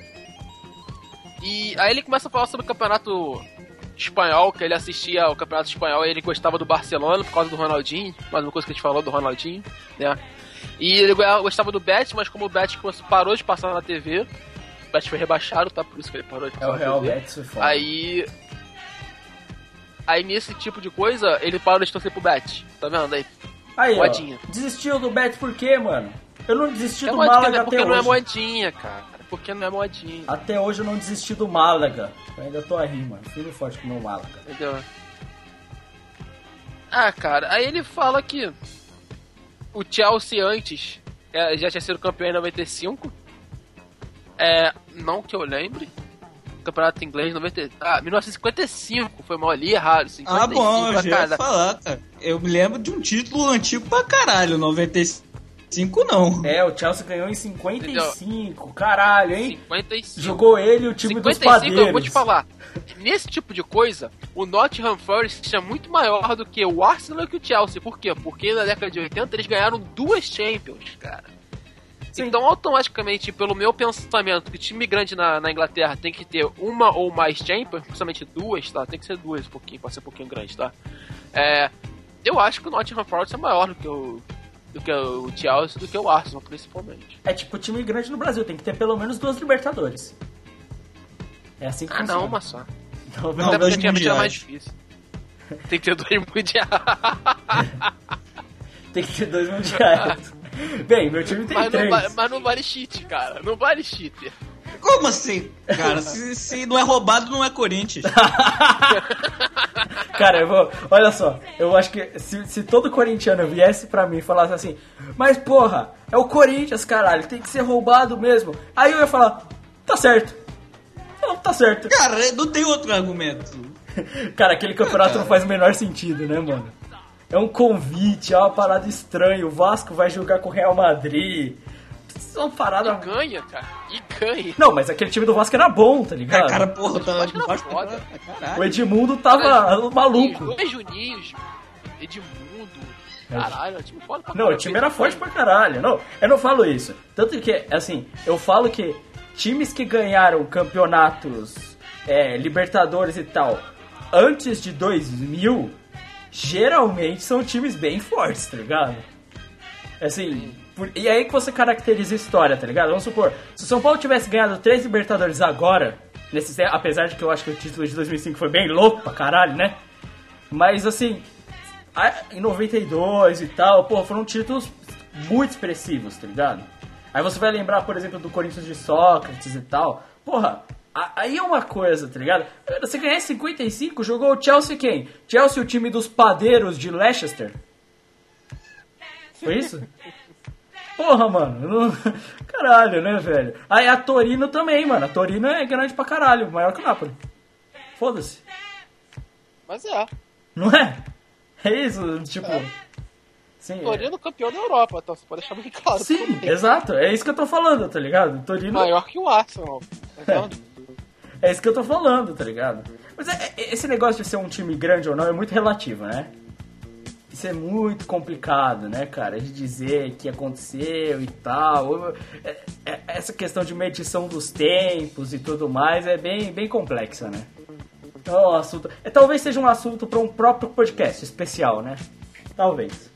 E aí ele começa a falar sobre o campeonato espanhol, que ele assistia ao campeonato espanhol e ele gostava do Barcelona por causa do Ronaldinho, mais uma coisa que a gente falou do Ronaldinho, né? E ele gostava do Betis, mas como o Betis parou de passar na T V, o Betis foi rebaixado, tá? Por isso que ele parou de É passar o na Real T V. Betis, foi foda. Aí... Aí nesse tipo de coisa, ele parou de torcer pro Betis, tá vendo aí? Aí, ó, modinha. desistiu do Betis por quê, mano? Eu não desisti É do modinha, Málaga porque até não é hoje. modinha, cara. Porque não é modinha, Até hoje eu não desisti do Málaga. Eu ainda tô aí, mano. Firme e forte com o meu Málaga. entendeu? Ah, cara, aí ele fala que o Chelsea antes é, já tinha sido campeão em noventa e cinco. É, não que eu lembre. Campeonato inglês noventa, ah, mil novecentos e cinquenta e cinco, foi mal ali, errado. cinquenta e cinco, Ah, bom, eu já ia cada... falar, cara. Eu me lembro de um título antigo pra caralho, noventa e cinco não. É, o Chelsea ganhou em cinquenta e cinco, caralho, hein? cinquenta e cinco. Jogou ele e o time cinquenta e cinco, dos padeiros. eu vou te falar. Nesse tipo de coisa, o Nottingham Forest é muito maior do que o Arsenal e que o Chelsea. Por quê? Porque na década de oitenta eles ganharam duas Champions, cara. Sim. Então, automaticamente, pelo meu pensamento, que time grande na, na Inglaterra tem que ter uma ou mais Champions, principalmente duas, tá? Tem que ser duas, um pouquinho, pode ser um pouquinho grande, tá? É, eu acho que o Nottingham Forest é maior do que o, do que o Chelsea, do que o Arsenal, principalmente. É tipo time grande no Brasil, tem que ter pelo menos duas Libertadores. É assim que Ah, funciona. não, uma só. Não, Não, Até dois porque antigamente era mundiais. mais difícil. Tem que ter dois mundiais. Tem que ter dois mundiais. Bem, meu time tem Mas não, três. va- mas não vale cheat, cara. Não vale cheat. Como assim? Cara, se, se não é roubado, não é Corinthians. Cara, eu vou. Olha só, eu acho que se, se todo corintiano viesse pra mim e falasse assim, mas porra, é o Corinthians, caralho, tem que ser roubado mesmo. Aí eu ia falar, tá certo. Não, tá certo. Cara, não tem outro argumento. Cara, aquele campeonato não faz o menor sentido, né, mano? É um convite, é uma parada estranha. O Vasco vai jogar com o Real Madrid. Isso é uma parada. E ganha, cara. E ganha. Não, mas aquele time do Vasco era bom, tá ligado? Cara, porra, tá Acho que era Vasco foda. pra caralho. O Edmundo tava Cara, maluco. Os dois Juninhos, Edmundo. Caralho, o time foda pra Não, o caralho. time era forte pra caralho. Não, eu não falo isso. Tanto que, assim, eu falo que times que ganharam campeonatos, é, Libertadores e tal, antes de dois mil, geralmente são times bem fortes, tá ligado? Assim, por- e aí que você caracteriza a história, tá ligado? Vamos supor, se o São Paulo tivesse ganhado três Libertadores agora, nesse, apesar de que eu acho que o título de dois mil e cinco foi bem louco pra caralho, né? Mas, assim, a- em noventa e dois e tal, pô, foram títulos muito expressivos, tá ligado? Aí você vai lembrar, por exemplo, do Corinthians de Sócrates e tal. Porra, a- aí é uma coisa, tá ligado? Você ganhar em cinquenta e cinco, jogou o Chelsea quem? Chelsea, o time dos padeiros de Leicester? Foi isso? Porra, mano. Não... Caralho, né, velho? Aí a Torino também, mano. A Torino é grande pra caralho, maior que o Napoli. Foda-se. Mas é. Não é? É isso, tipo... Sim, é. Torino campeão da Europa, então você pode deixar bem claro. Sim, também. exato. É isso que eu tô falando, tá ligado? Torino... Maior que o Arsenal. Tá É isso que eu tô falando, tá ligado? Mas é- é- esse negócio de ser um time grande ou não é muito relativo, né? Isso é muito complicado, né, cara? De dizer que aconteceu e tal. É- é- essa questão de medição dos tempos e tudo mais é bem, bem complexa, né? Então, é um assunto... é, talvez seja um assunto para um próprio podcast especial, né? Talvez.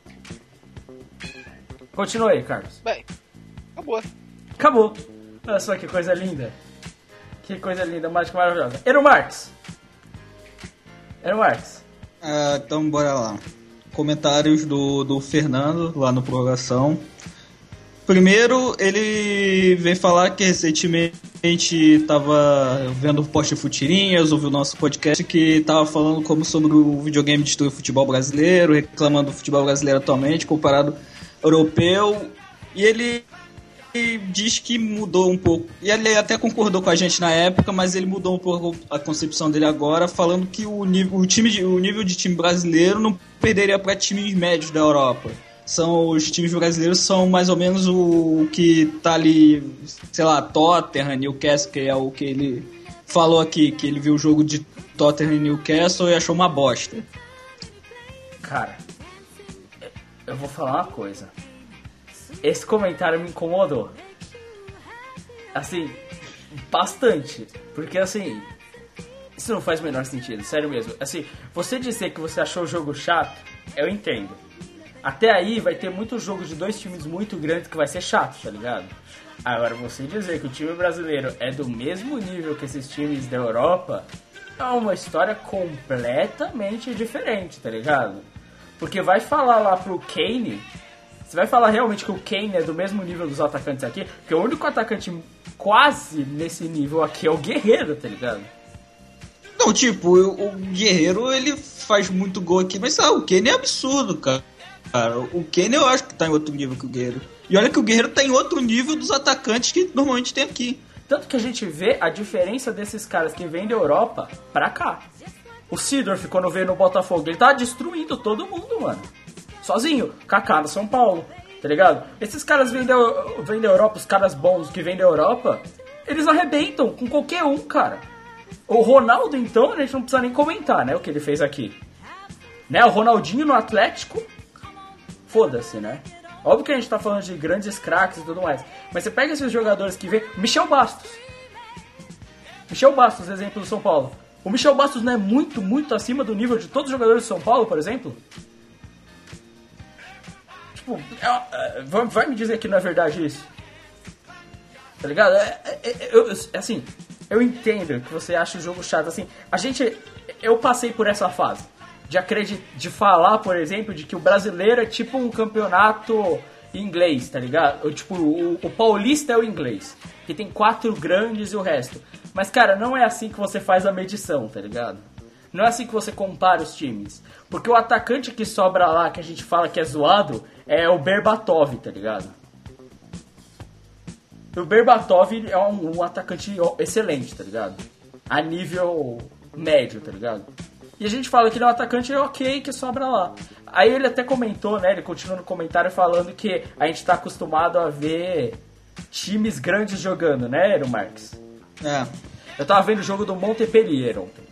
Continua aí, Carlos. Bem, acabou. Acabou. Olha só que coisa linda. Que coisa linda, mágica, maravilhosa. Ero Marques. Ero Marques. Ah, então bora lá. Comentários do, do Fernando lá no Prorrogação. Primeiro, ele veio falar que recentemente estava vendo o Poste Futirinhas, ouviu o nosso podcast, que estava falando como sobre o videogame destruir o futebol brasileiro, reclamando do futebol brasileiro atualmente, comparado ao europeu. E ele diz que mudou um pouco. E ele até concordou com a gente na época, mas ele mudou um pouco a concepção dele agora, falando que o nível, o time de, o nível de time brasileiro não perderia para times médios da Europa. São, os times brasileiros são mais ou menos o, o que tá ali, sei lá, Tottenham, Newcastle, que é o que ele falou aqui, que ele viu o jogo de Tottenham e Newcastle e achou uma bosta. Cara, eu vou falar uma coisa. Esse comentário me incomodou. Assim, bastante. Porque assim, isso não faz o menor sentido, sério mesmo. Assim, você dizer que você achou o jogo chato, eu entendo. Até aí vai ter muitos jogos de dois times muito grandes que vai ser chato, tá ligado? Agora, você dizer que o time brasileiro é do mesmo nível que esses times da Europa é uma história completamente diferente, tá ligado? Porque vai falar lá pro Kane, você vai falar realmente que o Kane é do mesmo nível dos atacantes aqui, porque o único atacante quase nesse nível aqui é o Guerreiro, tá ligado? Não, tipo, o, o Guerreiro, ele faz muito gol aqui, mas sabe, o Kenny é absurdo, cara. Cara, o Kenny eu acho que tá em outro nível que o Guerreiro. E olha que o Guerreiro tá em outro nível dos atacantes que normalmente tem aqui. Tanto que a gente vê a diferença desses caras que vêm da Europa pra cá. O Seedorf, quando veio no Botafogo, ele tá destruindo todo mundo, mano. Sozinho. Kaká no São Paulo, tá ligado? Esses caras vêm da, vêm da Europa, os caras bons que vêm da Europa, eles arrebentam com qualquer um, cara. O Ronaldo, então, a gente não precisa nem comentar, né, o que ele fez aqui. Né, o Ronaldinho no Atlético, foda-se, né? Óbvio que a gente tá falando de grandes craques e tudo mais. Mas você pega esses jogadores que vêm... Michel Bastos. Michel Bastos, exemplo do São Paulo. O Michel Bastos não é muito, muito acima do nível de todos os jogadores do São Paulo, por exemplo? Tipo, é, é, vai, vai me dizer que não é verdade isso? Tá ligado? É, é, é, eu, é assim, eu entendo que você acha o jogo chato. Assim, a gente... Eu passei por essa fase. De, acredit, de falar, por exemplo, de que o brasileiro é tipo um campeonato inglês, tá ligado? Ou, tipo, o, o paulista é o inglês, que tem quatro grandes e o resto. Mas, cara, não é assim que você faz a medição, tá ligado? Não é assim que você compara os times. Porque o atacante que sobra lá, que a gente fala que é zoado, é o Berbatov, tá ligado? O Berbatov é um, um atacante excelente, tá ligado? A nível médio, tá ligado? E a gente fala que ele é um atacante ok, que sobra lá. Aí ele até comentou, né? Ele continua no comentário falando que a gente tá acostumado a ver times grandes jogando, né, Eero Marques? É. Eu tava vendo o jogo do Montpellier ontem.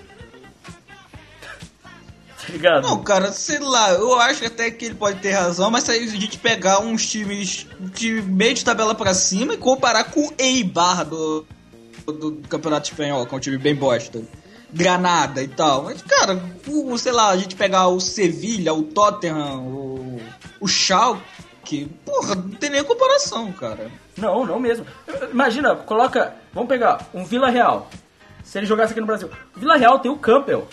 Tá ligado? Não, cara, sei lá, eu acho até que ele pode ter razão, mas se a gente pegar uns times de meio de tabela pra cima e comparar com o Eibar do, do Campeonato Espanhol, que é um time bem bosta. Granada e tal. Mas, cara, o, sei lá, a gente pegar o Sevilha, o Tottenham, o, o Schalke, porra, não tem nem comparação, cara. Não, não mesmo. Imagina, coloca, vamos pegar um Vila Real. Se ele jogasse aqui no Brasil. O Vila Real tem o Campbell.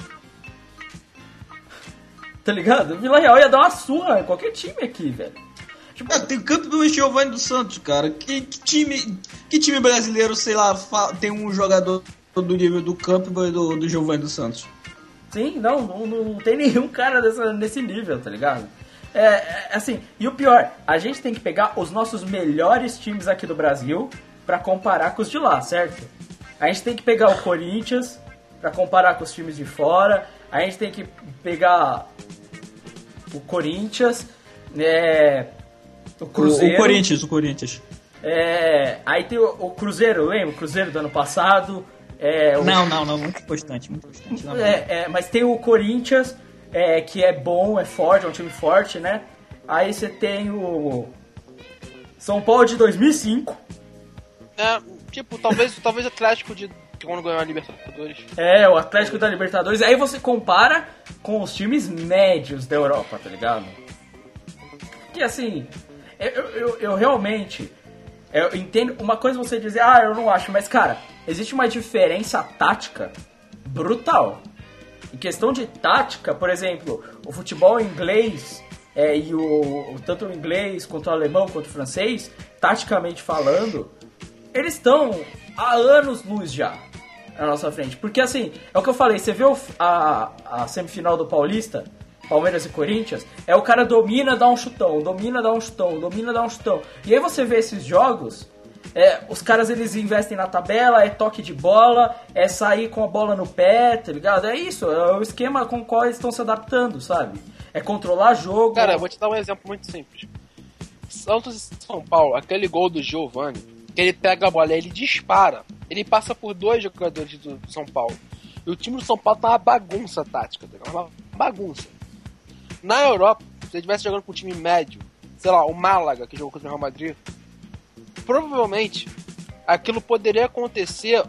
Tá ligado? O Vila Real ia dar uma surra em qualquer time aqui, velho. Tipo, ah, tem o Campbell e o Giovanni dos Santos, cara. Que, que, time, que time brasileiro, sei lá, fa- tem um jogador do nível do Campbell e do, do Giovanni dos Santos? Sim, não, não, não tem nenhum cara dessa, nesse nível, tá ligado? É, é, assim, e o pior, a gente tem que pegar os nossos melhores times aqui do Brasil pra comparar com os de lá, certo? A gente tem que pegar o Corinthians pra comparar com os times de fora, a gente tem que pegar o Corinthians, é, o Cruzeiro... O, o Corinthians, o Corinthians. É, aí tem o, o Cruzeiro, lembra? O Cruzeiro do ano passado... É, o... Não, não, não, muito constante, muito constante. Não, é, é, mas tem o Corinthians, é, que é bom, é forte, é um time forte, né? Aí você tem o São Paulo de dois mil e cinco. É, tipo, talvez talvez o Atlético de quando ganhou a Libertadores. É, o Atlético da Libertadores. Aí você compara com os times médios da Europa, tá ligado? Que assim, eu, eu, eu realmente... Eu entendo, uma coisa você dizer, ah, eu não acho, mas cara, existe uma diferença tática brutal. Em questão de tática, por exemplo, o futebol inglês é, e o, tanto o inglês quanto o alemão quanto o francês, taticamente falando, eles estão há anos-luz já na nossa frente. Porque assim, é o que eu falei, você vê o, a, a semifinal do Paulista, Palmeiras e Corinthians, é o cara domina, dá um chutão, domina, dá um chutão, domina, dá um chutão. E aí você vê esses jogos, é, os caras eles investem na tabela, é toque de bola, é sair com a bola no pé, tá ligado? É isso, é o esquema com o qual eles estão se adaptando, sabe? É controlar jogo. Cara, eu vou te dar um exemplo muito simples. Santos e São Paulo, aquele gol do Giovanni, que ele pega a bola e ele dispara, ele passa por dois jogadores do São Paulo. E o time do São Paulo tá uma bagunça tática, tá ligado? Uma bagunça. Na Europa, se ele estivesse jogando com um time médio, sei lá, o Málaga, que jogou contra o Real Madrid, provavelmente aquilo poderia acontecer,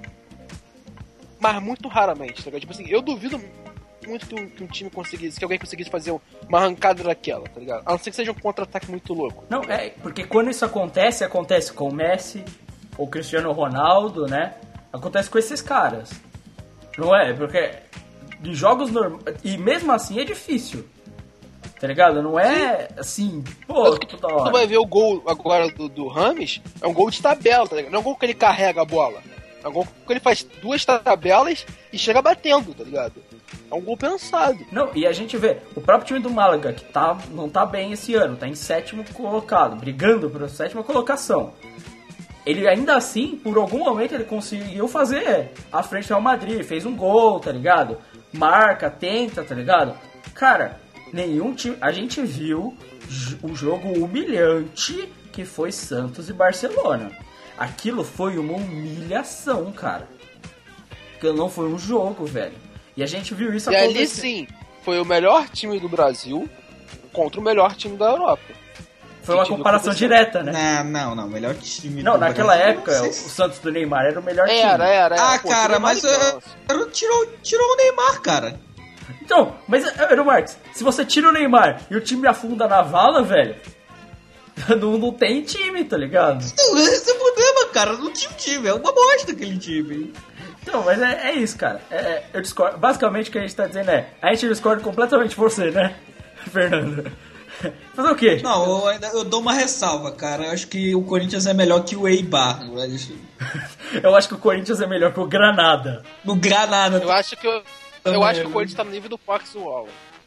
mas muito raramente, tá ligado? Tipo assim, eu duvido muito que um, que um time conseguisse, que alguém conseguisse fazer uma arrancada daquela, tá ligado? A não ser que seja um contra-ataque muito louco. Não, é, porque quando isso acontece, acontece com o Messi, ou o Cristiano Ronaldo, né? Acontece com esses caras. Não é? Porque de jogos normais, e mesmo assim é difícil. Tá ligado? Não é Sim. assim, pô, toda hora. Tu vai ver o gol agora do, do Rames, é um gol de tabela, tá ligado? Não é um gol que ele carrega a bola. É um gol que ele faz duas tabelas e chega batendo, tá ligado? É um gol pensado. Não, e a gente vê, o próprio time do Málaga, que tá, não tá bem esse ano, tá em sétimo colocado, brigando por sétima colocação. Ele ainda assim, por algum momento, ele conseguiu fazer à frente do Real Madrid, fez um gol, tá ligado? Marca, tenta, tá ligado? Cara, nenhum time... A gente viu o jogo humilhante que foi Santos e Barcelona. Aquilo foi uma humilhação, cara. Porque não foi um jogo, velho. E a gente viu isso E acontecer. ali sim, foi o melhor time do Brasil contra o melhor time da Europa. Foi uma time comparação do direta, né? Não, não, não. Melhor time Não, do naquela Brasil, época, não o sei se- Santos do Neymar era o melhor time. Era, era, era. Ah, Pô, cara, time mas maravilhoso. eu, eu tirou, tirou o Neymar, cara. Então, mas, Eero Marques, se você tira o Neymar e o time afunda na vala, velho, não, não tem time, tá ligado? Não, esse é o problema, cara. Não tinha um time. É uma bosta aquele time. Então, mas é, é isso, cara. É, é, eu discordo. Basicamente o que a gente tá dizendo é, a gente discorda completamente de você, né, Fernando? Fazer o quê? Não, eu, ainda, eu dou uma ressalva, cara. Eu acho que o Corinthians é melhor que o Eibar. Mas Eu acho que o Corinthians é melhor que o Granada. no Granada. Eu acho que eu, eu acho que o Corinthians tá no nível do Pax Wall.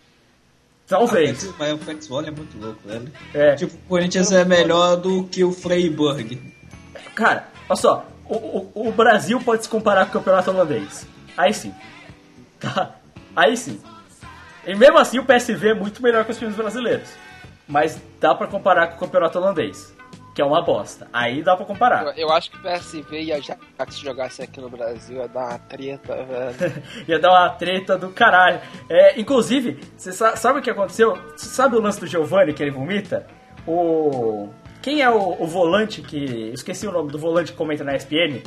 Talvez. Mas o Flex-Wall é muito louco, velho. É. Tipo, o Corinthians é melhor do que o Freiburg. Cara, olha só, o, o, o Brasil pode se comparar com o campeonato holandês. Aí sim. Tá? Aí sim. E mesmo assim o P S V é muito melhor que os times brasileiros. Mas dá pra comparar com o campeonato holandês, que é uma bosta. Aí dá pra comparar. Eu, eu acho que o P S V e a Ajax jogassem aqui no Brasil ia dar uma treta, velho. Ia dar uma treta do caralho. É, inclusive, você sa- sabe o que aconteceu? Você sabe o lance do Giovani que ele vomita? O... Quem é o, o volante que... Eu esqueci o nome do volante que comenta na E S P N.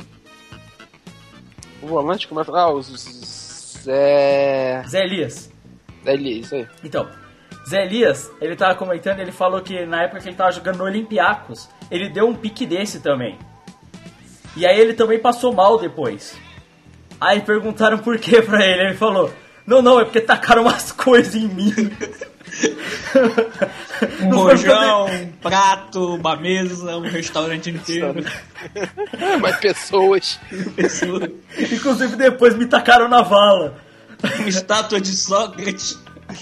O volante começa. Ah, os. os Zé. Zé Elias. Zé Elias, isso aí. Então, Zé Elias, ele tava comentando, ele falou que na época que ele tava jogando no Olympiacos, ele deu um pique desse também. E aí ele também passou mal depois. Aí perguntaram por que pra ele, ele falou, não, não, é porque tacaram umas coisas em mim. Um Não foi rojão, um prato, uma mesa, um restaurante inteiro. Mas pessoas. Pessoa, Inclusive depois me tacaram na vala. uma estátua de Sócrates.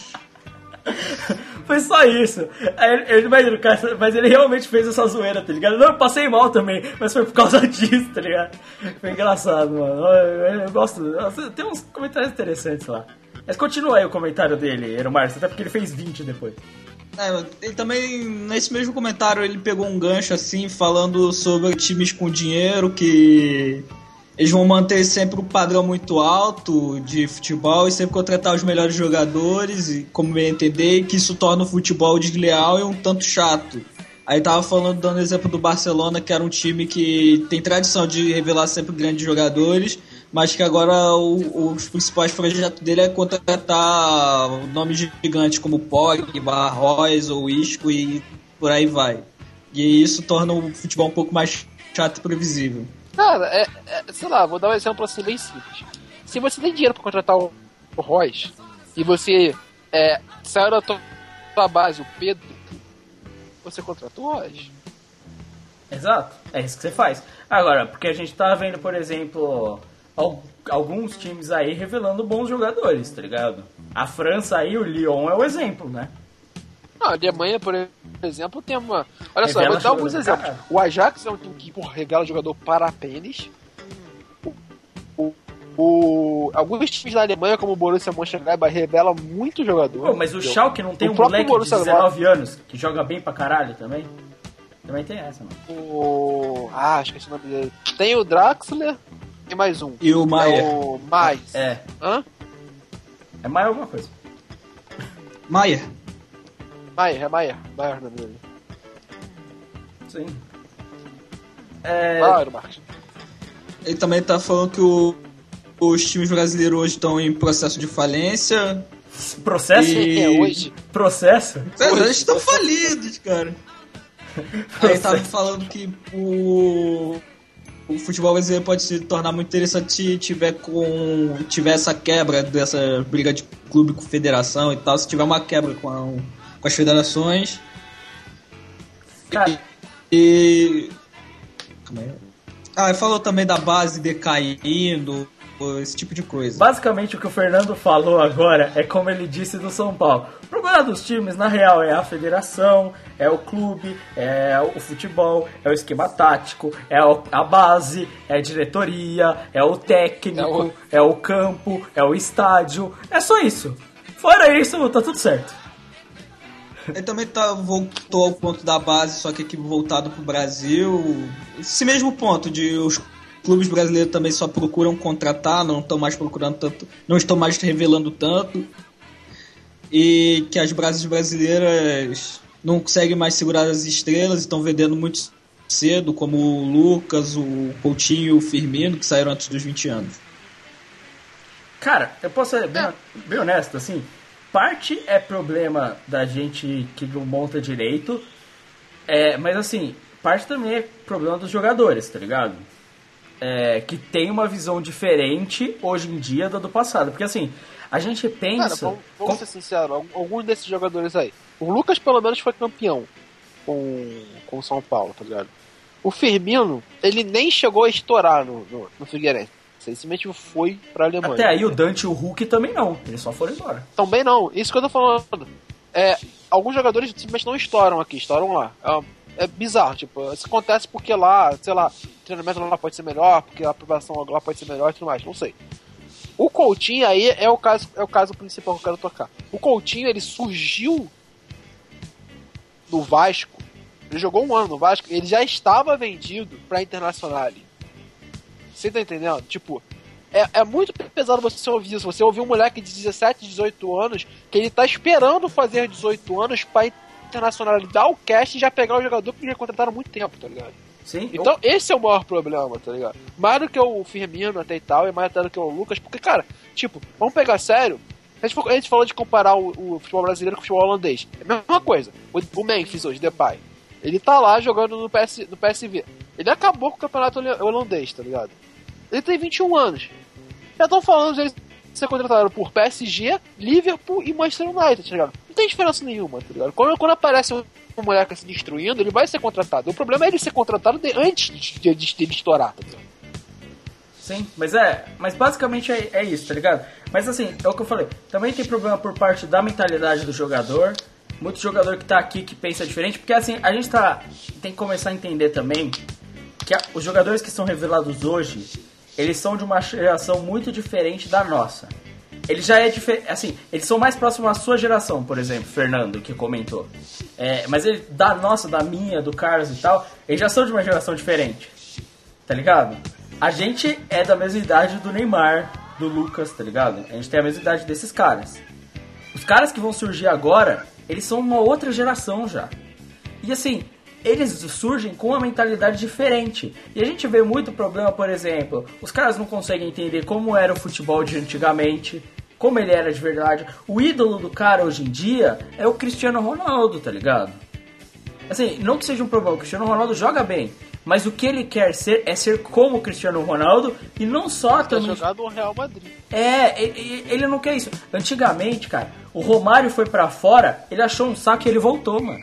Foi só isso. Aí ele, ele, imagina, o cara, mas ele realmente fez essa zoeira, tá ligado? Não, eu passei mal também, mas foi por causa disso, tá ligado? Foi engraçado, mano. Eu, eu gosto. Tem uns comentários interessantes lá. Mas continua aí o comentário dele, Eero Marques, até porque ele fez vinte depois. É, ele também, nesse mesmo comentário, ele pegou um gancho assim, falando sobre times com dinheiro, que eles vão manter sempre um padrão muito alto de futebol e sempre contratar os melhores jogadores, e como bem entender, que isso torna o futebol desleal e um tanto chato. Aí tava falando, dando exemplo do Barcelona, que era um time que tem tradição de revelar sempre grandes jogadores, mas que agora o, os principais projetos dele é contratar nomes gigantes como Pogba, Royce ou Isco e por aí vai. E isso torna o futebol um pouco mais chato e previsível. Cara, é, é, sei lá, vou dar um exemplo assim bem simples. Se você tem dinheiro pra contratar o, o Royce e você é, saiu da tua, tua base, o Pedro, você contratou o Royce. Exato, é isso que você faz. Agora, porque a gente tá vendo, por exemplo, al- alguns times aí revelando bons jogadores, tá ligado? A França aí, o Lyon é o exemplo, né? Não, a Alemanha, por exemplo, tem uma. Olha só, Revela eu vou dar alguns jogador, exemplos. cara. O Ajax é um time que porra, regala jogador para pênis. O, o, o- alguns times da Alemanha, como o Borussia Mönchengladbach, revelam muito jogador. Pô, mas o entendeu? Schalke não tem O um próprio moleque de Borussia dezenove anos que joga bem pra caralho também? Também tem essa, mano. O. Ah, esqueci o nome dele. Tem o Draxler e mais um. E o Maier. É o Mais. É, Hã? é mais alguma coisa. Maier. Maier, é Maier. Maier o nome dele. Sim. É, Vai lá, Eero Marques. Ele também tá falando que o- os times brasileiros hoje estão em processo de falência. processo? E- É hoje. Processo? Eles estão falidos, cara. Aí ele tava falando que o, o futebol brasileiro pode se tornar muito interessante se tiver, com, tiver essa quebra dessa briga de clube com federação e tal. Se tiver uma quebra com, a- com as federações. Cara, E. Calma aí. Ah, falou também da base decaindo, esse tipo de coisa. Basicamente o que o Fernando falou agora é como ele disse do São Paulo. O problema dos times, na real, é a federação, é o clube, é o futebol, é o esquema tático, é a base, é a diretoria, é o técnico, é o, é o campo, é o estádio. É só isso. Fora isso, tá tudo certo. Ele também tá, voltou ao ponto da base, só que aqui voltado pro Brasil. Esse mesmo ponto de os clubes brasileiros também só procuram contratar, não estão mais procurando tanto, não estão mais revelando tanto. E que as bases brasileiras não conseguem mais segurar as estrelas, estão vendendo muito cedo, como o Lucas, o Coutinho e o Firmino, que saíram antes dos vinte anos. Cara, eu posso ser bem, bem honesto, assim, parte é problema da gente que não monta direito, é, mas assim, parte também é problema dos jogadores, tá ligado? É, que tem uma visão diferente hoje em dia da do passado, porque assim, a gente pensa... Cara, vamos, vamos com... ser sinceros, alguns desses jogadores aí, o Lucas pelo menos foi campeão com, com o São Paulo, tá ligado? O Firmino, ele nem chegou a estourar no, no, no Figueirense. Ele simplesmente foi pra Alemanha. Até aí o Dante e o Hulk também não. Eles só foram embora. Também não. Isso que eu tô falando. É, alguns jogadores simplesmente não estouram aqui, estouram lá. É, é bizarro, tipo, isso acontece porque lá, sei lá, o treinamento lá pode ser melhor, porque a aprovação lá pode ser melhor e tudo mais, não sei. O Coutinho aí é o caso, é o caso principal que eu quero tocar. O Coutinho, ele surgiu no Vasco, ele jogou um ano no Vasco, ele já estava vendido pra Internacional. Você tá entendendo? Tipo, é, é muito pesado você ouvir isso. Você ouvir um moleque de dezessete, dezoito anos, que ele tá esperando fazer dezoito anos pra internacionalizar o cast e já pegar o jogador que já contrataram há muito tempo, tá ligado? Sim. Então eu... esse é o maior problema, tá ligado? Mais do que o Firmino até e tal, e mais até do que o Lucas, porque, cara, tipo, vamos pegar sério. A gente, a gente falou de comparar o, o futebol brasileiro com o futebol holandês. É a mesma coisa. O, o Memphis hoje, Depay, ele tá lá jogando no, P S, no P S V. Ele acabou com o campeonato holandês, tá ligado? Ele tem vinte e um anos. Já estão falando de ele ser contratado por P S G, Liverpool e Manchester United, tá ligado? Não tem diferença nenhuma, tá ligado? Quando, quando aparece um, um moleque se destruindo, ele vai ser contratado. O problema é ele ser contratado de, antes de, de, de, de estourar, tá ligado? Sim, mas é. Mas basicamente é, é isso, tá ligado? Mas assim, é o que eu falei. Também tem problema por parte da mentalidade do jogador. Muito jogador que tá aqui que pensa diferente. Porque assim, a gente tá. Tem que começar a entender também que a, os jogadores que são revelados hoje, eles são de uma geração muito diferente da nossa. Eles já é diferente, assim, eles são mais próximos à sua geração, por exemplo, Fernando, que comentou. É, mas ele, da nossa, da minha, do Carlos e tal, eles já são de uma geração diferente. Tá ligado? A gente é da mesma idade do Neymar, do Lucas, tá ligado? A gente tem a mesma idade desses caras. Os caras que vão surgir agora, eles são uma outra geração já. E assim, eles surgem com uma mentalidade diferente. E a gente vê muito problema, por exemplo, os caras não conseguem entender como era o futebol de antigamente, como ele era de verdade. O ídolo do cara hoje em dia é o Cristiano Ronaldo, tá ligado? Assim, não que seja um problema, o Cristiano Ronaldo joga bem, mas o que ele quer ser é ser como o Cristiano Ronaldo e não só ele também... jogar no Real Madrid. É, ele, ele não quer isso. Antigamente, cara, o Romário foi pra fora, ele achou um saco e ele voltou, mano.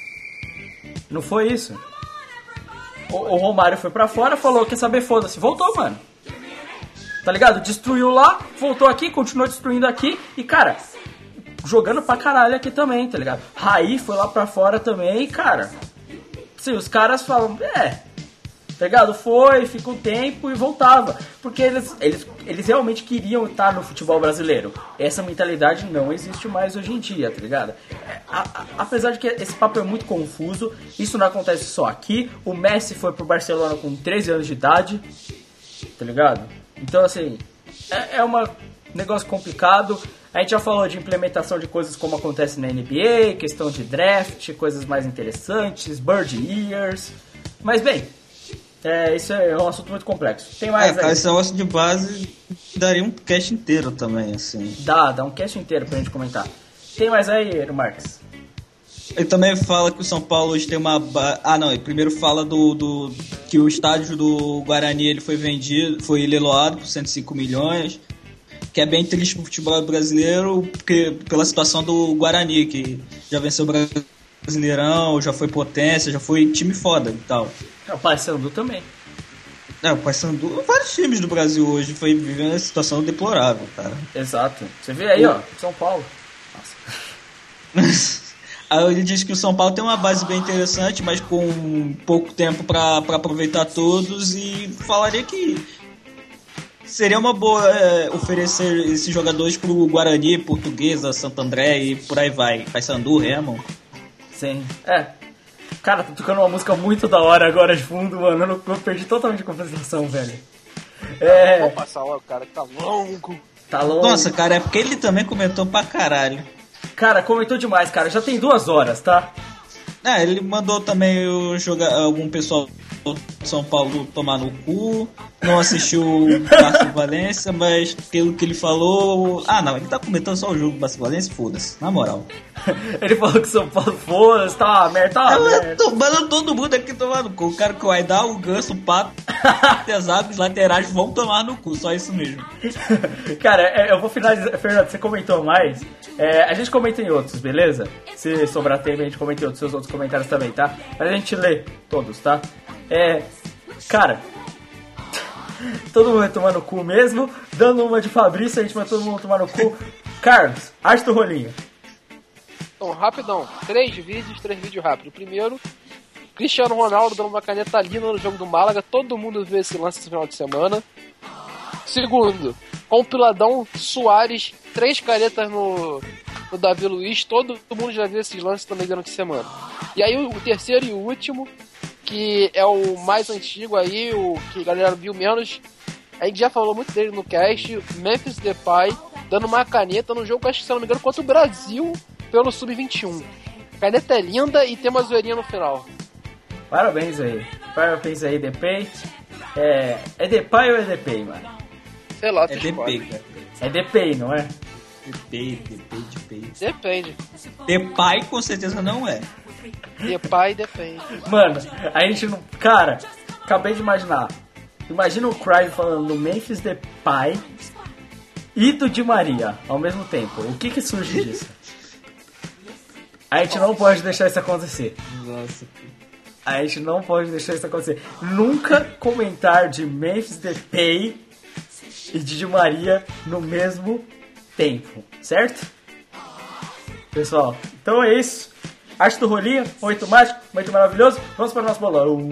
Não foi isso? O, o Romário foi pra fora, falou, quer saber, foda-se, voltou, mano. Tá ligado? Destruiu lá, voltou aqui, continuou destruindo aqui e, cara, jogando pra caralho aqui também, tá ligado? Raí foi lá pra fora também e, cara, sim, os caras falam, é, tá ligado? Foi, fica um tempo e voltava. Porque eles, eles, eles realmente queriam estar no futebol brasileiro. Essa mentalidade não existe mais hoje em dia, tá ligado? É, a, a, apesar de que esse papo é muito confuso, isso não acontece só aqui. O Messi foi pro Barcelona com treze anos de idade, tá ligado? Então, assim, é, é um negócio complicado. A gente já falou de implementação de coisas como acontece na N B A, questão de draft, coisas mais interessantes, bird years. Mas, bem, é, isso é um assunto muito complexo. Tem mais é, cara, aí? esse negócio de base daria um cast inteiro também, assim. Dá, dá um cast inteiro pra gente comentar. Tem mais aí, Marques? Ele também fala que o São Paulo hoje tem uma... Ba... Ah, não, ele primeiro fala do, do que o estádio do Guarani ele foi vendido, foi leiloado por cento e cinco milhões, que é bem triste pro futebol brasileiro, porque, pela situação do Guarani, que já venceu o Brasileirão, já foi potência, já foi time foda e tal. O Paysandu também. É, o Paysandu, vários times do Brasil hoje foi vivendo uma situação deplorável, cara. Exato. Você vê aí, ó, São Paulo. Nossa. Aí ele diz que o São Paulo tem uma base bem interessante, mas com pouco tempo pra, pra aproveitar todos, e falaria que seria uma boa é, oferecer esses jogadores pro Guarani, Portuguesa, Santo André e por aí vai. Paysandu, Remo. Sim. É. Cara, tá tocando uma música muito da hora agora de fundo, mano. Eu, não, eu perdi totalmente a concentração, velho. É. Vamos passar logo, cara, que tá longo. Tá longo. Nossa, cara, é porque ele também comentou pra caralho. Cara, comentou demais, cara. Já tem duas horas, tá? É, ele mandou também o joga, algum pessoal do São Paulo tomar no cu. Não assistiu o Barça Valência, mas pelo que ele falou... Ah, não, ele tá comentando só o jogo do Barça Valência, foda-se, na moral. Ele falou que São Paulo foda-se, tá uma merda, tá uma merda. Tomando todo mundo aqui tomar no cu. O cara que vai dar, o Ganso, o Pato, os laterais vão tomar no cu, só isso mesmo. Cara, é, eu vou finalizar. Fernando, você comentou mais. É, a gente comenta em outros, beleza? Se sobrar tempo, a gente comenta em outros, seus outros comentários também, tá? Mas a gente lê todos, tá? É. Cara. Todo mundo vai tomar no cu mesmo. Dando uma de Fabrício, a gente vai todo mundo tomar no cu. Carlos, arte do rolinho. Então, rapidão. Três vídeos, três vídeos rápidos. Primeiro, Cristiano Ronaldo dando uma caneta linda no jogo do Málaga. Todo mundo viu esse lance esse final de semana. Segundo, compiladão Soares, três caretas no, no Davi Luiz. Todo mundo já viu esses lances também durante a semana. E aí o, o terceiro e o último, que é o mais antigo aí, o que a galera viu menos. A gente já falou muito dele no cast. Memphis Depay dando uma caneta no jogo, acho que se não me engano, contra o Brasil pelo sub vinte e um. Caneta é linda e tem uma zoeirinha no final. Parabéns aí. Parabéns aí, Depay. É, é Depay ou é Depay, mano? Sei lá, É tu D escolhe. P, cara. É Depay, não é? Depay, Depay, Depay. Depende. Depay com certeza não é. Depay depende. Mano, a gente não... Cara, acabei de imaginar. Imagina o Cry falando do Memphis Depay e do Di Maria ao mesmo tempo. O que que surge disso? A gente não pode deixar isso acontecer. Nossa. A gente não pode deixar isso acontecer. Nunca comentar de Memphis Depay e de Di Maria no mesmo tempo, certo? Pessoal, então é isso. Arte do rolinho, muito mágico, muito maravilhoso. Vamos para o nosso bolão.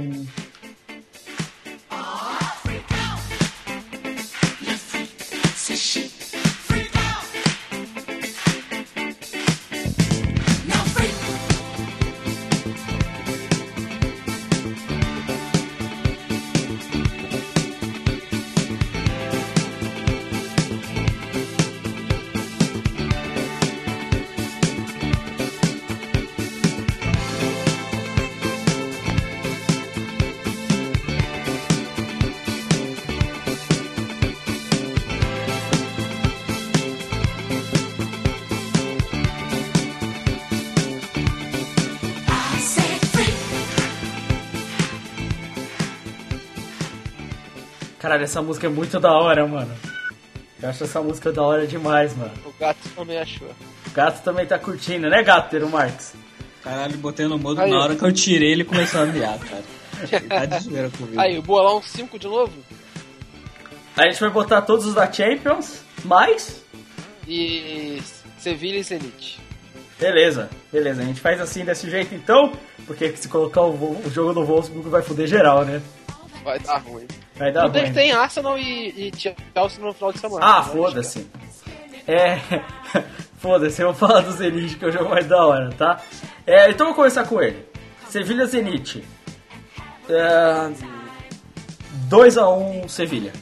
Caralho, essa música é muito da hora, mano. Eu acho essa música da hora demais, mano. O gato também achou. O gato também tá curtindo, né, gato, Tero Marques? Caralho, botei no modo, Aí. na hora que eu tirei ele começou a miar, cara. Ele tá de zoeira comigo. Aí, o bolão cinco de novo? A gente vai botar todos os da Champions, mais... E Sevilha e Zenit. Beleza, beleza. A gente faz assim, desse jeito então, porque se colocar o, vo- o jogo do Wolfsburg vai foder geral, né? Vai dar ruim. Vai dar Tudo bem ruim. que tem Arsenal e, e Chelsea no final de semana. Ah, Né? foda-se. É. Foda-se, eu vou falar do Zenit, que é o jogo mais da hora, tá? É, então eu vou começar com ele. Sevilha Zenit. É, dois a um Sevilha.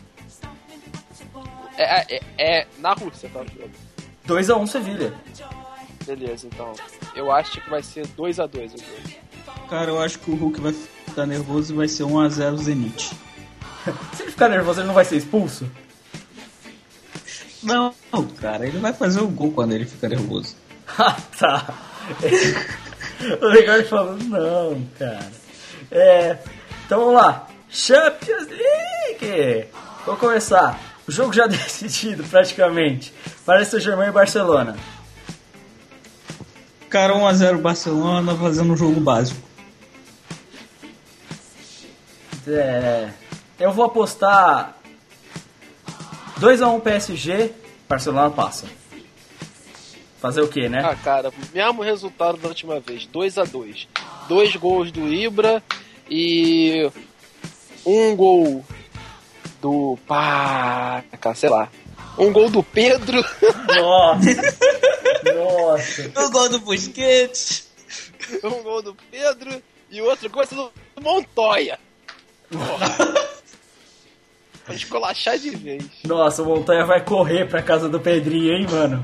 É, é, é na Rússia, tá? o jogo. dois a um Sevilha. Beleza, então. Eu acho que vai ser dois a dois o jogo. Cara, eu acho que o Hulk vai ficar nervoso e vai ser um a zero Zenit. Se ele ficar nervoso, ele não vai ser expulso? Não, cara, ele vai fazer o gol quando ele fica nervoso. Ah, tá. O legal é falando, não, cara. É, então vamos lá. Champions League. Vou começar. O jogo já decidido, praticamente. Paris Saint-Germain e Barcelona. Cara, um a zero Barcelona fazendo um jogo básico. É, Eu vou apostar dois a um P S G, Barcelona passa. Fazer o quê, né? Ah, cara, mesmo resultado da última vez, dois a dois. Dois gols do Ibra e um gol do... Pá, sei lá. Um gol do Pedro. Nossa. Nossa. O gol do Busquets. Um gol do Pedro e outro gol do Montoya. Pra escolachar de vez. Nossa, o Montoya vai correr pra casa do Pedrinho, hein, mano?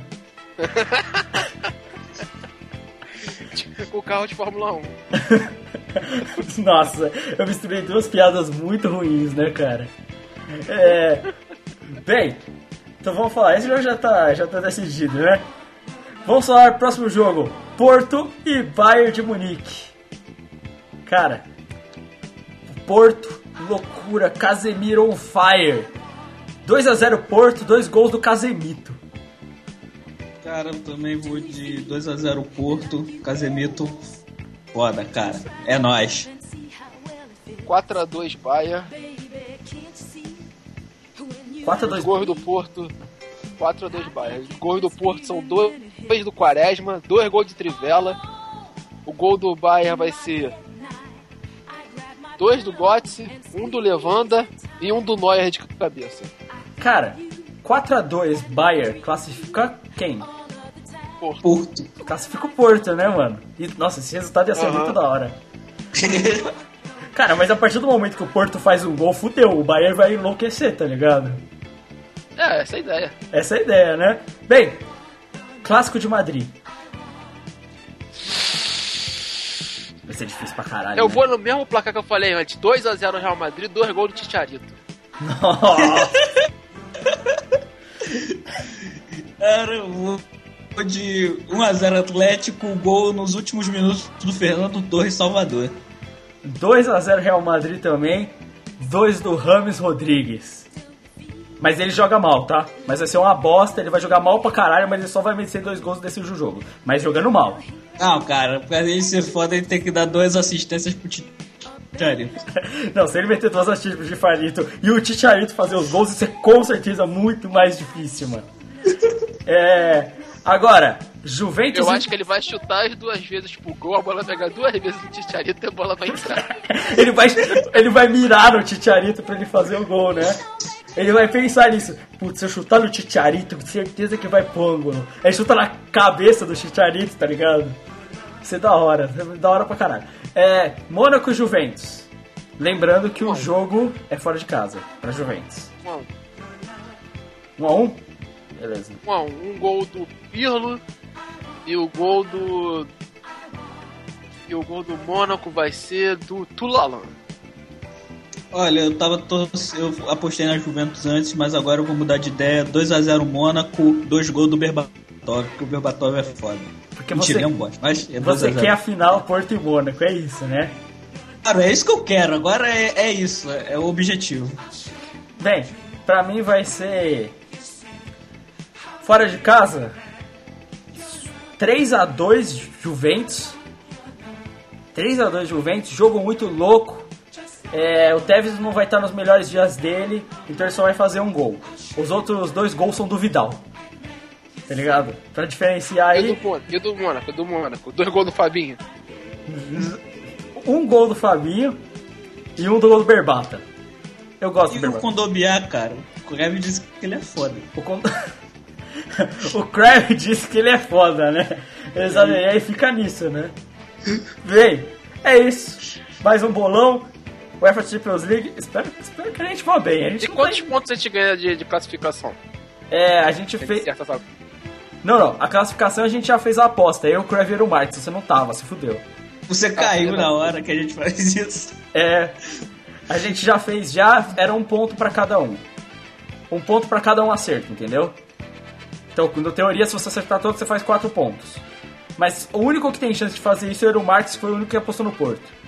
Com o carro de Fórmula um. Nossa, eu misturei duas piadas muito ruins, né, cara? É... Bem, então vamos falar. Esse jogo já tá, já tá decidido, né? Vamos falar próximo jogo. Porto e Bayern de Munique. Cara, Porto, loucura. Casemiro on fire. dois a zero Porto, dois gols do Casemito. Cara, eu também vou de dois a zero Porto. Casemiro, foda, cara. É nóis. quatro a dois Bayern. quatro a dois Gols do Porto. quatro a dois Bayern. Os gols do Porto são dois do Quaresma, dois gols de Trivela. O gol do Bayern vai ser dois do Götze, um do Levanda e um do Neuer de cabeça. Cara, quatro a dois Bayern classifica quem? Porto. Porto. Classifica o Porto, né, mano? E, nossa, esse resultado ia ser Uhum. muito da hora. Cara, mas a partir do momento que o Porto faz um gol, fudeu. O Bayern vai enlouquecer, tá ligado? É, essa é a ideia. Essa é a ideia, né? Bem, Clássico de Madrid. Vai ser difícil pra caralho. Eu né? vou no mesmo placar que eu falei antes. dois a zero Real Madrid, dois gols do Chicharito. Nossa. Cara, eu vou de um a zero Atlético, gol nos últimos minutos do Fernando Torres Salvador. dois a zero Real Madrid também. dois do Rames Rodrigues. Mas ele joga mal, tá? Mas vai ser uma bosta, ele vai jogar mal pra caralho, mas ele só vai vencer dois gols desse jogo. Mas jogando mal. Não, cara, pra ele ser foda, ele tem que dar duas assistências pro Chicharito. Não, se ele meter duas assistências pro Chicharito e o Chicharito fazer os gols, isso é com certeza muito mais difícil, mano. É... Agora, Juventus... Eu acho que ele vai chutar as duas vezes pro gol, a bola vai pegar duas vezes no Chicharito e a bola vai entrar. ele, vai, ele vai mirar no Chicharito pra ele fazer o gol, né? Ele vai pensar nisso. Putz, se eu chutar no Chicharito, com certeza que vai pro ângulo. Aí chuta na cabeça do Chicharito, tá ligado? Isso é da hora, é da hora pra caralho. É, Mônaco e Juventus. Lembrando que o jogo é fora de casa, pra Juventus. um a um. um a um? Beleza. um a um. Um gol do Pirlo e o gol do... E o gol do Mônaco vai ser do Tulalan. Olha, eu tava tor- eu apostei na Juventus antes, mas agora eu vou mudar de ideia. dois a zero Mônaco, dois gols do Berbatov, porque o Berbatov é foda. Porque Mentira, você, ele é um bosta, mas é dois você a zero. quer a final Porto e Mônaco, é isso, né? Claro, é isso que eu quero, agora é, é isso, é, é o objetivo. Bem, pra mim vai ser... Fora de casa, três a dois Juventus. três a dois Juventus, jogo muito louco. É, o Tevez não vai estar nos melhores dias dele, então ele só vai fazer um gol. Os outros dois gols são do Vidal. Tá ligado? Pra diferenciar E aí, do Mônaco, e do Mônaco, do Mônaco. Dois gols do Fabinho. um gol do Fabinho e um do gol do Berbata. Eu gosto do E o Berbata. Kondogbia, cara, o Kevin disse que ele é foda. O, con... o Crave disse que ele é foda, né? Exato, e aí fica nisso, né? Bem, é isso. Mais um bolão. UEFA Champions League. Espero, espero que a gente vá bem. A gente E não quantos tá... pontos a gente ganha de, de classificação? É, a gente fez. Certo, sabe? Não, não. A classificação a gente já fez a aposta. Eu, o Crave e o Marcos. Você não tava, se fudeu. Você caiu é na verdade. hora que a gente faz isso. É. A gente já fez, já. Era um ponto pra cada um. Um ponto pra cada um acerto, entendeu? Então, na teoria, se você acertar todos, você faz quatro pontos. Mas o único que tem chance de fazer isso era o Marcos, que foi o único que apostou no Porto.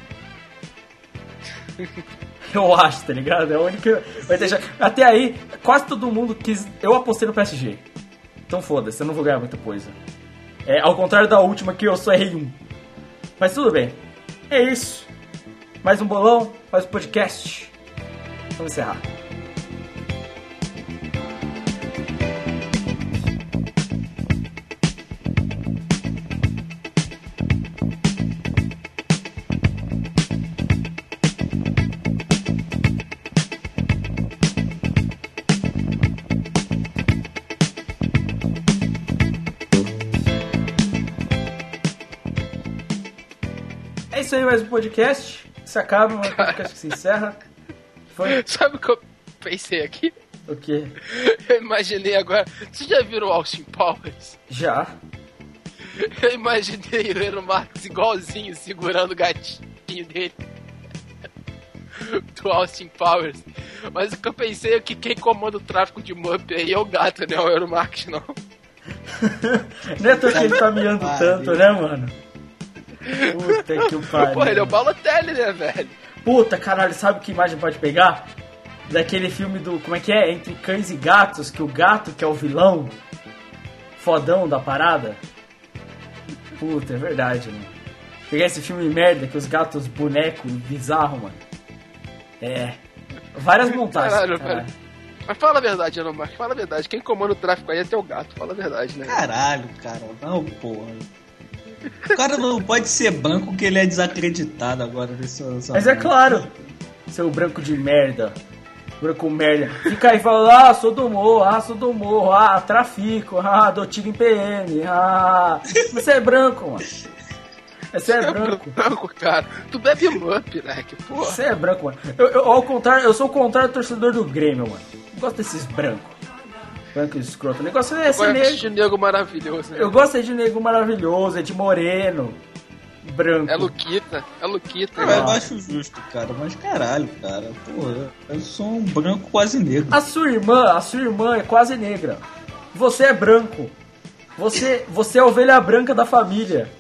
Eu acho, tá ligado? É o único que vai ter chance. Até aí, quase todo mundo quis. Eu apostei no P S G. Então foda-se, eu não vou ganhar muita coisa. É, ao contrário da última que eu só errei um. Mas tudo bem. É isso. Mais um bolão, mais um podcast. Vamos encerrar. É isso aí, mais um podcast. Se acaba, um podcast que se encerra. Foi Sabe o que eu pensei aqui? o quê? Eu imaginei agora. Vocês já viram o Austin Powers? Já. Eu imaginei o Eno Marx igualzinho, segurando o gatinho dele. Do Austin Powers. Mas o que eu pensei é que quem comanda o tráfico de Mupp aí é o gato, né? O Eno Marx, não. Não é à toa que ele tá miando tanto, né, mano? Puta que o pariu. Pô, ele é o Balotelli, né, velho? Puta, caralho, sabe que imagem pode pegar? Daquele filme do... Como é que é? Entre Cães e Gatos, que o gato que é o vilão fodão da parada. Puta, é verdade, mano. Pegar esse filme merda, que os gatos boneco bizarro, mano. É. Várias montagens. Caralho, caralho. velho. Mas fala a verdade, Eno Marx, fala a verdade. Quem comanda o tráfico aí é teu gato, fala a verdade, né? Caralho, cara. Não, porra. O cara não pode ser branco que ele é desacreditado agora nessa, nessa Mas é claro, seu branco de merda. Branco merda. Fica aí falando, ah, sou do morro, ah, sou do morro, ah, trafico, ah, dou tiro em P M, ah. Você é branco, mano. Você é branco. branco, cara. Tu bebe Mupp, né? Que porra. Você é branco, mano. Eu, eu, ao contrário, eu sou o contrário do torcedor do Grêmio, mano. Eu gosto desses brancos. Branco escroto. O negócio é ser Gosto negro. de nego maravilhoso, né? Eu gosto de negro maravilhoso, é de moreno, branco. É Luquita, é Luquita. Eu acho justo, cara, mas caralho, cara, porra, eu sou um branco quase negro. A sua irmã, a sua irmã é quase negra. Você é branco. Você, você é a ovelha branca da família.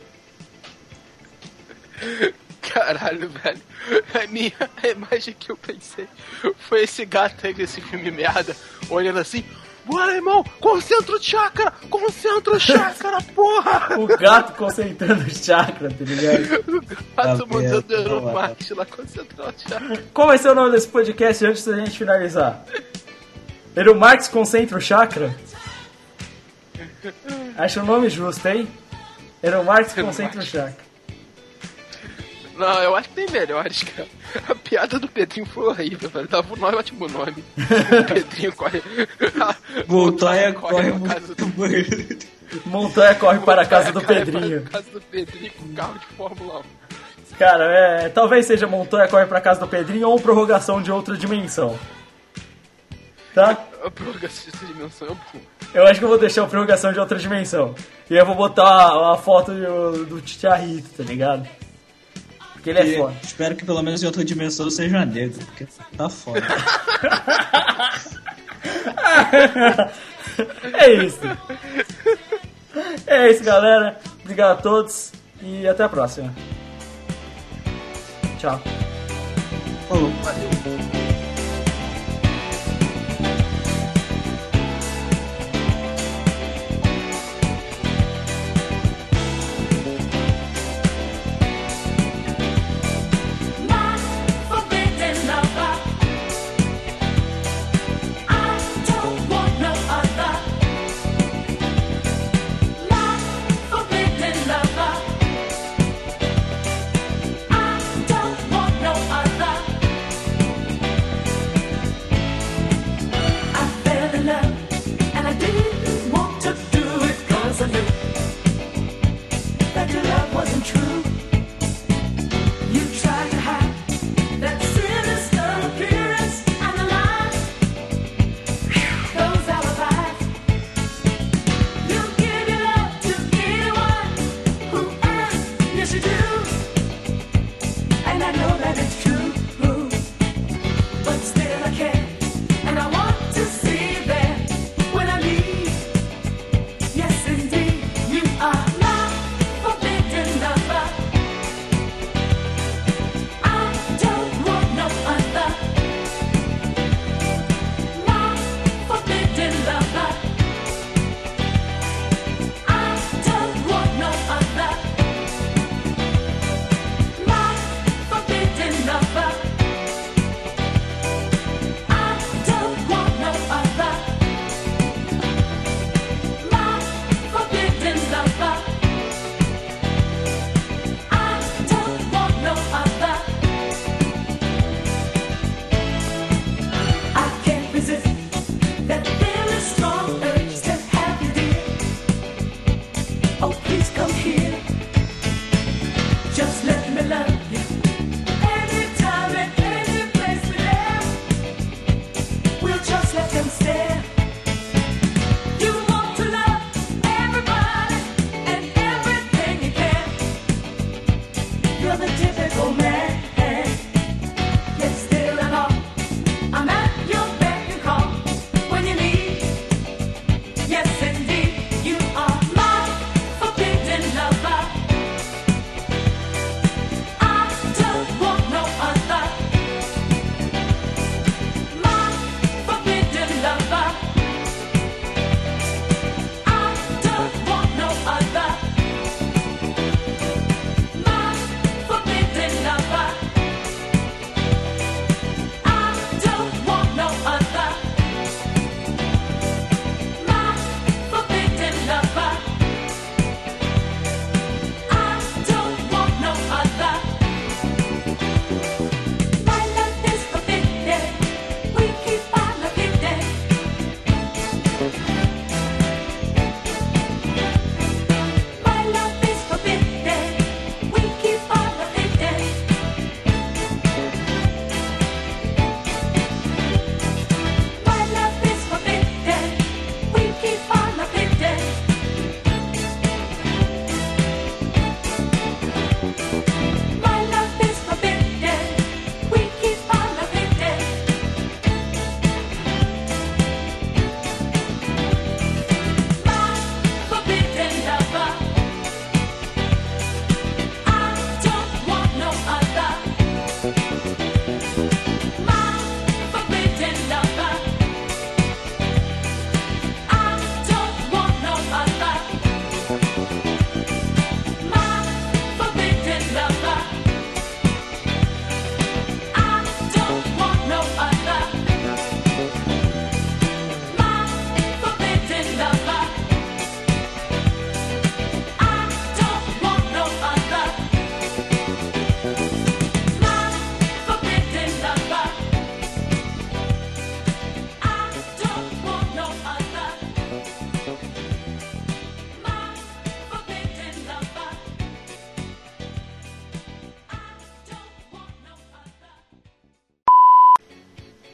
Caralho, velho. A minha a imagem que eu pensei foi esse gato aí desse filme merda, olhando assim. Bora, irmão! Concentra o chakra! Concentra o chakra, porra! O gato concentrando o chakra, tá ligado? O gato Tá mandando vendo, o Eno tá Marx lá concentrar o chakra. Qual vai ser o nome desse podcast antes da gente finalizar? Eno Marx concentra o chakra? Acho o nome justo, hein? Eno Marx Eno concentra o Marx. chakra. Não, eu acho que tem melhores, cara. A piada do Pedrinho foi horrível, velho. Dava um ótimo nome. O Pedrinho corre. Montanha corre pra casa do... muito. Montanha corre para a casa do Montanha corre Pedrinho. Para a casa do Pedrinho com carro de Fórmula um. Cara, é, talvez seja Montanha corre para a casa do Pedrinho ou prorrogação de outra dimensão. Tá? A prorrogação dessa dimensão é bom. Eu acho que eu vou deixar a prorrogação de outra dimensão. E eu vou botar a, a foto do, do Titiarrito, tá ligado? Porque ele é E foda. espero que pelo menos em outra dimensão seja negro, porque tá foda. É isso. É isso, galera. Obrigado a todos e até a próxima. Tchau. Falou. Forbidden lover. I don't want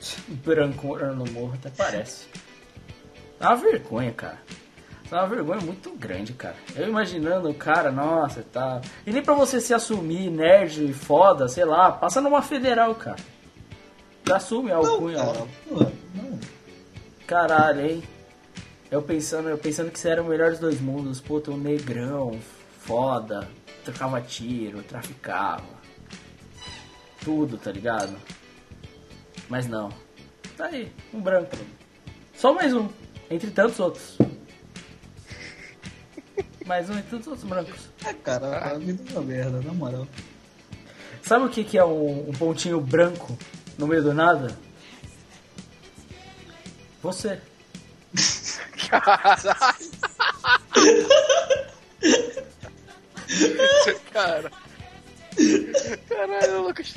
Branco morando no morro, até parece. É uma vergonha, cara. É uma vergonha muito grande, cara. Eu imaginando o cara, nossa, tá. E nem pra você se assumir nerd e foda, sei lá, passa numa federal, cara. Já assume a alcunha. Não, cara, pô, não. Caralho, hein? Eu pensando, eu pensando que você era o melhor dos dois mundos. Puta, um negrão, foda, trocava tiro, traficava. Tudo, tá ligado? Mas não. Tá aí, um branco. Só mais um, entre tantos outros. Mais um entre tantos outros brancos. É, cara, a vida é uma merda, na moral. Sabe o que, que é um, um pontinho branco no meio do nada? Você. Caralho. Cara. Caralho, Lucas.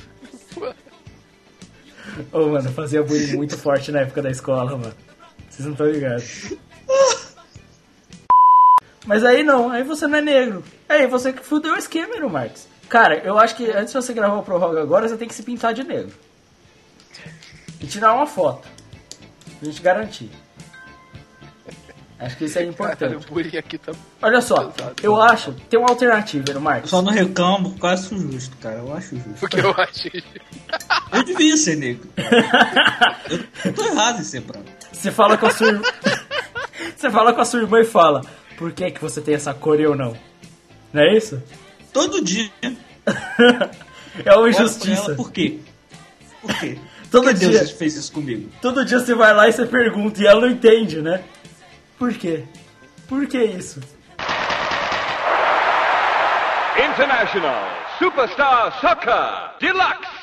Ô, oh, mano, eu fazia bullying muito forte na época da escola, mano. Vocês não estão ligados. Mas aí não, aí você não é negro. Aí você que fudeu o esquema, meu Marcos. Cara, eu acho que antes de você gravar o Prorroga agora, você tem que se pintar de negro. E tirar uma foto. Pra gente garantir. Acho que isso é importante. Caralho, aqui tá... Olha só, eu acho, tem uma alternativa, no Marcos. Só não reclamo porque eu acho justo, cara. Eu acho justo. Porque eu acho. Eu devia ser negro. Eu tô errado em ser branco. Você fala com a sua irmã. Você fala com a sua irmã e fala: por que que você tem essa cor e eu não? Não é isso? Todo dia. É uma Olha pra injustiça. ela, por quê? Por quê? Todo Por que dia. Deus fez isso comigo? Todo dia você vai lá e você pergunta e ela não entende, né? Por quê? Por que isso? International Superstar Soccer Deluxe.